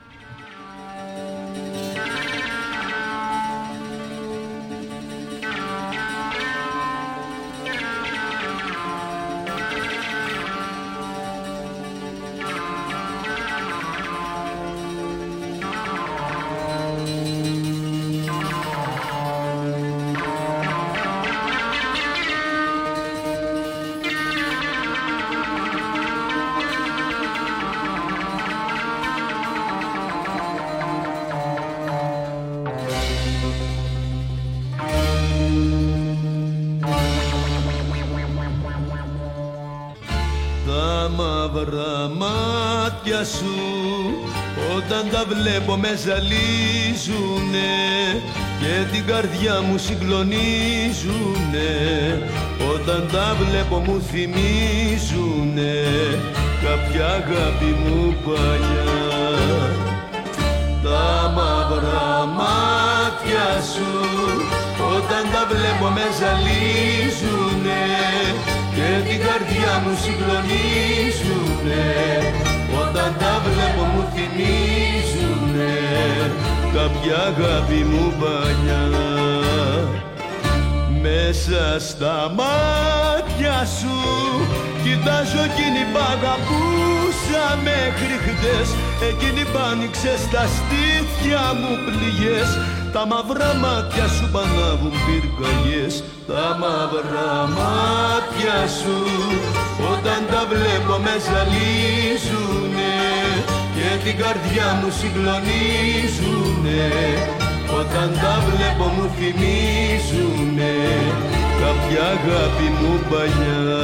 Σου, όταν τα βλέπω με ζαλίζουνε και την καρδιά μου συγκλονίζουνε, όταν τα βλέπω μου θυμίζουνε κάποια αγάπη μου παλιά. Τα μαύρα μάτια σου, όταν τα βλέπω με ζαλίζουνε και την καρδιά μου συγκλονίζουνε, όταν τα βλέπω μου θυμίζουνε κάποια αγάπη μου παλιά. Μέσα στα μάτια σου κοιτάζω εκείνη που αγαπούσα μέχρι χτες, εκείνη που άνοιξε στα στήθια μου πληγές. Τα μαύρα μάτια σου πανάβουν πυρκαγιές, τα μαύρα μάτια σου, όταν τα βλέπω με ζαλίζουνε και την καρδιά μου συγκλονίζουνε, όταν τα βλέπω μου θυμίζουνε κάποια αγάπη μου παλιά.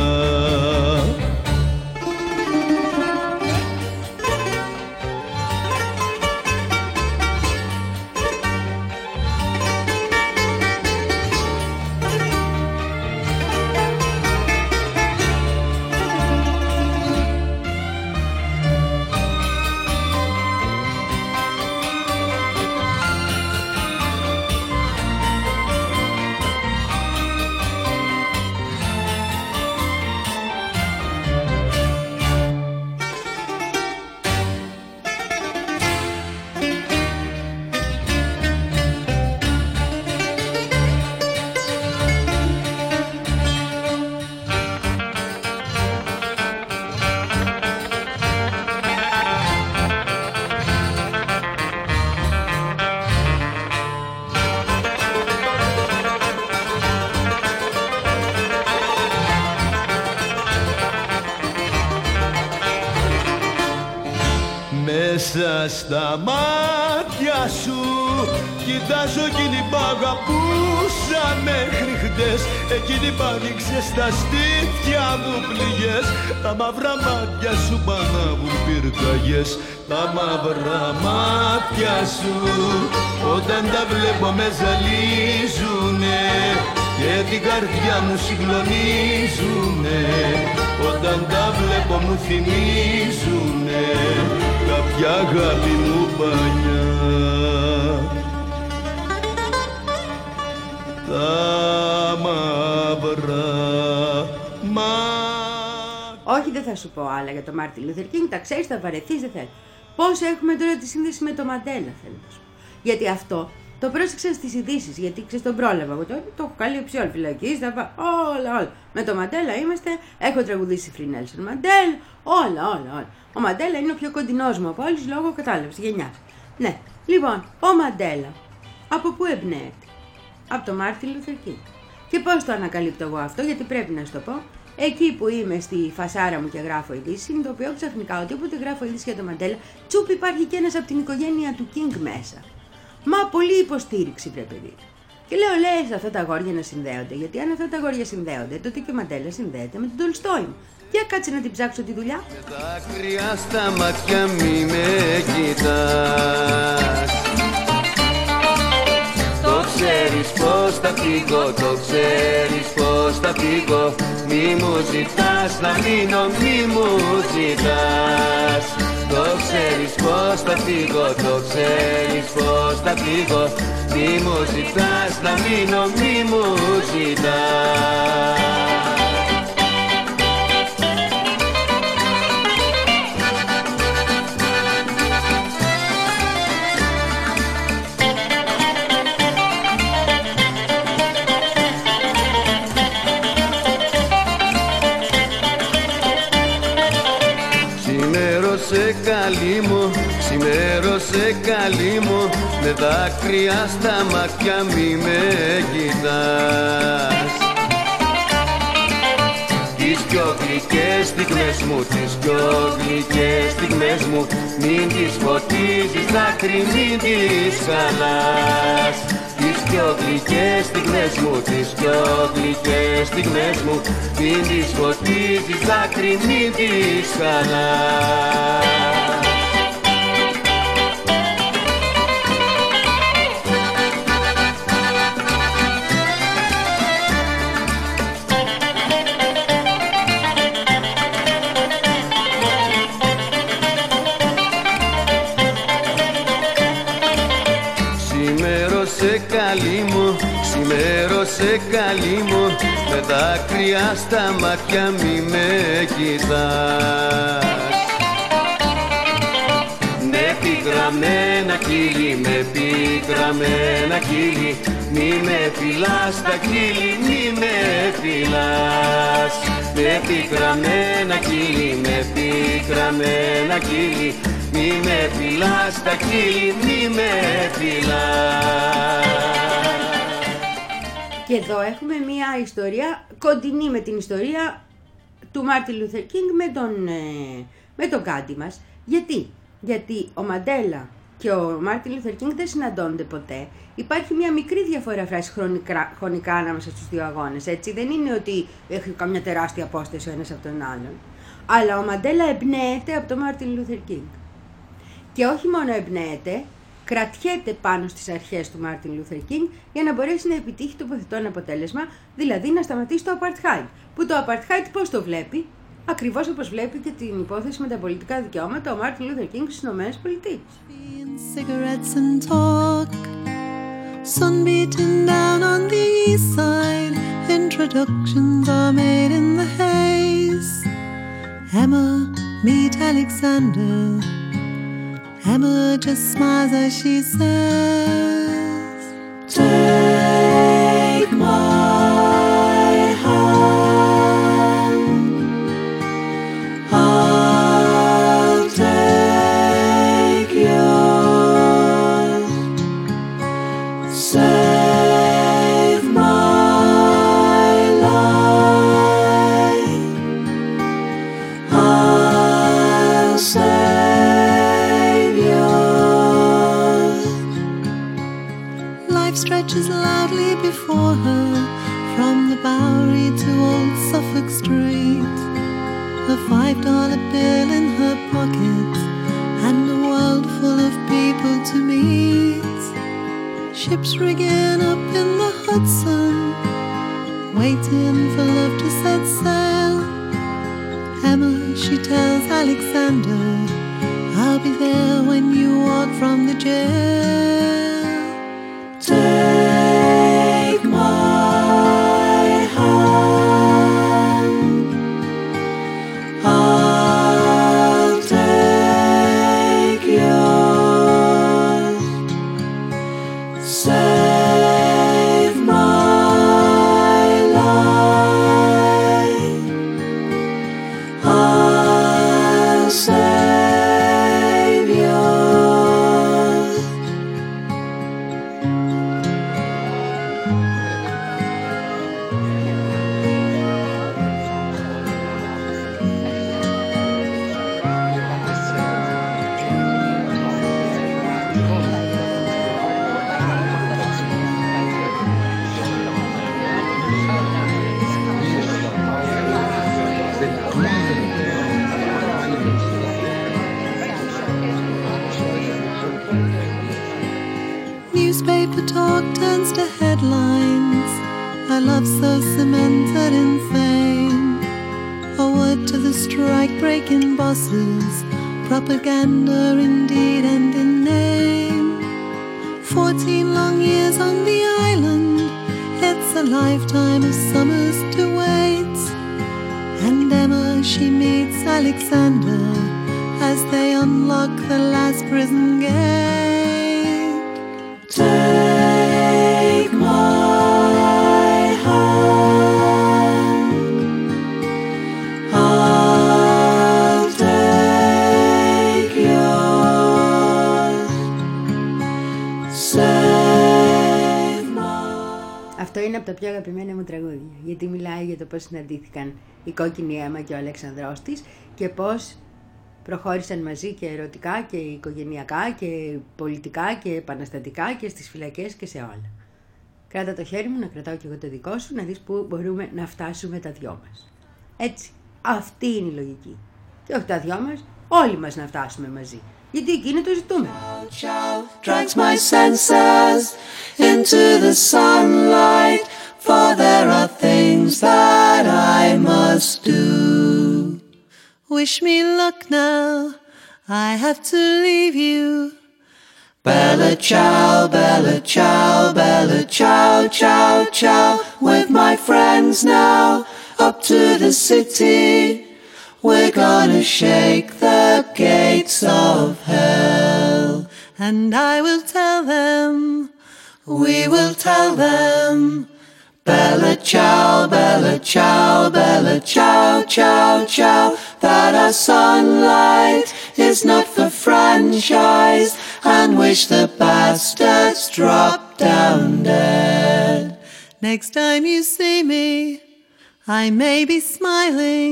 Μέσα στα μάτια σου κοιτάζω εκείνη που αγαπούσα μέχρι χτες, εκείνη που άνοιξε στα στήθια μου πληγές. Τα μαύρα μάτια σου πανάβουν πυρκαγιές, τα μαύρα μάτια σου, όταν τα βλέπω με ζαλίζουνε και την καρδιά μου συγκλονίζουνε, όταν τα βλέπω μου θυμίζουνε κάποια αγάπη μου παλιά. Τα μαύρα μάτια. Όχι, δεν θα σου πω άλλα για το Μάρτιν Λούθερ Κίνγκ, τα ξέρεις, θα βαρεθείς, δεν θέλω. Πώς έχουμε τώρα τη σύνδεση με το Μαντέλα, θέλω να σου πω. Γιατί αυτό το πρόσεξα στις ειδήσεις, γιατί ξέρεις τον πρόλαβα. Εγώ το, το έχω καλύψει όλη φυλακή, θα πάω όλα, όλα. Με το Μαντέλα είμαστε, έχω τραγουδήσει Free Nelson Mandela, όλα, όλα, όλα. Ο Μαντέλα είναι ο πιο κοντινός μου από όλους λόγω κατάλαβης γενιάς. Ναι, λοιπόν, ο Μαντέλα από πού εμπνέεται? Από το Μάρτιν Λούθερ Κίνγκ. Και πώς το ανακαλύπτω εγώ αυτό, γιατί πρέπει να σου το πω. Εκεί που είμαι στη φασάρα μου και γράφω ειδήσεις, συνειδητοποιώ ξαφνικά ότι όποτε γράφω ειδήσεις για το Μαντέλα, τσουπ υπάρχει και ένας από την οικογένεια του Κίνγκ μέσα. Μα πολύ υποστήριξη, βρε παιδί. Και λέω, λες αυτά τα αγόρια να συνδέονται, γιατί αν αυτά τα αγόρια συνδέονται, τότε και ο Μαντέλα συνδέεται με τον Τολστόι μου. Για κάτσε να την ψάξω τη δουλειά. Με δάκρυα στα μάτια μη με κοιτάς. Το ξέρεις πως θα φύγω, το ξέρεις πως θα φύγω. Μη μου ζητάς να μείνω, μη μου ζητάς. Το ξέρεις πως θα φύγω, το ξέρεις πως θα φύγω. Μη μου ζητάς να μείνω, μη μου ζητάς. Ξημέρωσε καλή μου, ξημέρωσε καλή μου. Με δάκρυα στα μάτια μη με κοιτάς. Τις πιο γλυκές στιγμές μου, τις πιο γλυκές στιγμές μου. Μην τις φωτίζεις δάκρυ, μην τις χαλάς. Τις πιο γλυκές στιγμές μου, τις πιο γλυκές στιγμές μου. Μην τις φωτίζεις δάκρυ, μην τις χαλάς. Ξημέρωσε καλή μου, ξημέρωσε καλή μου. Με δάκρυα στα μάτια μη με κοιτάς. Με πικραμένα κύλι, με πικραμένα κύλι. Μη με φυλάς τα κύλι, μη με φυλάς. Με πικραμένα κύλι, με πικραμένα κύλι. Μη με φυλάς τα κύλι, μη με φυλάς. Και εδώ έχουμε μια ιστορία κοντινή με την ιστορία του Μάρτιν Λούθερ Κίνγκ με τον, ε, με τον Γκάντι μας. Γιατί? Γιατί ο Μαντέλα και ο Μάρτιν Λούθερ Κίνγκ δεν συναντώνται ποτέ. Υπάρχει μια μικρή διαφορά φράση χρονικά, χρονικά ανάμεσα στους δύο αγώνες, έτσι. Δεν είναι ότι έχει καμιά τεράστια απόσταση ο ένας από τον άλλον. Αλλά ο Μαντέλα εμπνέεται από τον Μάρτιν Λούθερ Κίνγκ. Και όχι μόνο εμπνέεται, κρατιέται πάνω στις αρχές του Μάρτιν Λούθερ Κίνγκ για να μπορέσει να επιτύχει το υποθετόν αποτέλεσμα, δηλαδή να σταματήσει το apartheid. Που το apartheid πώς το βλέπει? Ακριβώς όπως βλέπει και την υπόθεση με τα πολιτικά δικαιώματα ο Μάρτιν Λούθερ Κίνγκ στις Ηνωμένες Πολιτείες. Cigarettes and talk, sun beating down on the east side, introductions are made in the haze. Emma, meet Alexander. Emma just smiles as she says, take my hand, I'll take yours, save my life, I'll save. Stretches loudly before her, from the Bowery to Old Suffolk Street. A five-dollar bill in her pocket, and a world full of people to meet. Ships rigging up in the Hudson, waiting for love to set sail. Emma, she tells Alexander, I'll be there when you walk from the jail. Take my hand, I'll take yours, save my life, I'll save yours. headlines, a love so cemented in fame. A word to the strike-breaking bosses, propaganda in deed and in name. Fourteen long years on the island, it's a lifetime of summers to wait. And Emma, she meets Alexander as they unlock the last prison gate. Take my hand, I'll take yours, save my... Αυτό είναι από τα πιο αγαπημένα μου τραγούδια, γιατί μιλάει για το πώς συναντήθηκαν η κόκκινη Αίμα και ο Αλέξανδρος της και πώς προχώρησαν μαζί και ερωτικά και οικογενειακά και πολιτικά και επαναστατικά και στις φυλακές και σε όλα. Κράτα το χέρι μου να κρατάω και εγώ το δικό σου, να δεις πού μπορούμε να φτάσουμε τα δυο μας. Έτσι, αυτή είναι η λογική. Και όχι τα δυο μας, όλοι μας να φτάσουμε μαζί. Γιατί εκεί είναι το ζητούμενο. Drags my senses into the sunlight, for there are things that I must do. Wish me luck now, I have to leave you. Bella ciao, bella ciao, bella ciao, ciao, ciao. With my friends now, up to the city. We're gonna shake the gates of hell. And I will tell them, we will tell them. Bella ciao, bella ciao, bella ciao, ciao, ciao. That our sunlight is not for franchise, and wish the bastards drop down dead. Next time you see me, I may be smiling.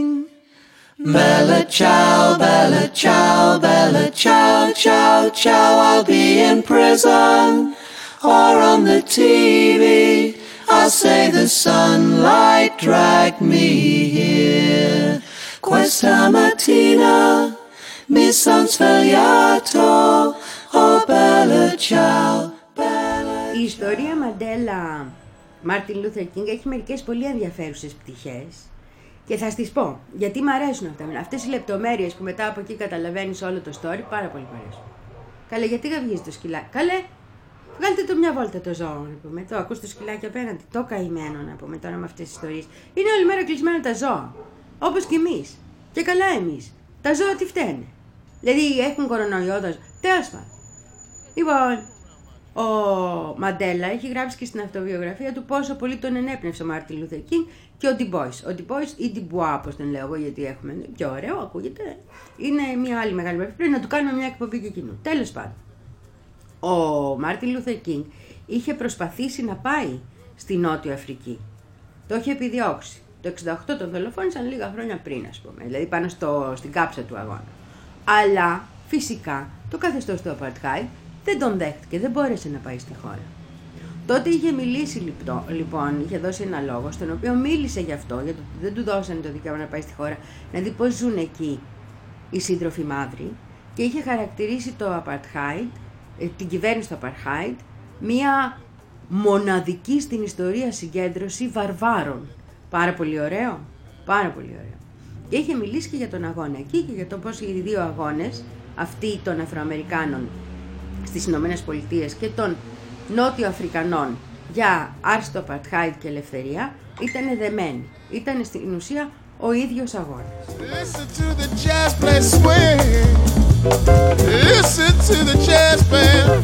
Bella ciao, bella ciao, bella ciao, ciao, ciao. I'll be in prison or on the T V. I'll say the sunlight dragged me here. Questa mattina mi son svegliato. Oh bella ciao, bella ciao. Η ιστορία Μαντέλα Μάρτιν Λούθερ Κίνγκ έχει μερικές πολύ ενδιαφέρουσες πτυχές και θα στις πω γιατί μου αρέσουν αυτά. Αυτές οι λεπτομέρειες που μετά από εκεί καταλαβαίνεις όλο το story, πάρα πολύ μου αρέσουν. Καλέ, γιατί γαυγίζει το σκυλάκι. Καλέ, βγάλτε το μια βόλτα το ζώο, να πούμε. Το ακούς το σκυλάκι απέναντι. Το καημένο, να πούμε τώρα με αυτές τις ιστορίες. Είναι όλη μέρα κλεισμένα τα ζώα. Όπως και εμείς. Και καλά εμείς. Τα ζώα τι φταίνε. Δηλαδή έχουν κορονοϊό τα ζώα. Τέλος πάντων. Λοιπόν, ο Μαντέλα έχει γράψει και στην αυτοβιογραφία του πόσο πολύ τον ενέπνευσε ο Μάρτιν Λούθερ Κίνγκ και ο Ντιμπόις. Ο Ντιμπόις ή Ντιμπουά, όπως τον λέω εγώ, γιατί έχουμε πιο ωραίο, ακούγεται. Είναι μια άλλη μεγάλη μορφή. Πρέπει να του κάνουμε μια εκπομπή και εκείνου. Τέλος πάντων. Ο Μάρτιν Λούθερ Κίνγκ είχε προσπαθήσει να πάει στη Νότια Αφρική. Το είχε επιδιώξει. Το εξήντα οκτώ τον δολοφόνησαν λίγα χρόνια πριν, ας πούμε, δηλαδή πάνω στο, στην κάψα του αγώνα. Αλλά φυσικά το καθεστώς του Απαρτχάιντ δεν τον δέχτηκε, δεν μπόρεσε να πάει στη χώρα. Τότε είχε μιλήσει λοιπόν, είχε δώσει ένα λόγο στον οποίο μίλησε γι' αυτό, γιατί δεν του δώσανε το δικαίωμα να πάει στη χώρα, να δει πώς ζουν εκεί οι σύντροφοι μαύροι και είχε χαρακτηρίσει το Απαρτχάιντ, την κυβέρνηση του Απαρτχάιντ, μία μοναδική στην ιστορία συγκέντρωση βαρβάρων. Πάρα πολύ ωραίο, πάρα πολύ ωραίο. Και είχε μιλήσει και για τον αγώνα εκεί και για το πώς οι δύο αγώνες, αυτοί των Αφροαμερικάνων στις Ηνωμένες Πολιτείες και των Νότιο Αφρικανών για άρση του Απαρτχάιντ και ελευθερία, ήταν δεμένοι. Ήταν στην ουσία ο ίδιος αγώνας. Listen to the jazz play swing. Listen to the jazz band.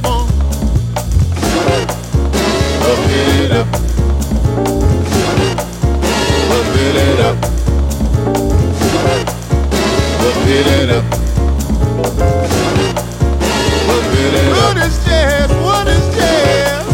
Pump it up. Pump it up. Pump it up. Pump it up. What is jazz? What is jazz?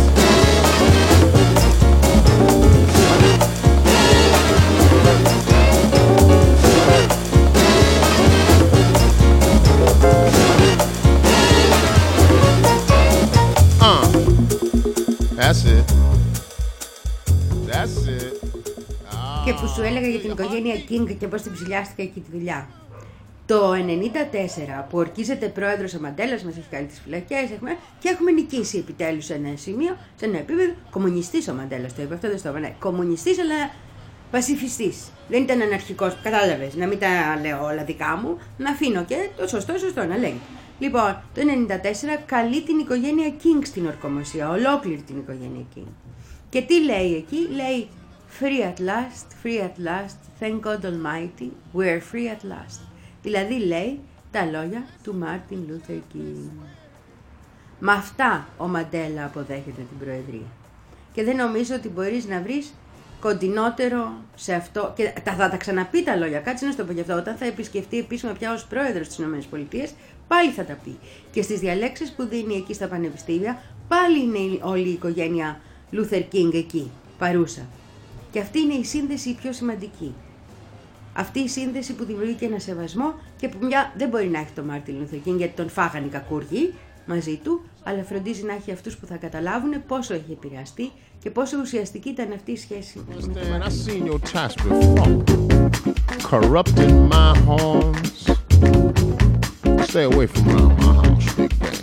Uh, that's it. That's it. Και που σου έλεγα για την οικογένεια King και πώς την ψηλιάστηκα εκεί τη δουλειά. Το ενενήντα τέσσερα που ορκίζεται πρόεδρος ο Μαντέλας, μας έχει κάνει τις φυλακές, έχουμε, και έχουμε νικήσει επιτέλους σε ένα σημείο, σε ένα επίπεδο. Κομμουνιστής ο Μαντέλας, το είπε, αυτό δεν στο είπα, ναι. Κομμουνιστής, αλλά πασιφιστής. Δεν ήταν αναρχικός, κατάλαβες, να μην τα λέω όλα δικά μου, να αφήνω και το σωστό, σωστό να λέγεται. Λοιπόν, το ενενήντα τέσσερα καλεί την οικογένεια King στην ορκομοσία, ολόκληρη την οικογένεια King. Και τι λέει εκεί, λέει free at last, free at last, thank God Almighty, we're free at last. Δηλαδή λέει τα λόγια του Μάρτιν Λούθερ Κίνγκ. Με αυτά ο Μαντέλα αποδέχεται την προεδρία. Και δεν νομίζω ότι μπορείς να βρεις κοντινότερο σε αυτό. Και θα, θα τα ξαναπεί τα λόγια, κάτσε να στο πω γι' αυτό. Όταν θα επισκεφτεί επίσημα πια ως πρόεδρος της ΗΠΑ, πάλι θα τα πει. Και στις διαλέξεις που δίνει εκεί στα πανεπιστήμια, πάλι είναι όλη η οικογένεια Λούθερ Κίνγκ εκεί, παρούσα. Και αυτή είναι η σύνδεση η πιο σημαντική. Αυτή η σύνδεση που δημιουργεί και ένα σεβασμό και που μια δεν μπορεί να έχει τον Μάρτιν Λούθερ Κίνγκ γιατί τον φάγανε οι κακούργοι μαζί του, αλλά φροντίζει να έχει αυτούς που θα καταλάβουν πόσο έχει επηρεαστεί και πόσο ουσιαστική ήταν αυτή η σχέση. I seen your task before, corrupting my horns. Stay away from around my house, big band.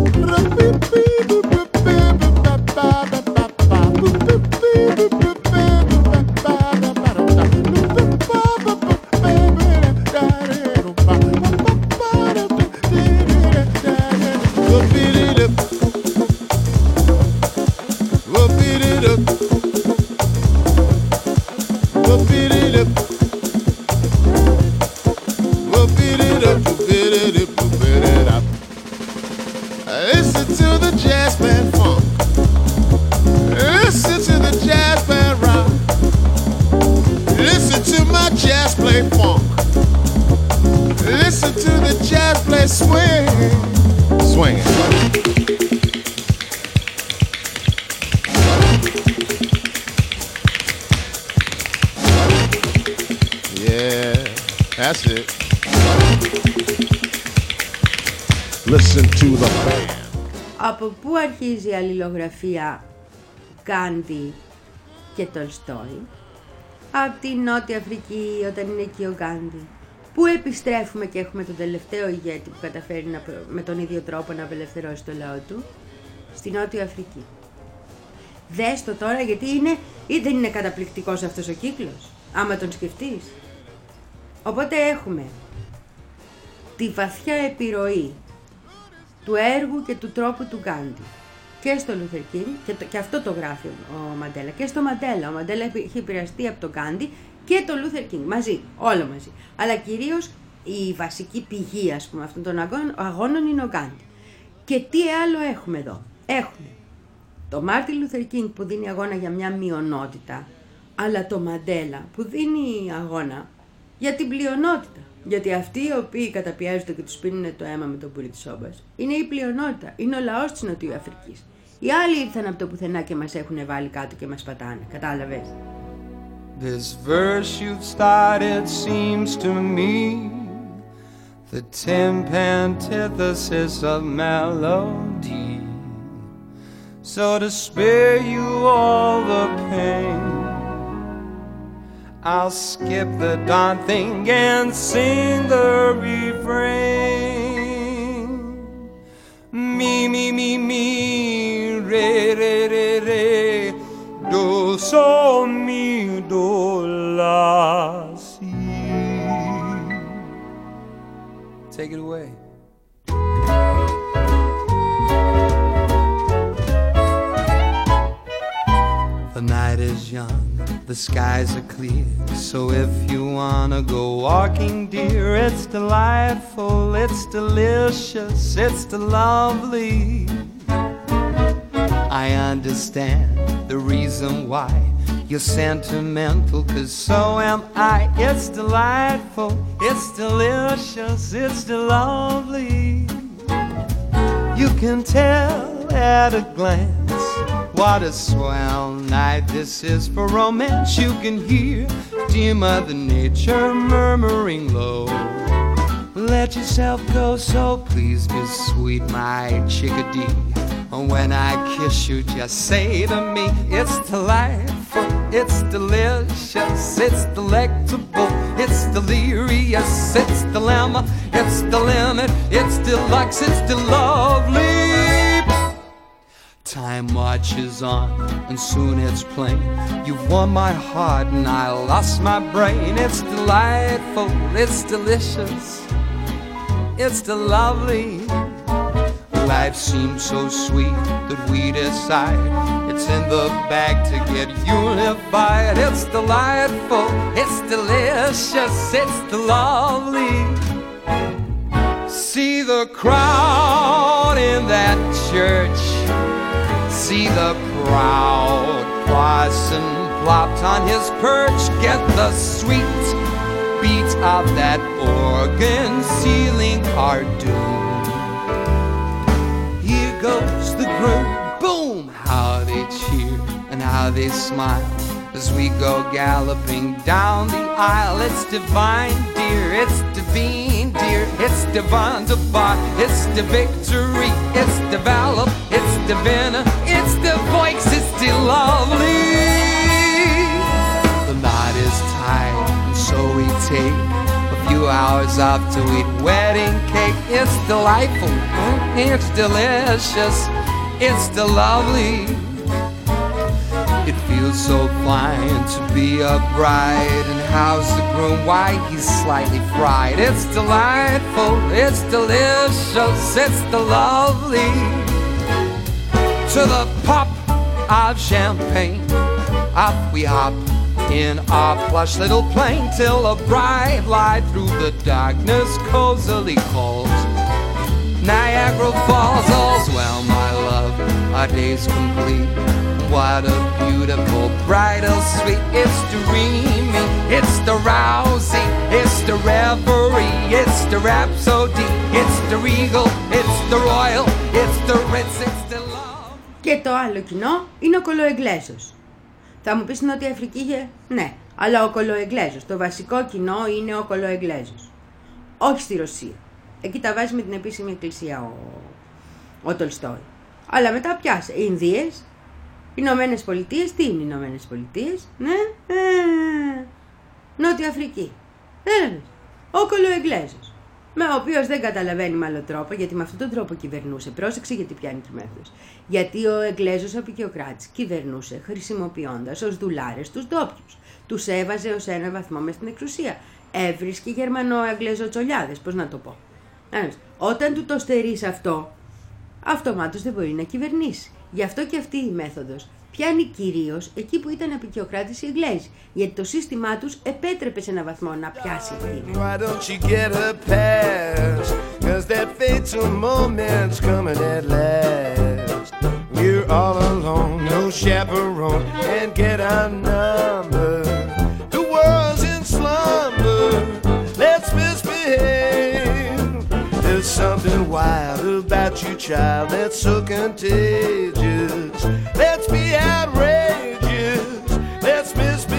That's it. Listen to the band. Από πού αρχίζει η αλληλογραφία Γκάντι και Τολστόι? Από τη Νότια Αφρική, όταν είναι εκεί ο Γκάντι. Πού επιστρέφουμε και έχουμε τον τελευταίο ηγέτη που καταφέρει να, με τον ίδιο τρόπο να απελευθερώσει το λαό του? Στη Νότια Αφρική. Δες το τώρα, γιατί είναι ή δεν είναι καταπληκτικός αυτός ο κύκλος, άμα τον σκεφτείς. Οπότε έχουμε τη βαθιά επιρροή του έργου και του τρόπου του Γκάντι και στο Λούθερ Κίνγκ, και, και αυτό το γράφει ο Μαντέλα, και στο Μαντέλα. Ο Μαντέλα έχει επηρεαστεί από τον Γκάντι και τον Λούθερ Κίνγκ, μαζί, όλο μαζί. Αλλά κυρίως η βασική πηγή, ας πούμε, αυτών των αγώνων είναι ο Γκάντι. Και τι άλλο έχουμε εδώ? Έχουμε το Μάρτιν Λούθερ Κίνγκ που δίνει αγώνα για μια μειονότητα, αλλά το Μαντέλα που δίνει αγώνα για την πλειονότητα. Γιατί αυτοί οι οποίοι καταπιέζονται και τους πίνουν το αίμα με τον πουρί της σόμπας είναι η πλειονότητα, είναι ο λαός της Νοτιού Αφρικής. Οι άλλοι ήρθαν από το πουθενά και μας έχουν βάλει κάτω και μας πατάνε, κατάλαβες? This verse you've started seems to me the temp antithesis of melody. So to spare you all the pain, I'll skip the darn thing and sing the refrain. Me, me, me, me, re, re, re, re, do, so, mi, do, la, si. Take it away. The night is young, the skies are clear, so if you wanna go walking, dear, it's delightful, it's delicious, it's lovely. I understand the reason why you're sentimental, 'cause so am I. It's delightful, it's delicious, it's lovely. You can tell at a glance what a swell night this is for romance. You can hear dear Mother Nature murmuring low. Let yourself go, so please be sweet, my chickadee. When I kiss you, just say to me, it's delightful, It's delicious, it's delectable, it's delirious, it's dilemma, it's the limit, it's deluxe, it's the lovely. Time marches on, and soon it's plain. You've won my heart, and I lost my brain. It's delightful, it's delicious, it's the lovely. Life seems so sweet that we decide it's in the bag to get unified. It's delightful, it's delicious, it's the lovely. See the crowd in that church. See the proud parson plopped on his perch. Get the sweet beat of that organ sealing our doom. Here goes the groom, boom! How they cheer and how they smile as we go galloping down the aisle. It's divine, dear, it's divine, dear, it's divine, divine, it's the victory, it's the valor, it's the venom, it's the voice, it's the lovely. The knot is tied, and so we take a few hours off to eat wedding cake. It's delightful, it's delicious, it's the lovely. It feels so fine to be a bride. And how's the groom? Why, he's slightly fried. It's delightful, it's delicious, it's the lovely. To the pop of champagne, up we hop in our plush little plane, till a bride lied through the darkness cozily calls Niagara Falls. All's well, my love, our day's complete. What a beautiful bridal suite. It's dreaming, it's the rousing, it's the reverie, it's the rhapsody, it's the regal, it's the royal, it's the ritz, it's the love. Και το άλλο κοινό είναι ο Κολοεγγλέζος. Θα μου πεις στην Νότια Αφρική, ναι, αλλά ο Κολοεγγλέζος, το βασικό κοινό είναι ο Κολοεγγλέζος. Όχι στη Ρωσία. Εκεί τα βάζει με την επίσημη εκκλησία ο, ο Τολστόι. Αλλά μετά πιάσε Ινδίες, Ηνωμένες Πολιτείες. Τι είναι οι Ηνωμένες Πολιτείες? Ναι, ε, Νότια Αφρική. Ε, ο Κολοεγγλέζος, με ο οποίος δεν καταλαβαίνει με άλλο τρόπο, γιατί με αυτόν τον τρόπο κυβερνούσε. Πρόσεξε γιατί πιάνει τη μέθοδος. Γιατί ο Εγγλέζος απεικιοκράτης κυβερνούσε χρησιμοποιώντας ως δουλάρες τους ντόπιους. Τους έβαζε ως ένα βαθμό μες στην εξουσία. Έβρισκε Γερμανο-Εγγλέζο-τσολιάδες, πώς να το πω. Όταν του το στερείς αυτό, αυτομάτως δεν μπορεί να κυβερνήσει. Γι' αυτό και αυτή η μέθοδος πιάνει κυρίως εκεί που ήταν απεικιοκράτης οι Εγγλέζοι, γιατί το σύστημά τους επέτρεπε σε έναν βαθμό να πιάσει εκείνη. Why don't you get a pass? Cause that fatal moment's coming at last. We're all alone, no chaperone, and get our number. The world's in slumber, let's misbehave. There's something wild about you, child, that's so contagious. Let's be outrageous, let's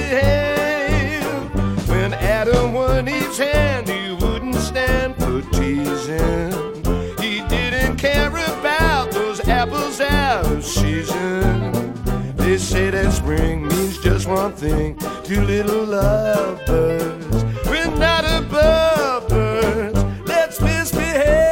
misbehave. When Adam won his hand, he wouldn't stand for teasing. He didn't care about those apples out of season. They say that spring means just one thing to little lovebirds. We're not above birds, let's misbehave.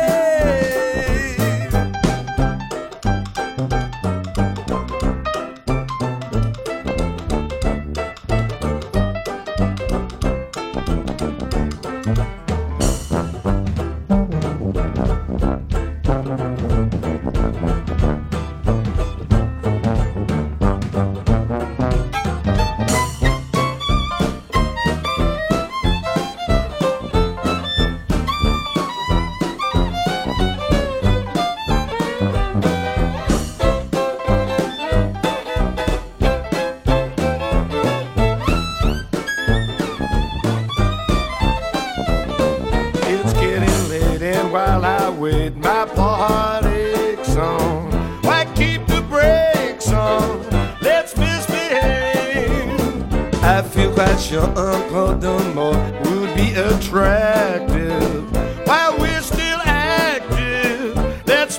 Your Uncle Dumore would be attractive while we're still active. Let's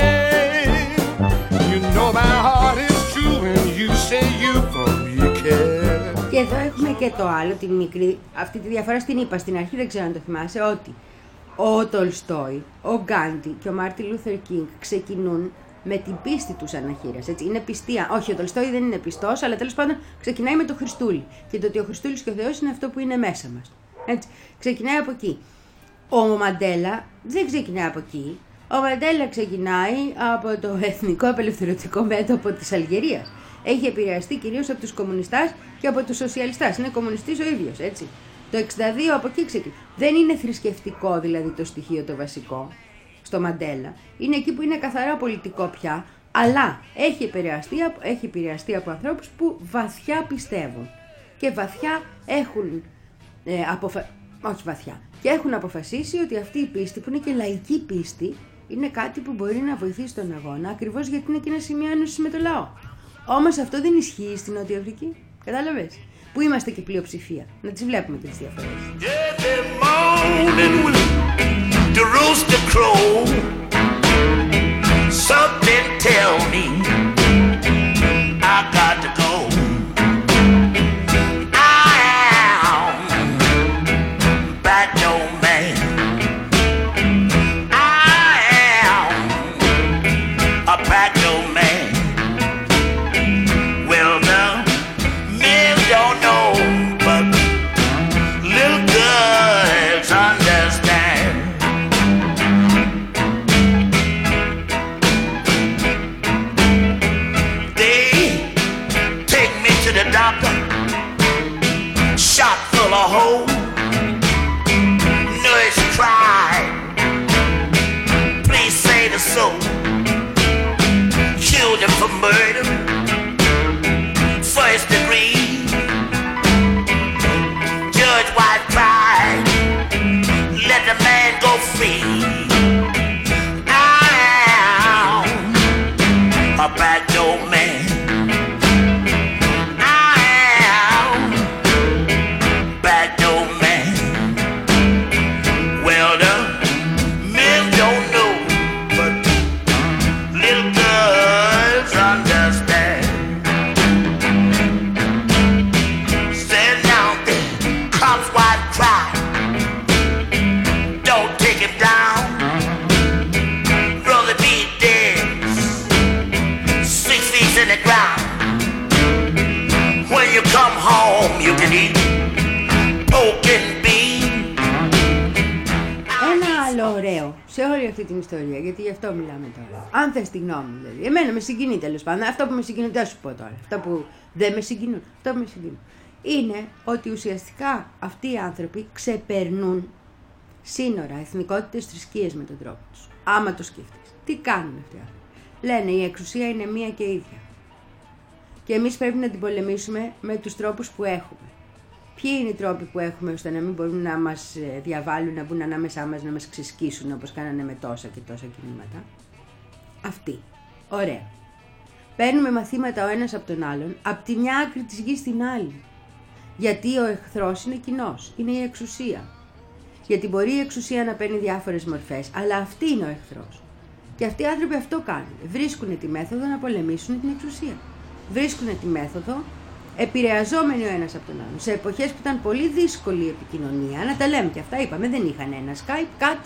misbehave. You know my heart is true when you say you from U K. Και το άλλο, τη μικρή, αυτή τη διαφορά στην είπα στην αρχή, δεν ξέρω αν το θυμάσαι, ότι ο Τολστόι, ο Γκάντι και ο Μάρτιν Λούθερ Κίνγκ ξεκινούν με την πίστη τους αναχείρας, έτσι, είναι πιστία. Όχι, ο Τολστόι δεν είναι πιστός, αλλά τέλος πάντων ξεκινάει με το Χριστούλη. Και το ότι ο Χριστούλης και ο Θεός είναι αυτό που είναι μέσα μας. Έτσι, ξεκινάει από εκεί. Ο Μαντέλα δεν ξεκινάει από εκεί. Ο Μαντέλα ξεκινάει από το Εθνικό Απελευθερωτικό Μέτωπο της Αλγερίας. Έχει επηρεαστεί κυρίως από τους κομμουνιστάς και από τους σοσιαλιστάς. Είναι κομμουνιστής ο ίδιος, έτσι. Το εξήντα δύο από εκεί ξεκινάει. Δεν είναι θρησκευτικό δηλαδή το στοιχείο το βασικό στο Μαντέλα. Είναι εκεί που είναι καθαρά πολιτικό πια, αλλά έχει επηρεαστεί, έχει επηρεαστεί από ανθρώπους που βαθιά πιστεύουν και βαθιά έχουν ε, αποφα... όχι βαθιά, και έχουν αποφασίσει ότι αυτή η πίστη που είναι και λαϊκή πίστη είναι κάτι που μπορεί να βοηθήσει τον αγώνα, ακριβώς γιατί είναι και ένα σημείο ένωσης με το λαό. Όμως αυτό δεν ισχύει στην Νότια Αφρική, κατάλαβες, που είμαστε και πλειοψηφία. Να τις βλέπουμε και τις διαφορές. The rooster crow, something tell me I got to go. I am back no man. I am a back no man. Well, the men don't know, but little girls understand. The doctor, shot full of holes. Nurse cried, please say the soul. Killed him for murder, first degree. Judge wife cried, let the man go free. I am a back door man. Come home, you can eat pork and beef. Ένα άλλο ωραίο σε όλη αυτή την ιστορία, γιατί γι' αυτό μιλάμε τώρα. Αν θες τη γνώμη μου, δηλαδή. Εμένα με συγκινεί τέλος πάντων. Αυτό που με συγκινούν, δεν σου πω τώρα. Αυτά που δεν με συγκινούν, αυτό που με συγκινούν. Είναι ότι ουσιαστικά αυτοί οι άνθρωποι ξεπερνούν σύνορα, εθνικότητες, θρησκείες με τον τρόπο τους. Άμα το σκέφτεσαι. Τι κάνουν αυτοί οι άνθρωποι? Λένε η εξουσία είναι μία και ίδια. Και εμείς πρέπει να την πολεμήσουμε με τους τρόπους που έχουμε. Ποιοι είναι οι τρόποι που έχουμε ώστε να μην μπορούν να μας διαβάλουν, να μπουν ανάμεσά μας, να μας ξεσκίσουν όπως κάνανε με τόσα και τόσα κινήματα? Αυτοί. Ωραία. Παίρνουμε μαθήματα ο ένας από τον άλλον, από τη μια άκρη της γης στην άλλη. Γιατί ο εχθρός είναι κοινός, είναι η εξουσία. Γιατί μπορεί η εξουσία να παίρνει διάφορες μορφές, αλλά αυτή είναι ο εχθρός. Και αυτοί οι άνθρωποι αυτό κάνουν. Βρίσκουν τη μέθοδο να πολεμήσουν την εξουσία. Βρίσκουν τη μέθοδο, επηρεαζόμενοι ο ένας από τον άλλον. Σε εποχές που ήταν πολύ δύσκολη η επικοινωνία, να τα λέμε και αυτά, είπαμε, δεν είχαν ένα Skype, κάτι.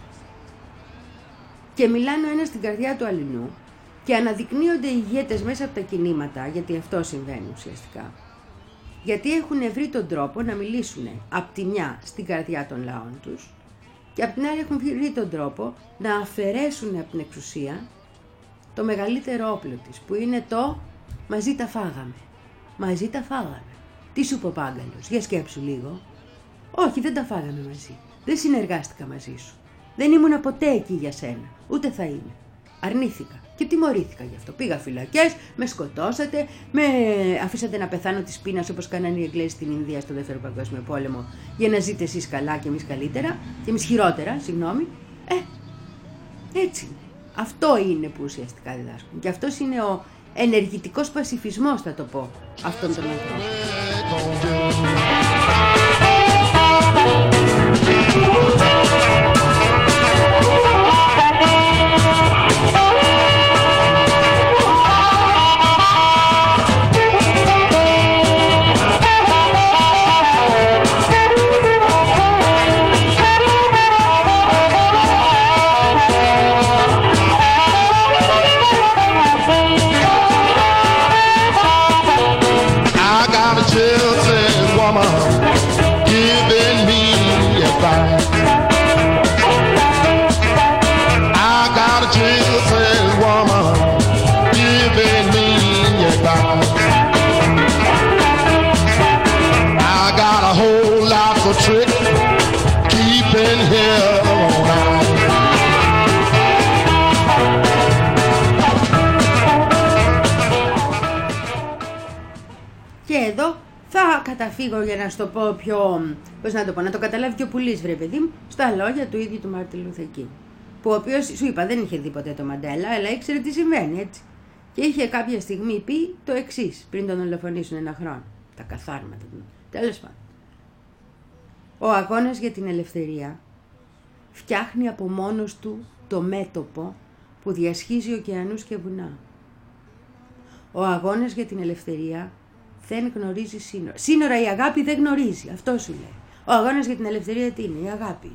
Και μιλάνε ο ένας στην καρδιά του αλληνού και αναδεικνύονται οι ηγέτες μέσα από τα κινήματα, γιατί αυτό συμβαίνει ουσιαστικά. Γιατί έχουν βρει τον τρόπο να μιλήσουν απ' τη μια στην καρδιά των λαών τους και απ' την άλλη έχουν βρει τον τρόπο να αφαιρέσουν από την εξουσία το μεγαλύτερο όπλο της, που είναι το «μαζί τα φάγαμε». Μαζί τα φάγαμε. Τι σου πω Πάγκαλος, για σκέψου λίγο. Όχι, δεν τα φάγαμε μαζί. Δεν συνεργάστηκα μαζί σου. Δεν ήμουνα ποτέ εκεί για σένα. Ούτε θα είμαι. Αρνήθηκα και τιμωρήθηκα γι' αυτό. Πήγα φυλακές, με σκοτώσατε, με αφήσατε να πεθάνω της πείνας όπως κάνανε οι Εγγλέζοι στην Ινδία στο Δεύτερο Παγκόσμιο Πόλεμο, για να ζείτε εσείς καλά και εμείς καλύτερα, και εμείς χειρότερα, συγγνώμη. Ε, έτσι. Αυτό είναι που ουσιαστικά διδάσκουν. Και αυτός είναι ο ενεργητικός πασιφισμός, θα το πω, αυτόν τον ανθρώπων. a trick, keeping hell on. Και εδώ θα καταφύγω για να σου το πω πιο, πώς να το πω, να το καταλάβει και ο πουλής, βρε παιδί μου, στα λόγια του ίδιου του Μάρτιν Λούθερ Κίνγκ. Που ο οποίος, σου είπα, δεν είχε δει ποτέ το Μαντέλα, αλλά ήξερε τι συμβαίνει, έτσι. Και είχε κάποια στιγμή πει το εξής, πριν τον δολοφονήσουν ένα χρόνο. Τα καθάρματα του. Τέλος πάντων. Ο αγώνας για την ελευθερία φτιάχνει από μόνος του το μέτωπο που διασχίζει ωκεανούς και βουνά. Ο αγώνας για την ελευθερία δεν γνωρίζει σύνορα. Σύνορα η αγάπη δεν γνωρίζει, αυτό σου λέει. Ο αγώνας για την ελευθερία τι είναι, η αγάπη.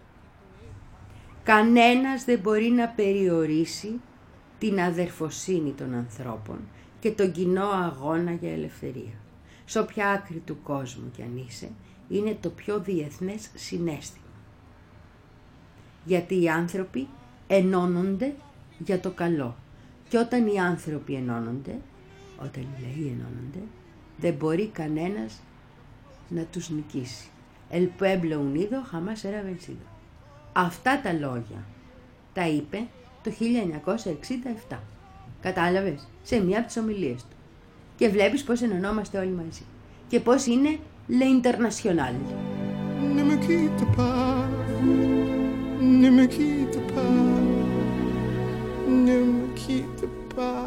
Κανένας δεν μπορεί να περιορίσει την αδερφοσύνη των ανθρώπων και τον κοινό αγώνα για ελευθερία. Σε όποια άκρη του κόσμου κι αν είσαι, είναι το πιο διεθνές συναίσθημα. Γιατί οι άνθρωποι ενώνονται για το καλό. Και όταν οι άνθρωποι ενώνονται, όταν οι λαοί ενώνονται, δεν μπορεί κανένας να τους νικήσει. El pueblo unido jamás será vencido. Αυτά τα λόγια τα είπε το χίλια εννιακόσια εξήντα επτά. Κατάλαβες, σε μία από τις ομιλίες του. Και βλέπεις πώς ενωνόμαστε όλοι μαζί. Και πώς είναι le international. Ne me quitte pas, ne me quitte pas, ne me quitte pas.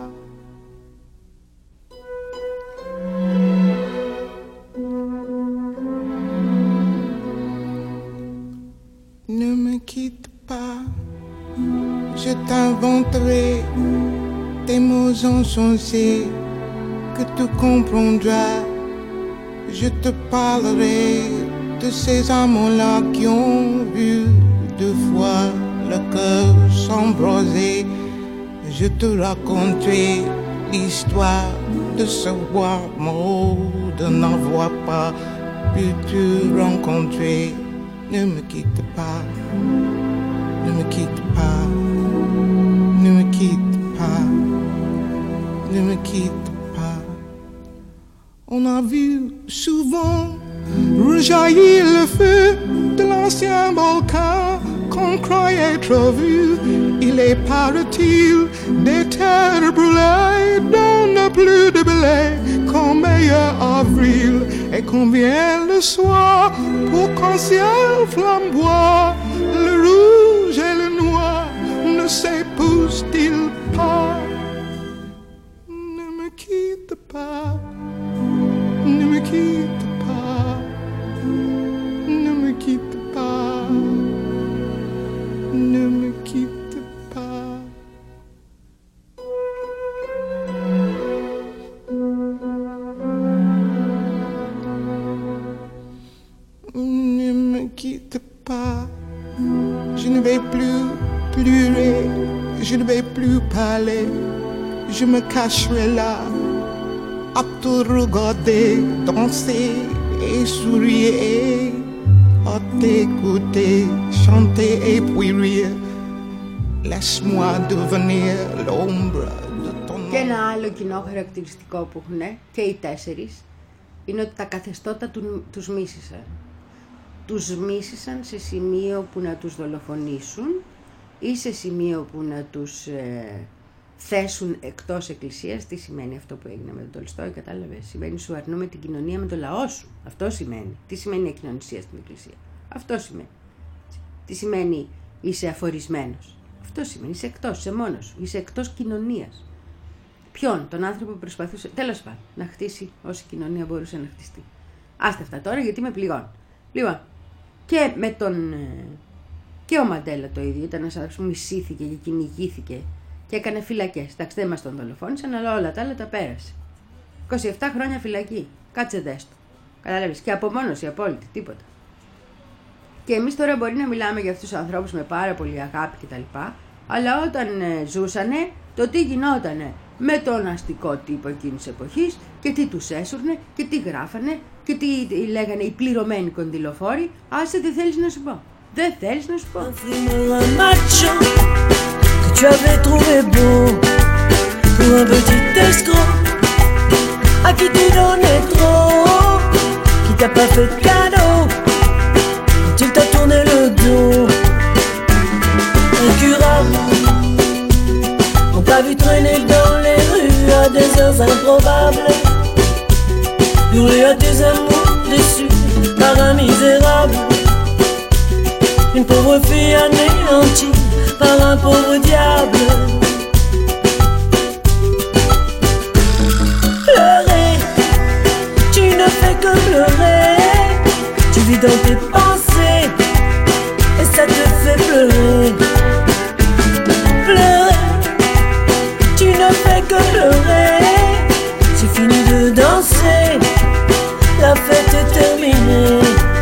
Ne me quitte pas, je t'inventerai des mots insensés que tu comprendras. Je te parlerai de ces amants-là qui ont vu deux fois le cœur s'embraser. Je te raconterai l'histoire de ce roi mort de n'avoir pas pu te rencontrer. Ne me quitte pas, ne me quitte pas, ne me quitte pas, ne me quitte pas. On a vu souvent rejaillir le feu de l'ancien volcan qu'on croyait trop vu. Il est, paraît-il, des terres brûlées dont n'a plus de blé qu'en meilleur avril. Et qu'on vient le soir pour qu'un ciel flamboie, le rouge et le noir ne s'épousent-ils pas? Ne me quitte pas, ne me quitte pas, ne me quitte pas, ne me quitte pas. Ne me quitte pas, je ne vais plus pleurer, je ne vais plus parler, je me cacherai là à te regarder, danser et sourire, à t'écouter, chanter et puis rire. Laisse-moi devenir l'ombre de ton nom. Και ένα άλλο κοινό χαρακτηριστικό που έχουν και οι τέσσερις είναι ότι τα καθεστώτα του, τους μίσησαν. Τους μίσησαν σε σημείο που να τους δολοφονήσουν ή σε σημείο που να τους ε, θέσουν εκτός εκκλησίας. Τι σημαίνει αυτό που έγινε με τον Τολστόη, κατάλαβες? Σημαίνει σου αρνούμε την κοινωνία με το λαό σου. Αυτό σημαίνει. Τι σημαίνει ακοινωνισία στην εκκλησία? Αυτό σημαίνει. Τι σημαίνει είσαι αφορισμένος? Αυτό σημαίνει είσαι εκτός, είσαι μόνος σου. Είσαι εκτός κοινωνίας. Ποιον? Τον άνθρωπο που προσπαθούσε, τέλος πάντων, να χτίσει όση κοινωνία μπορούσε να χτιστεί. Άστε αυτά τώρα γιατί με πληγώνει. Λοιπόν, και με τον... Και ο Μαντέλα το ίδιο, ήταν ένας άνθρωπος που μισήθηκε και κυνηγήθηκε και έκανε φυλακές. Εντάξει, δεν μας τον δολοφόνησαν, αλλά όλα τα άλλα τα πέρασε. είκοσι επτά χρόνια φυλακή. Κάτσε δες το. Κατάλαβες? Και απομόνωση απόλυτη, τίποτα. Και εμείς τώρα μπορεί να μιλάμε για αυτούς τους ανθρώπους με πάρα πολύ αγάπη κτλ. Αλλά όταν ε, ζούσανε, το τι γινότανε με τον αστικό τύπο εκείνης της εποχής και τι τους έσουρνε και τι γράφανε και τι λέγανε οι πληρωμένοι κονδυλοφόροι. Άσε, δεν θέλεις να σου πω. Δεν θέλεις να σου πω. Tu avais trouvé beau pour un petit escroc à qui tu donnais trop, qui t'a pas fait de cadeau, pauvre diable. Pleurer, tu ne fais que pleurer. Tu vis dans tes pensées et ça te fait pleurer. Pleurer, tu ne fais que pleurer. C'est fini de danser, la fête est terminée.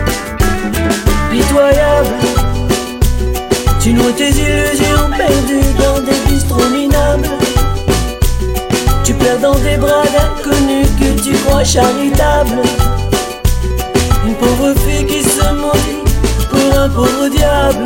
Pitoyable, tu noies tes illusions perdues dans des bistrots minables. Tu pleures dans des bras d'inconnus que tu crois charitables. Une pauvre fille qui se maudit pour un pauvre diable.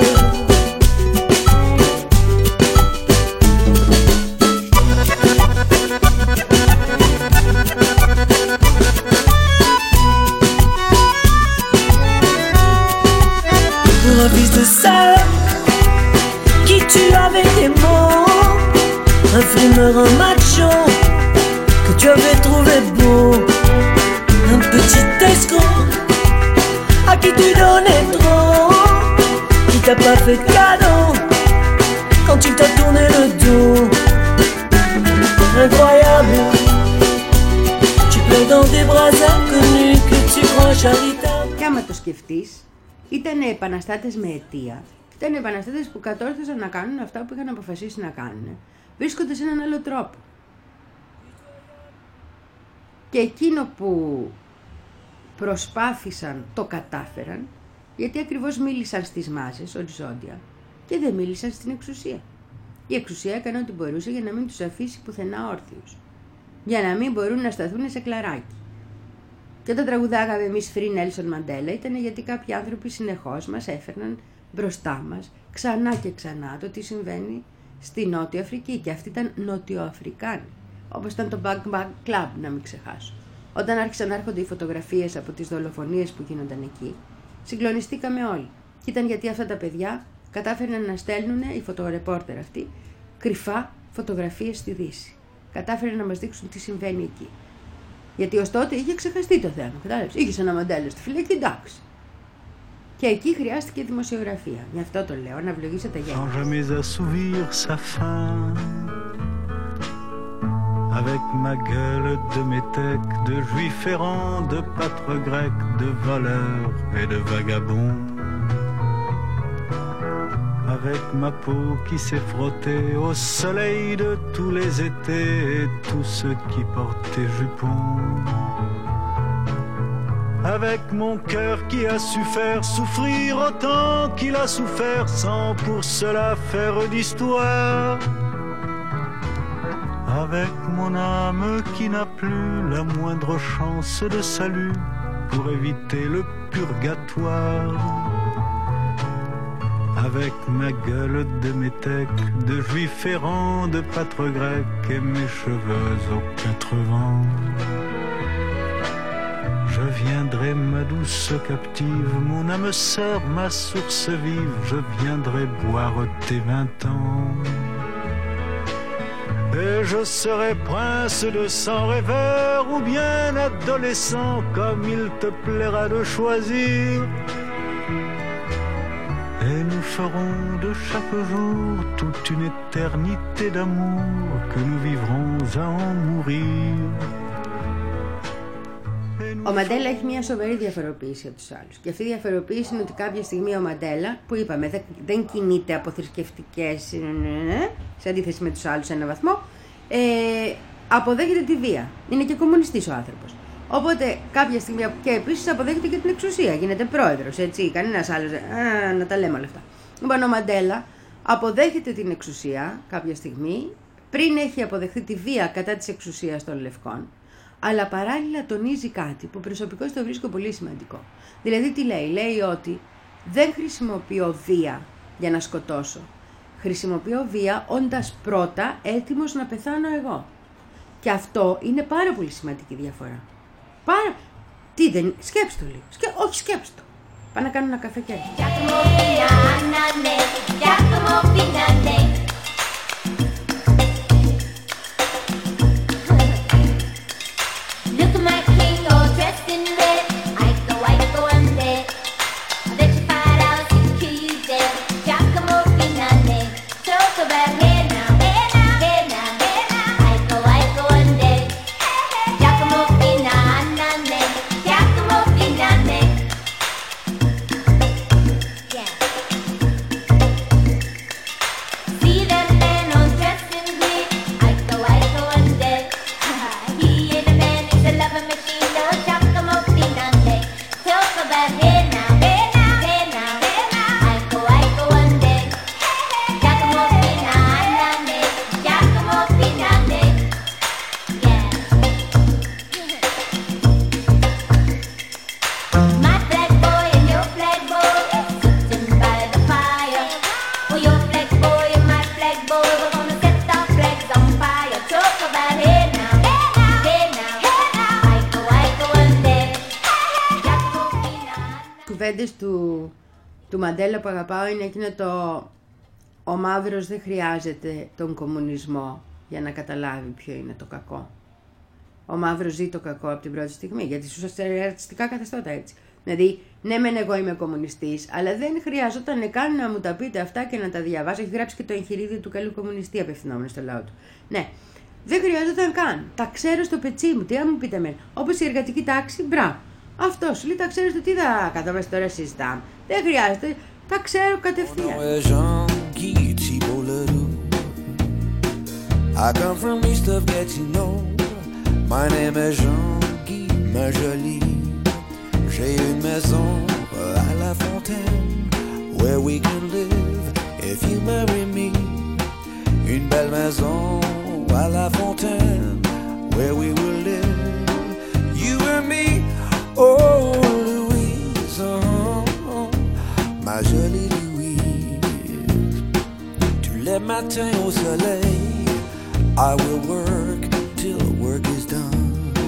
Pour un fils de sale qui tue avec des mots, un frimeur, un macho que tu avais trouvé beau, un petit escroc à qui tu donnais trop, qui t'a pas fait de cadeau quand il t'a tourné le dos. Incroyable, tu pleures dans des bras inconnus que tu crois charitables. Και άμα το σκεφτείς, ήταν επαναστάτες με αιτία. Ήταν επαναστάτες που κατόρθωσαν να κάνουν αυτά που είχαν αποφασίσει να κάνουν, βρίσκοντας έναν άλλο τρόπο. Και εκείνο που προσπάθησαν το κατάφεραν, γιατί ακριβώς μίλησαν στις μάζες οριζόντια και δεν μίλησαν στην εξουσία. Η εξουσία έκανε ό,τι μπορούσε για να μην τους αφήσει πουθενά όρθιους, για να μην μπορούν να σταθούν σε κλαράκι. Και όταν τραγουδάγαμε εμείς Free Nelson Mandela ήταν γιατί κάποιοι άνθρωποι συνεχώς μας έφερναν μπροστά μας ξανά και ξανά το τι συμβαίνει στη Νότια Αφρική, και αυτοί ήταν Νοτιοαφρικάνοι, όπως ήταν το Bang Bang Club, να μην ξεχάσω. Όταν άρχισαν να έρχονται οι φωτογραφίες από τις δολοφονίες που γίνονταν εκεί, συγκλονιστήκαμε όλοι. Και ήταν γιατί αυτά τα παιδιά κατάφεραν να στέλνουν, οι φωτορεπόρτερ αυτοί, κρυφά φωτογραφίες στη Δύση. Κατάφεραν να μας δείξουν τι συμβαίνει εκεί. Γιατί ως τότε είχε ξεχαστεί το θέμα, κατάλαβες. Είχες ένα Μαντέλα στη φυλακή, εντάξει. Και εκεί χρειάστηκε δημοσιογραφία. Γι' αυτό το λέω, να ευλογήσω τα γένια. Avec ma gueule de métèque, de juif errant, de pâtre grec, de voleur et de vagabond. Avec ma peau qui s'est frottée au soleil de tous les étés et tous ceux qui portaient jupons. Avec mon cœur qui a su faire souffrir autant qu'il a souffert sans pour cela faire d'histoire. Avec mon âme qui n'a plus la moindre chance de salut pour éviter le purgatoire. Avec ma gueule de métèque, de juif errant, de pâtre grec et mes cheveux aux quatre vents. Je viendrai, ma douce captive, mon âme sœur, ma source vive, je viendrai boire tes vingt ans. Et je serai prince de sang rêveur ou bien adolescent, comme il te plaira de choisir. Et nous ferons de chaque jour toute une éternité d'amour que nous vivrons à en mourir. Ο Μαντέλα έχει μια σοβαρή διαφοροποίηση από τους άλλους. Και αυτή η διαφοροποίηση είναι ότι κάποια στιγμή ο Μαντέλα, που είπαμε δεν κινείται από θρησκευτικές, σε αντίθεση με τους άλλους σε έναν βαθμό, ε, αποδέχεται τη βία. Είναι και κομμουνιστής ο άνθρωπος. Οπότε κάποια στιγμή, και επίσης αποδέχεται και την εξουσία. Γίνεται πρόεδρος, έτσι. Κανένας άλλος. Α, να τα λέμε όλα αυτά. Λοιπόν, ο Μαντέλα αποδέχεται την εξουσία κάποια στιγμή, πριν έχει αποδεχθεί τη βία κατά της εξουσίας των Λευκών. Αλλά παράλληλα τονίζει κάτι που προσωπικώς το βρίσκω πολύ σημαντικό. Δηλαδή τι λέει, λέει ότι δεν χρησιμοποιώ βία για να σκοτώσω. Χρησιμοποιώ βία όντας πρώτα έτοιμος να πεθάνω εγώ. Και αυτό είναι πάρα πολύ σημαντική διαφορά. Πάρα... Τι δεν... Σκέψτε το λίγο. Σκε... Όχι, σκέψτε το. Πάμε να κάνω ένα καφέ και έτσι. Talk about κουβέντες του, του Μαντέλα που αγαπάω είναι εκείνο το «Ο μαύρος δεν χρειάζεται τον κομμουνισμό για να καταλάβει ποιο είναι το κακό». Ο μαύρος ζει το κακό από την πρώτη στιγμή, γιατί στους ρατσιστικά καθεστώτα έτσι. Δηλαδή, ναι μεν εγώ είμαι κομμουνιστής, αλλά δεν χρειαζόταν καν να μου τα πείτε αυτά και να τα διαβάσω. Έχει γράψει και το εγχειρίδιο του καλού κομμουνιστή απευθυνόμενο στο λαό του. Ναι, δεν χρειαζόταν καν. Τα ξέρω στο πετσί μου, τι να μου πείτε εμένα. Όπως η εργατική τάξη, μπράβο. Αυτό σου λέει, τα ξέρω στο τι θα καταβάσει τώρα συζητάμε. Δεν χρειάζεται, τα ξέρω κατευθείαν. I come from east of Gatineau. My name is Jean-Guy Majolie. J'ai une maison à La Fontaine where we can live if you marry me. Une belle maison à La Fontaine where we will live, you and me. Oh Louise, oh, oh, ma jolie Louise. Tous les matins au soleil I will work till work is done.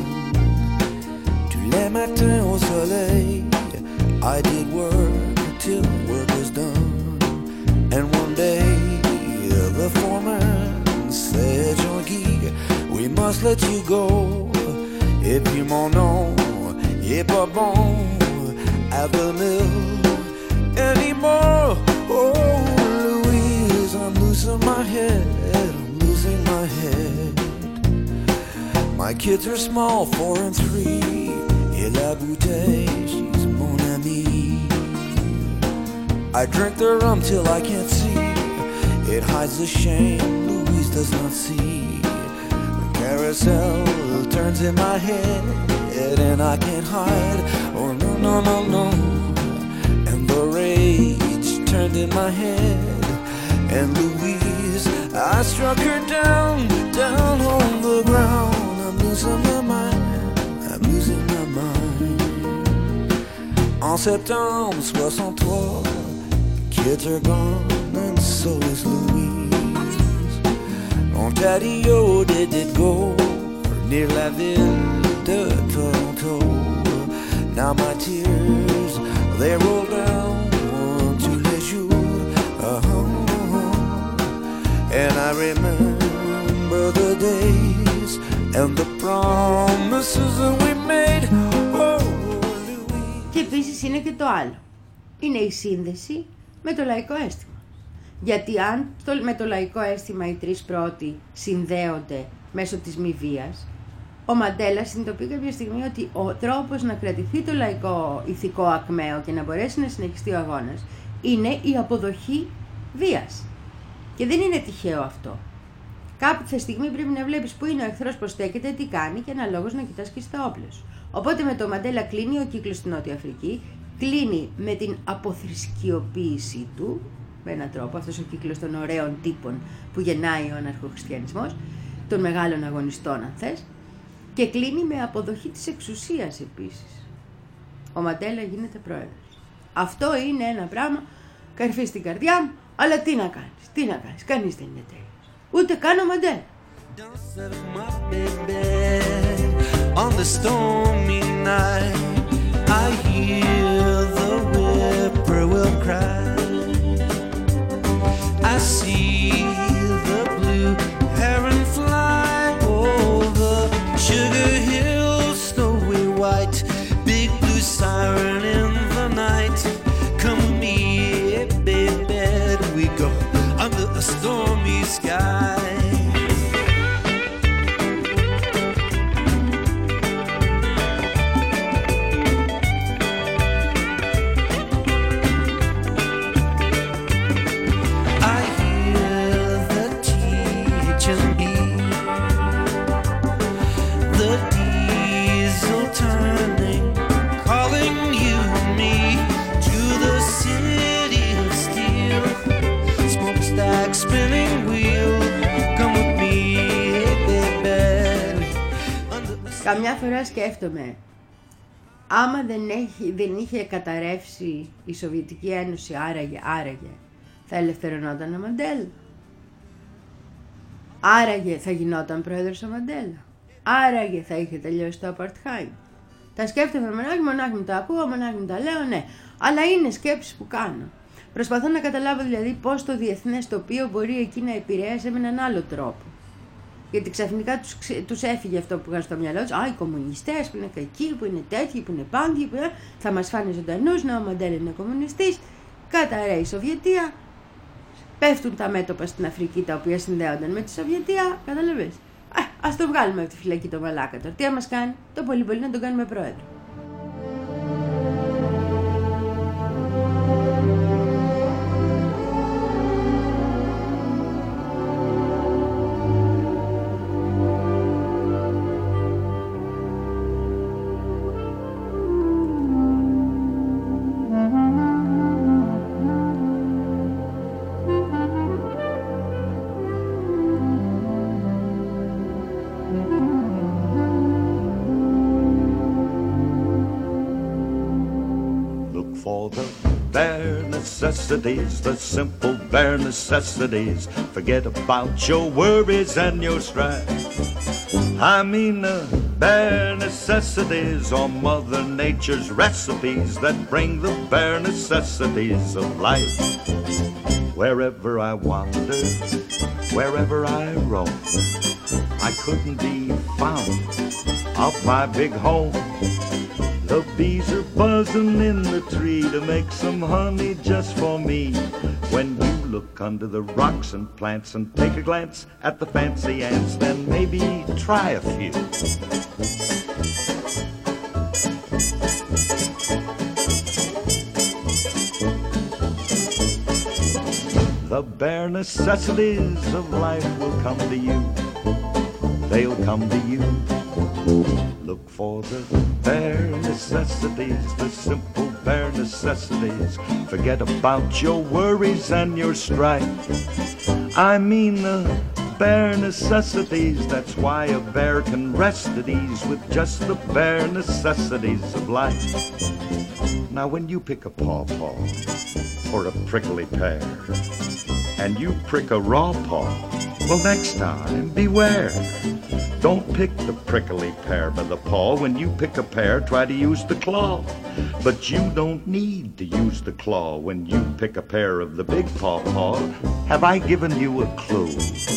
Tous les matins au soleil I did work till work was done. And one day the foreman said, Jean-Guy, we must let you go. Et puis mon nom est pas bon at the mill anymore. Oh Louise, I'm losing my head, I'm losing my head. My kids are small, four and three. Et la bouteille, she's mon amie. I drink the rum till I can't see. It hides the shame Louise does not see. The carousel turns in my head and I can't hide. Oh no, no, no, no. And the rage turned in my head. And Louise, I struck her down, down on the ground. I'm losing my mind, I'm losing my mind. En septembre soixante-trois, kids are gone and so is Louise. Ontario did it go near la ville de Toronto. Now my tears, they roll down tous les jours. Uh-huh. And I remember the days and the promises that we made. Oh, Louise. Και επίσης είναι και το άλλο. Είναι η σύνδεση με το λαϊκό αίσθημα. Γιατί αν το, με το λαϊκό αίσθημα οι τρεις πρώτοι συνδέονται μέσω της μη βίας, ο Μαντέλα συνειδητοποιεί κάποια στιγμή ότι ο τρόπος να κρατηθεί το λαϊκό ηθικό ακμαίο και να μπορέσει να συνεχιστεί ο αγώνας είναι η αποδοχή βίας. Και δεν είναι τυχαίο αυτό. Κάποια στιγμή πρέπει να βλέπεις πού είναι ο εχθρός, πώς στέκεται, τι κάνει και αναλόγως να κοιτάς και στα όπλα σου. Οπότε με το Μαντέλα κλείνει ο κύκλος στην Νότια Αφρική, κλείνει με την αποθρησκειοποίησή του, με έναν τρόπο, αυτός ο κύκλος των ωραίων τύπων που γεννάει ο αναρχοχριστιανισμός, των μεγάλων αγωνιστών αν θες, και κλείνει με αποδοχή της εξουσίας επίσης. Ο Μαντέλα γίνεται πρόεδρος. Αυτό είναι ένα πράγμα καρφί στην καρδιά μου, αλλά τι να κάνεις, τι να κάνεις, κανείς δεν είναι τέλειος. Ούτε καν ο Μαντέλα. On the stormy night, I hear the whippoorwill cry. I see the blue heron fly over Sugar Hill, snowy white, big blue siren in the night. Come with me, baby, we go under a stormy sky. Καμιά φορά σκέφτομαι, άμα δεν, έχει, δεν είχε καταρρεύσει η Σοβιετική Ένωση, άραγε, άραγε, θα ελευθερωνόταν ο Μαντέλα. Άραγε θα γινόταν πρόεδρος ο Μαντέλα. Άραγε θα είχε τελειώσει το Apartheid. Τα σκέφτομαι μονάχη, μονάχη μου τα ακούω, μονάχη μου τα λέω, ναι. Αλλά είναι σκέψεις που κάνω. Προσπαθώ να καταλάβω δηλαδή πώς το διεθνές τοπίο μπορεί εκεί να επηρέασε με έναν άλλο τρόπο. Γιατί ξαφνικά τους, τους έφυγε αυτό που είχαν στο μυαλό τους. Α, οι κομμουνιστές που είναι κακοί, που είναι τέτοιοι, που είναι πάντιοι, που είναι... θα μας φάνε ζωντανούς, να ο Μαντέλα είναι κομμουνιστής. Καταραίει η Σοβιετία. Πέφτουν τα μέτωπα στην Αφρική τα οποία συνδέονταν με τη Σοβιετία. Καταλαβες. Α, ας το βγάλουμε από τη φυλακή το μαλάκα τώρα. Τι θα μας κάνει, το πολύ πολύ να τον κάνουμε πρόεδρο. Necessities, the simple bare necessities. Forget about your worries and your strife. I mean the bare necessities are Mother Nature's recipes that bring the bare necessities of life. Wherever I wander, wherever I roam, I couldn't be found off my big home. The bees are buzzing in the tree to make some honey just for me. When you look under the rocks and plants and take a glance at the fancy ants, then maybe try a few. The bare necessities of life will come to you. They'll come to you. Look for the bare necessities, the simple bare necessities. Forget about your worries and your strife. I mean the bare necessities. That's why a bear can rest at ease with just the bare necessities of life. Now when you pick a pawpaw or a prickly pear and you prick a raw paw, well, next time beware. Don't pick the prickly pear by the paw. When you pick a pear, try to use the claw. But you don't need to use the claw when you pick a pear of the big pawpaw. Have I given you a clue?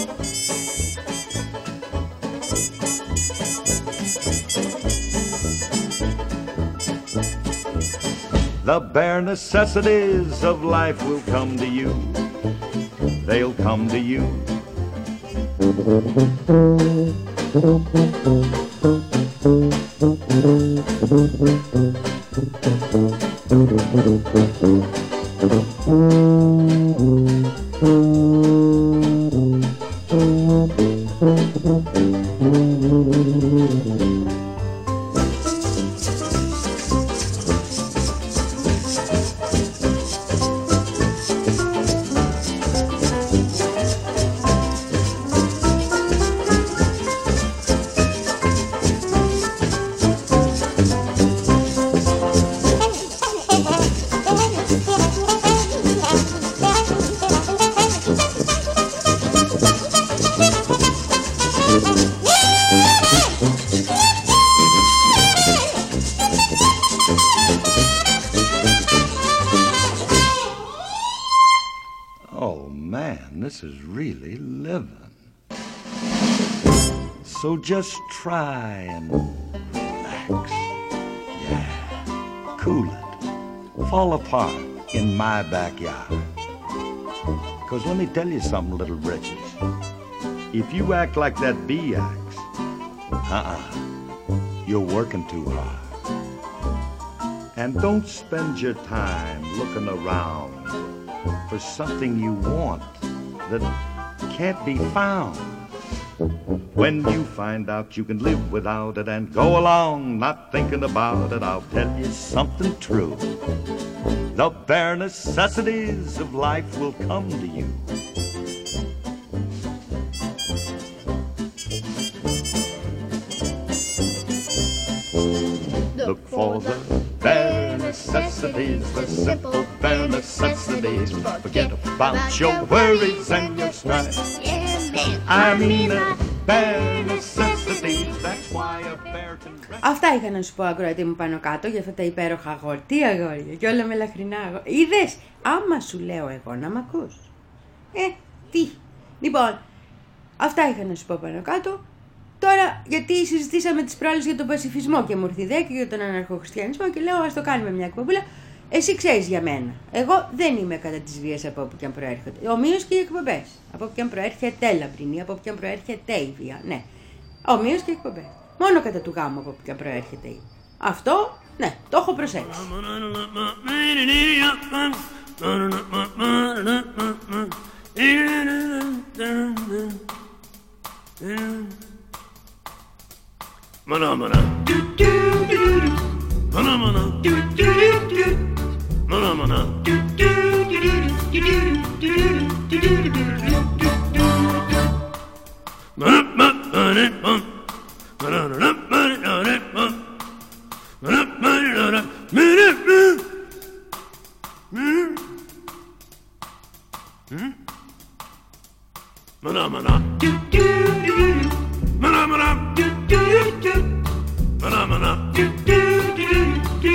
The bare necessities of life will come to you. They'll come to you. This is really living. So just try and relax. Yeah, cool it. Fall apart in my backyard. Because let me tell you something, little britches. If you act like that bee acts, uh-uh, you're working too hard. And don't spend your time looking around for something you want that can't be found. When you find out you can live without it and go along not thinking about it, I'll tell you something true. The bare necessities of life will come to you. Look for the bare necessities, the simple bare necessities. Forget about your worries and your strife. I mean the bare necessities. That's why a bear can dress. Αυτά είχα να σου πω, ακροατή μου, πάνω κάτω για αυτά τα υπέροχα αγόρια. Τι αγόρια, και όλα με λαχρινά αγόρια. Είδες, άμα σου λέω εγώ να μ' ακούς. Ε, τι. Λοιπόν, αυτά είχα να σου πω πάνω κάτω. Τώρα, γιατί συζητήσαμε τις προάλλες για τον πασιφισμό και μου ήρθε ιδέα και για τον αναρχοχριστιανισμό και λέω ας το κάνουμε μια εκπομπούλα. Εσύ ξέρεις για μένα. Εγώ δεν είμαι κατά της βίας από όπου και αν προέρχονται. Ομοίως και οι εκπομπές. Από όπου και αν προέρχεται λαμπρινή, από όπου και αν προέρχεται η βία. Ναι. Ομοίως και οι εκπομπές. Μόνο κατά του γάμου από όπου και αν προέρχεται η. Αυτό, ναι, το έχω προσέξει. Mana mana do do do do mana mana do do do mana mana do do do do do do do mana mana mana mana mana mana mana mana do do do mana mana do do do mana mana do do do do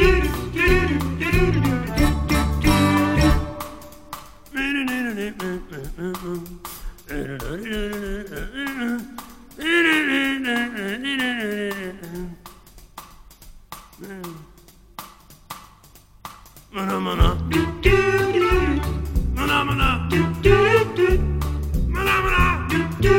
mana mana do do do mana mana do do do mana mana do do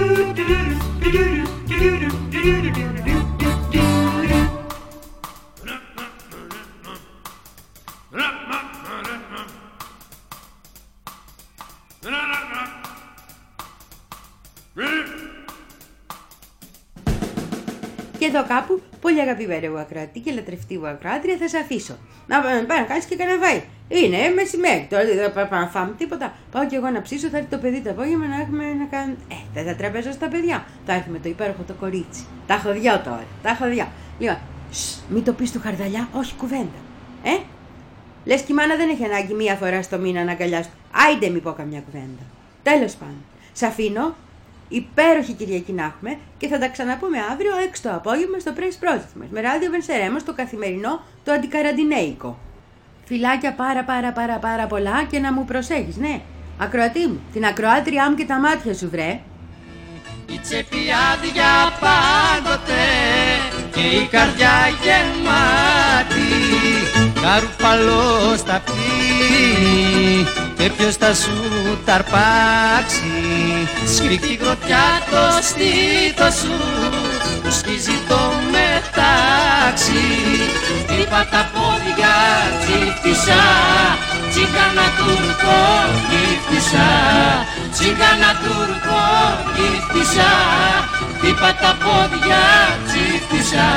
Και εδώ κάπου, πολύ αγαπημένη μου ακροατή και λατρευτή μου ακροάτρια, θα σε αφήσω. Να πάει να κάνεις και κανένα βάη. Είναι μεσημέρι, τώρα δεν θα πάμε να φάμε τίποτα. Πάω κι εγώ να ψήσω, θα έρθει το παιδί το απόγευμα να έχουμε να κάνουμε. Ε, δεν θα τραπέζω στα παιδιά. Θα έρθει με το υπέροχο το κορίτσι. Τα έχω δυο τώρα, τα έχω δυο. Λοιπόν, μην το πεις του Χαρδαλιά, όχι κουβέντα. Ε, λες κι η μάνα δεν έχει ανάγκη μία φορά στο μήνα να αγκαλιάσει. Άιντε μη πω καμιά κουβέντα. Τέλος πάντων, σ' αφήνω. Υπέροχη Κυριακή να έχουμε και θα τα ξαναπούμε αύριο έξω το απόγευμα στο Press Project μας με ράδιο Βενσερέμος, το καθημερινό, το αντικαραντινέικο. Φιλάκια πάρα πάρα πάρα πάρα πολλά και να μου προσέχεις, ναι. Ακροατή μου, την ακροάτριά μου και τα μάτια σου βρε. Η τσέπη άδεια πάντοτε και η καρδιά γεμάτη, καρουφαλό στα πτή και ποιος θα σου ταρπάξει. Σφιχτή γροτιά το στήθος σου που σκίζει το μετάξι. Χτύπα τα πόδια τσίφτησα, τσίγκανα Τούρκο γύφτησα, τσίγκανα Τούρκο γύφτησα. Χτύπα τα πόδια τσίφτησα.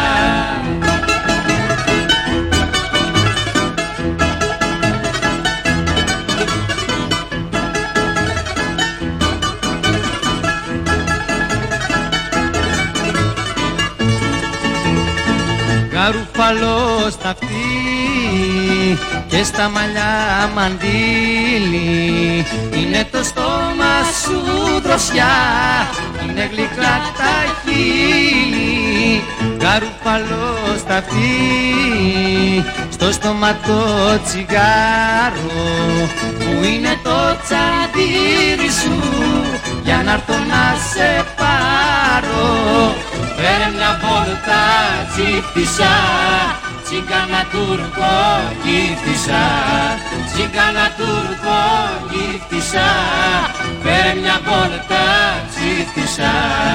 Καρουφαλό στα αυτή και στα μαλλιά μαντήλι. Είναι το στόμα σου δροσιά, είναι γλυκά τα χείλη. Καρουφαλό στα αυτή, στο στόμα το τσιγάρο που είναι το τσαντήρι σου, για να έρθω να σε πάρω. Φέρε μια βόλτα τσίφτησα, τσίγκανα Τούρκο γύφτησα, τσίγκανα Τούρκο γύφτησα. Φέρε μια βόλτα τσίφτησα.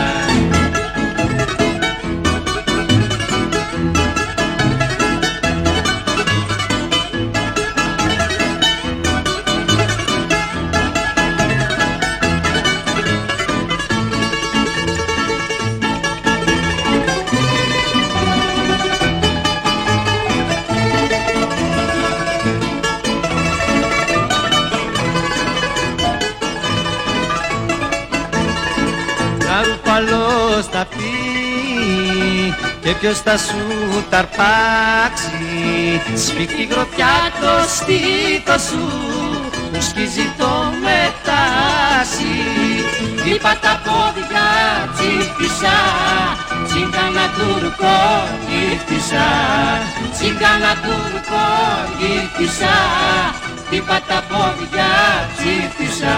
Καρουφαλός θα πει και ποιος θα σου ταρπάξει. Σφιχτή γροτιά το στήθος σου που σκίζει το μετάσι. είπα τα πόδια τσίφτησα, τσίγκανα τουρκό γύφτησα, τσίγκανα τουρκό γύφτησα, είπα τα πόδια τσίφτησα.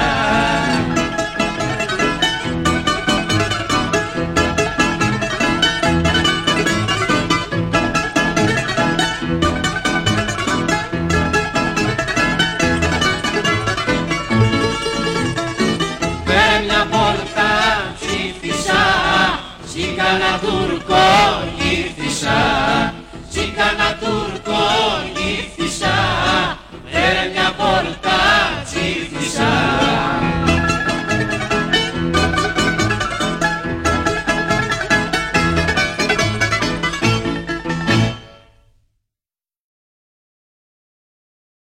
Τσίγκανα τουρκό γύφτησα, τσίγκανα τουρκό γύφτησα.